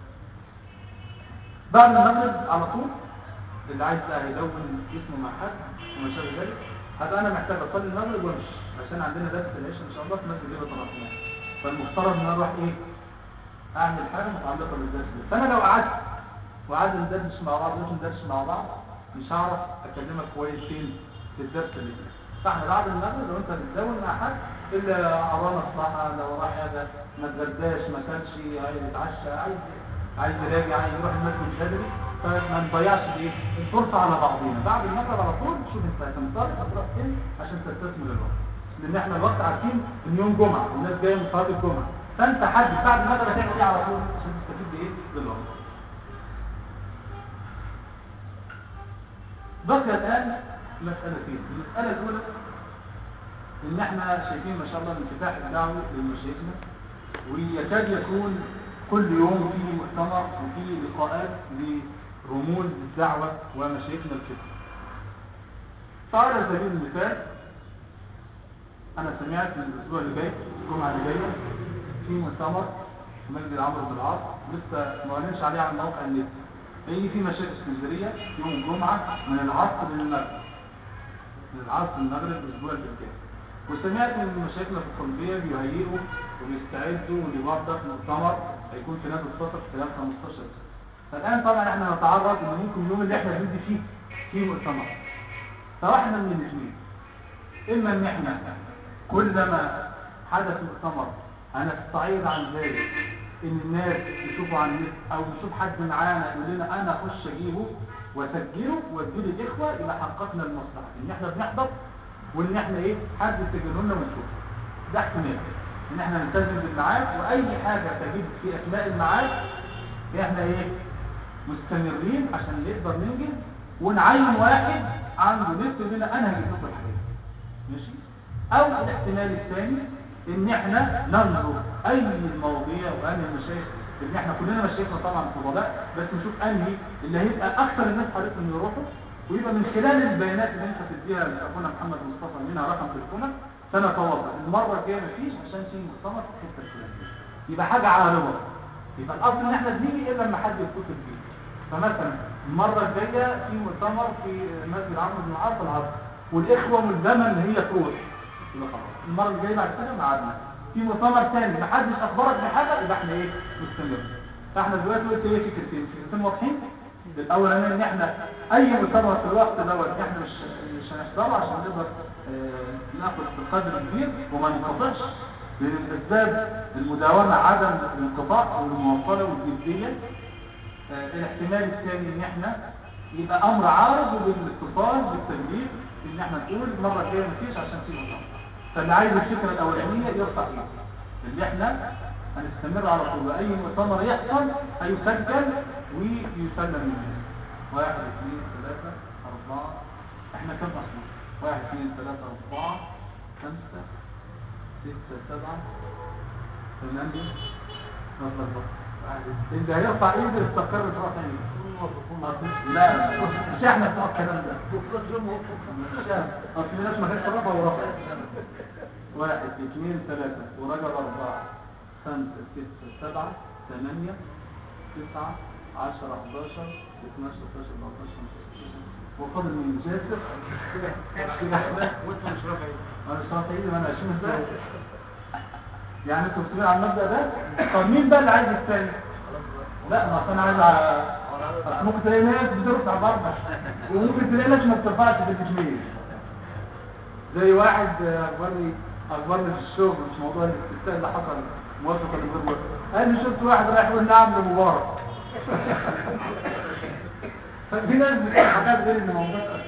بعد المغرب على طول اللي عايز بقى يدون اسمه مع حد وما شابه ذلك هبقى انا محتاج اصلي المغرب وامشي عشان عندنا درس العشاء ان شاء الله في مسجد جبل طرابلس. فالمفترض ان انا اروح ايه اعمل حاجه متعلقه بالدرس ده. فانا لو قعدت وقعدنا ندردش مع بعض مش ندردش مع بعض مش هعرف اكلمك كويس فين في الدرس اللي فيه. فاحنا بعد المغرب لو انت بتدون مع حد الا ارانا الصحه لو راح هذا ما اتغداش ما كانش عايز يتعشى عايز عايز يراجع عايز يروح المسجد بدري فما نضيعش ايه الفرصه على بعضينا. بعد المغرب على طول شوف انت هتنطلق هتروح فين عشان تستثمر الوقت. لان احنا الوقت عارفين ان يوم جمعه الناس جايه من صلاه الجمعه، فانت حدد بعد المغرب هتعمل ايه على طول عشان تستفيد بايه بالوقت. بقي الان مسالتين. المساله الاولى ان احنا شايفين ما شاء الله الانفتاح الدعوي للمشايخنا، ويكاد يكون كل يوم في مؤتمر وفي لقاءات لرموز الدعوه ومشايخنا الكبار. فعلى سبيل المثال انا سمعت من الاسبوع اللي جاي الجمعه اللي جايه في مؤتمر في مسجد عمرو بن العاص، لسه ما اعلنش عليه على موقع النت، هيجي في مشايخ اسكندريه يوم الجمعه من العصر للمغرب، من العصر للمغرب الاسبوع اللي جاي. وسمعت ان مشايخنا في القلبيه بيهيئوا وبيستعدوا لبرضه مؤتمر هيكون في نادي الصفر خلال خمستاشر سنه. فالان طبعا احنا نتعرض ان ممكن اليوم اللي احنا بندي فيه في مؤتمر، فواحنا من الاثنين، اما ان احنا كلما حدث مؤتمر هنستعيد عن ذلك ان الناس يشوفوا عن النت او يشوف حد معانا يقول لنا انا اخش اجيبه واسجله واديه للاخوه، يبقى حققنا المصلحه ان احنا بنحضر وان احنا ايه حد يسجله لنا ونشوفه. ده احتمال ان احنا نلتزم بالميعاد، واي حاجه تجد في اثناء الميعاد احنا ايه مستمرين عشان نقدر ننجز، ونعين واحد عنده نت يقول لنا انا هجيب لكم الحاجات ماشي. او الاحتمال الثاني ان احنا ننظر اي المواضيع وانهي المشايخ، ان احنا كلنا مشايخنا طبعا فضلاء، بس نشوف انهي اللي هيبقى اكثر الناس حريصين يروحوا، ويبقى من خلال البيانات اللي انت تديها لاخونا محمد مصطفى منها رقم تليفونك سنتواصل المره الجايه مفيش عشان في مؤتمر في الحته الفلانيه، يبقى حاجه عارضه. يبقى الاصل ان احنا بنيجي الا لما حد يتصل بيه. فمثلا المره الجايه في مؤتمر في مسجد عمرو بن العاص العصر، والاخوه ملزمه ان هي تروح، يبقى خلاص المره الجايه بعد كده ميعادنا. في مؤتمر ثاني ما حدش اخبرك بحاجه يبقى احنا ايه مستمر. فاحنا دلوقتي قلت ايه فكرتين فكرتين واضحين. الاول ان احنا اي مؤتمر في الوقت دوت احنا مش مش هنحضره عشان نقدر اه ناخد بقدر كبير وما ننقطعش، لان الاسباب المداومه عدم الانقطاع والمواصله والجديه. اه الاحتمال الثاني ان احنا يبقى امر عارض بالاتصال بالتسجيل ان احنا نقول المره الجايه مفيش عشان في مؤتمر. فاللي عايز الفكره الاولانيه يرفع ايده اللي احنا هنستمر على طول، اي مؤتمر يحصل هيسجل ويسلم للناس. واحد اثنين ثلاثة أربعة، احنا كم أصلا؟ واحد اثنين ثلاثة أربعة خمسة ستة سبعة ثمانية نصر. انت هيرفع ايده يستقر برفع ايده. لا مش احنا بتوع الكلام ده. مش احنا. اصل الناس ما كانتش رفع ورفع. واحد اثنين ثلاثة ورجل أربعة خمسة ستة سبعة ثمانية تسعة عشرة حداشر اثناشر ثلاثة عشر أربعة عشر خمسة عشر وفضل من جاسر كده احنا وانت مش رافع ايدي. انا مش رافع ايدي، انا عشرين ازاي يعني انتوا بتقولوا على المبدأ ده. طب مين بقى اللي عايز الثاني؟ لا ما انا عايز على ممكن تلاقي ناس بترفع برضه وممكن تلاقي ناس ما بترفعش في التكميل. زي واحد اخبرني اخبرني في الشغل مش موضوع الاستفتاء اللي حصل موافقه لغير موافقه، قال لي شفت واحد رايح يقول نعم لمبارك. ففي ناس بتقول حاجات غير اللي موجوده.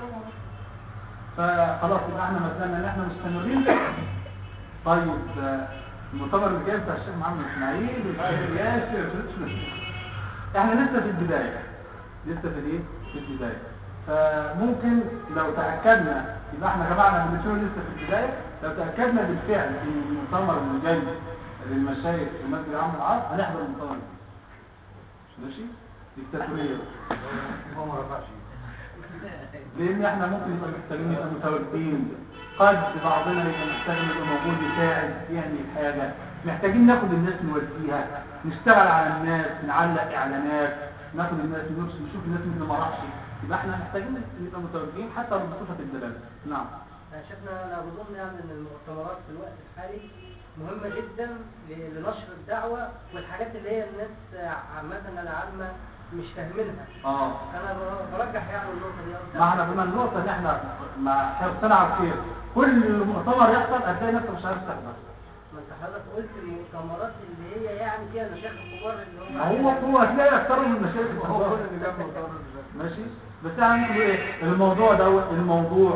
فخلاص يبقى احنا مثلا ان احنا مستمرين. طيب المؤتمر اللي جاي بتاع الشيخ محمد اسماعيل والشيخ ياسر احنا لسه في البدايه لسه في الايه في البدايه. فممكن لو تاكدنا يبقى احنا جماعنا بنشوف لسه في البدايه، لو تاكدنا بالفعل ان المؤتمر اللي جاي للمشايخ في مسجد عمرو بن العاص هنحضر المؤتمر ماشي ديكتاتوريه هو ما رفعش لان احنا ممكن نبقى محتاجين نبقى متواجدين، قد بعضنا يبقى محتاج يبقى موجود يساعد يعني حاجه، محتاجين ناخد الناس نوديها نشتغل على الناس نعلق اعلانات ناخد الناس نشوف الناس اللي ما راحش، يبقى احنا محتاجين نبقى متواجدين حتى لو بصفه الدلاله. نعم شفنا انا بظن يعني ان المؤتمرات في الوقت الحالي مهمه جدا لنشر الدعوه والحاجات اللي هي الناس عامه العامه مش فاهمينها. اه انا برجح يعني النقطه دي. ما احنا قلنا النقطه ان احنا مع حرصنا على الخير كل مؤتمر يحصل هتلاقي نفسك مش عارف تحضر. ما انت حضرتك قلت المؤتمرات اللي هي يعني فيها مشايخ كبار اللي هو هو هتلاقي اكثر من المشايخ الكبار اللي جنب ماشي. بس احنا هنقول ايه الموضوع ده الموضوع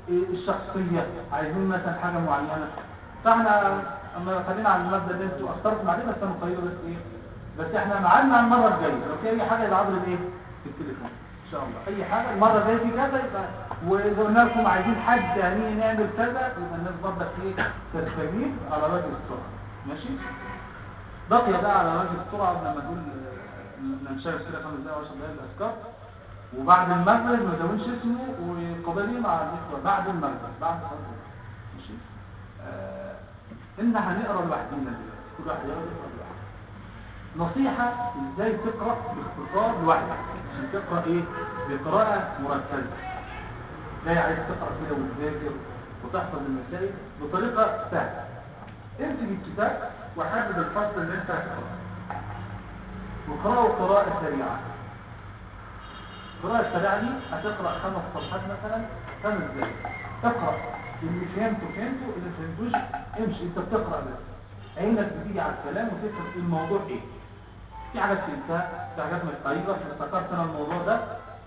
الشخصية، عايزين مثلا حاجة معينة. فاحنا اما خلينا على المبدأ ده انتوا اخترتوا بعدين بس انا مقيده بس ايه، بس احنا معانا المرة الجاية لو في اي حاجة يبقى ايه في التليفون ان شاء الله، اي حاجة المرة الجاية في كذا يبقى، واذا قلنا لكم عايزين حد يعني نعمل كذا يبقى الناس برضك ايه تستجيب على وجه السرعة. ماشي. بقي بقى على وجه السرعة لما نقول ننشغل كده خمس دقايق وعشر دقايق الاذكار، وبعد المغرب ما تدونش اسمه وقضيه مع الاخوه بعد المغرب بعد الصلاه. ماشي. آه ان هنقرا لوحدنا دلوقتي، كل واحد يقرا لوحده. نصيحه ازاي تقرا باختصار لوحدك عشان تقرا ايه بقراءه مركزه، ازاي عايز تقرا كده وتذاكر وتحفظ المسائل بطريقه سهله. امسك الكتاب وحدد الفصل اللي انت هتقراه وقراه قراءه سريعه. القراءة السريعة دي هتقرأ خمس صفحات مثلا خمس دقايق، تقرأ اللي فهمته فهمته اللي فهمتوش امشي، انت بتقرأ بس عينك بتيجي على الكلام وتفهم الموضوع ايه. في حاجات فهمتها، في حاجات مش طريقة افتكرت انا الموضوع ده.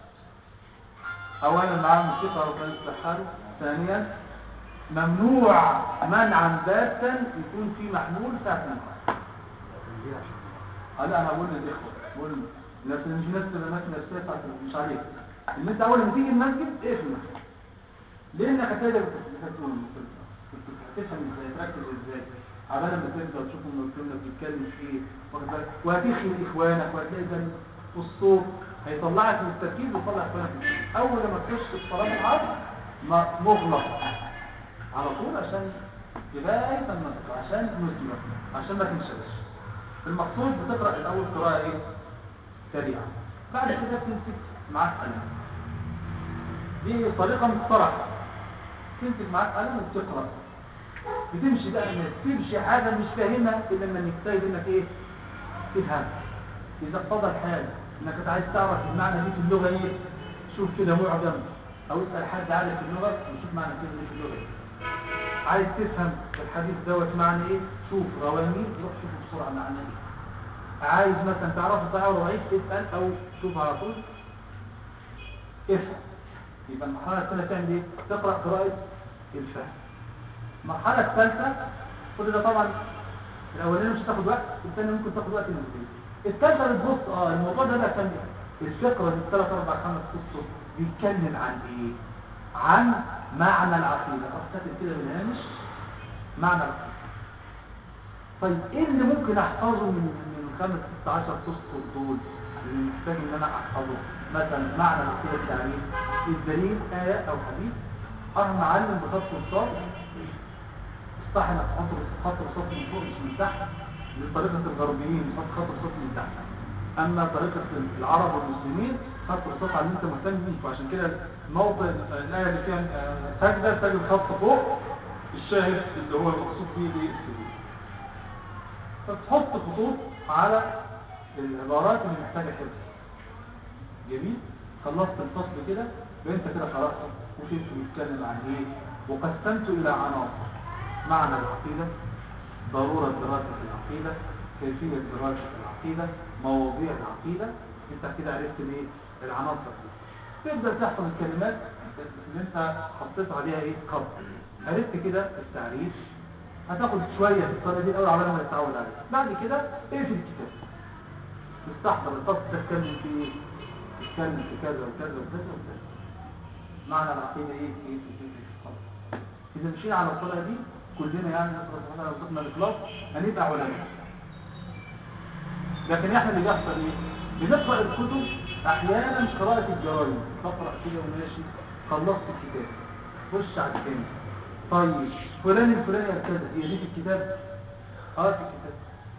اولا معاه موسيقى وكان يستحاله. ثانيا ممنوع منعا باتا يكون في محمول ساعة نقرأ. هلا انا بقول للاخوة بقول لكن مش نفس الناس نفسها بتاعت مش عليك ان انت اول ما تيجي المسجد اقفل لانك هتقدر تقول هتفهم ازاي تركز ازاي عبال ما تبدا وتشوف المكتوب بيتكلم في ايه واخد بالك، وهتخلي اخوانك وهتلاقي ده الصوت هيطلعك من التركيز ويطلع اخوانك. اول ما تخش في صلاه العصر مغلق على طول عشان لغايه لما تطلع عشان نسمع عشان ما تنساش. المقصود بتقرا الاول قراءه ايه سريعة، بعد كده تمسك معاك قلم. دي طريقة مقترحة، تمسك معاك قلم وتقرأ، بتمشي بقى ما تمشي حاجة مش فاهمها إلا لما نجتهد إنك إيه تفهم. إذا اقتضى الحال إنك عايز تعرف المعنى دي في اللغة إيه، شوف كده معجم أو اسأل حد عارف في اللغة وشوف معنى كده في اللغة إيه. عايز تفهم الحديث دوت معنى إيه، شوف رواني روح شوف بسرعة معنى إيه. عايز مثلا تعرف صحيح ولا ضعيف اسال او شوف على طول افهم. يبقى المرحله الثانيه تعمل ايه؟ تقرا قراءه الفهم. المرحله الثالثه كل ده طبعا الاولانيه مش هتاخد وقت، الثانيه ممكن تاخد وقت نسبي. الثالثه بتبص اه الموضوع ده بقى كان الفقره دي ثلاث اربع خمس ست بيتكلم عن ايه؟ عن معنى العقيده. افتكر كده بالهامش معنى العقيده. طيب ايه اللي ممكن احفظه من خمس ست عشر تسطر دول اللي محتاج ان انا احفظه؟ مثلا معنى العقيده التعريف، الدليل آية او حديث، اروح معلم بخط الصاد صح انك تحط خط الصاد من فوق مش من تحت، لطريقه الغربيين تحط خط الصاد من تحت، اما طريقه العرب والمسلمين خط الصاد على اللي انت مهتم بيه. فعشان كده موضع الايه اللي فيها سجده تجد خط فوق الشاهد اللي هو المقصود فيه دي السجود، فتحط خطوط على العبارات اللي محتاجه حفظ. جميل. خلصت الفصل كده وانت كده قراته وشفت بيتكلم عن ايه وقسمته الى عناصر: معنى العقيده، ضروره دراسه العقيده، كيفيه دراسه العقيده، مواضيع العقيده. انت كده عرفت ايه العناصر دي. تبدا تحفظ الكلمات اللي انت حطيت عليها ايه خط. عرفت كده التعريف، هتاخد شويه في الطريقه دي الاول على ما تتعود عليها. بعد كده اقفل الكتاب، تستحضر الفصل تتكلم في ايه، تتكلم في كذا وكذا وكذا وكذا. معنى العقيده ايه في ايه في ايه. اذا مشينا على الطريقه دي كلنا يعني نقرا سبحان الله وصفنا الاخلاص هنبقى علماء. لكن احنا اللي بيحصل ايه؟ بنقرا الكتب احيانا قراءه الجرايد، تقرا كده وماشي خلصت الكتاب خش على الثاني. طيب فلان الفلاني كذا هي دي في الكتاب؟ اه في الكتاب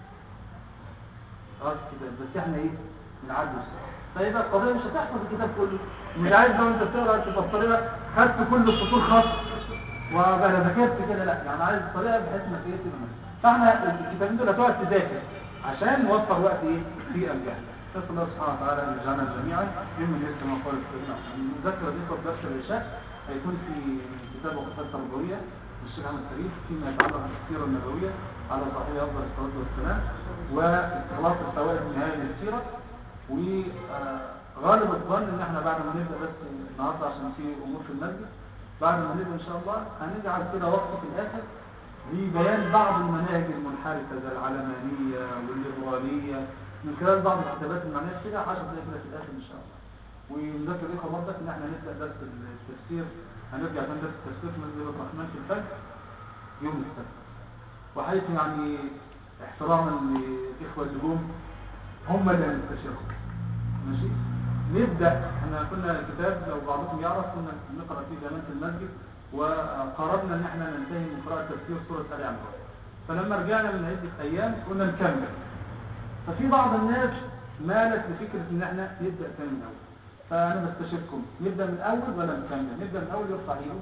اه في الكتاب بس احنا ايه بنعدي الصراحه. فيبقى القضيه مش هتحفظ الكتاب كله، مش عايز لو انت بتقرا تبقى الطريقه خدت كل السطور خط وبقى ذاكرت كده، لا يعني عايز الطريقه بحيث انك ايه تبقى. فاحنا الكتابين دول هتقعد تذاكر عشان نوفر وقت ايه في الجهل. نسال الله سبحانه وتعالى ان يجعلنا جميعا ممن يسمع قول الكريم. المذاكره دي قبل درس العشاء هيكون في كتاب وقفات تربويه للشيخ احمد فريد فيما يتعلق بالسيره النبويه على صحيح افضل الصلاه والسلام، واستخلاص الفوائد النهائيه من السيره. وغالب الظن ان احنا بعد ما نبدا بس النهارده عشان في امور في المسجد بعد ما نبدأ إن شاء الله هنجعل كده وقت في الآخر لبيان بعض المناهج المنحرفة زي العلمانية والليبرالية من خلال بعض الكتابات المعنية كده عشر دقايق كده في الآخر إن شاء الله. ونذكر إخوة برضك إن إحنا نبدأ درس التفسير، هنرجع عشان درس التفسير في مسجد الرحمن في الفجر يوم السبت. وحيث يعني احتراما للإخوة الجمهور هم اللي هنستشيرهم. ماشي؟ نبدأ، احنا كنا كتاب لو بعضكم يعرف كنا نقرأ فيه زمان في المسجد، وقررنا ان احنا ننتهي من قراءة تفسير سورة آل عمران. فلما رجعنا من عدة ايام قلنا نكمل. ففي بعض الناس مالت لفكرة ان احنا نبدأ تاني من اول. فانا بستشيركم نبدأ من اول ولا نكمل؟ نبدأ من اول يرفع ايده.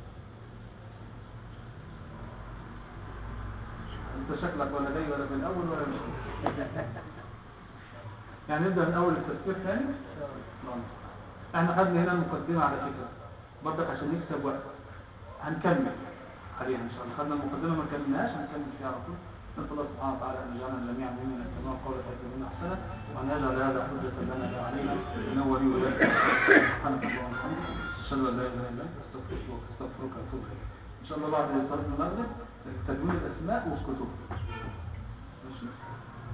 انت شكلك ولا جاي ولا من اول ولا مش يعني نبدأ من اول التفسير ثاني. احنا خدنا هنا المقدمة على فكرة برضك عشان نكسب وقت، هنكمل عليها ان شاء الله. خدنا المقدمة ما كملناش، هنكمل فيها على طول. نسأل الله سبحانه وتعالى ان يجعلنا جميعا ممن يتبعون قوله فيتبعون احسنه، وان يجعل هذا حجة لنا لا علينا انه ولي ذلك. سبحانك اللهم وبحمدك اشهد ان لا اله الا انت استغفرك واستغفرك واتوب اليك. ان شاء الله بعد صلاة المغرب تدوين الاسماء والكتب. ماشي.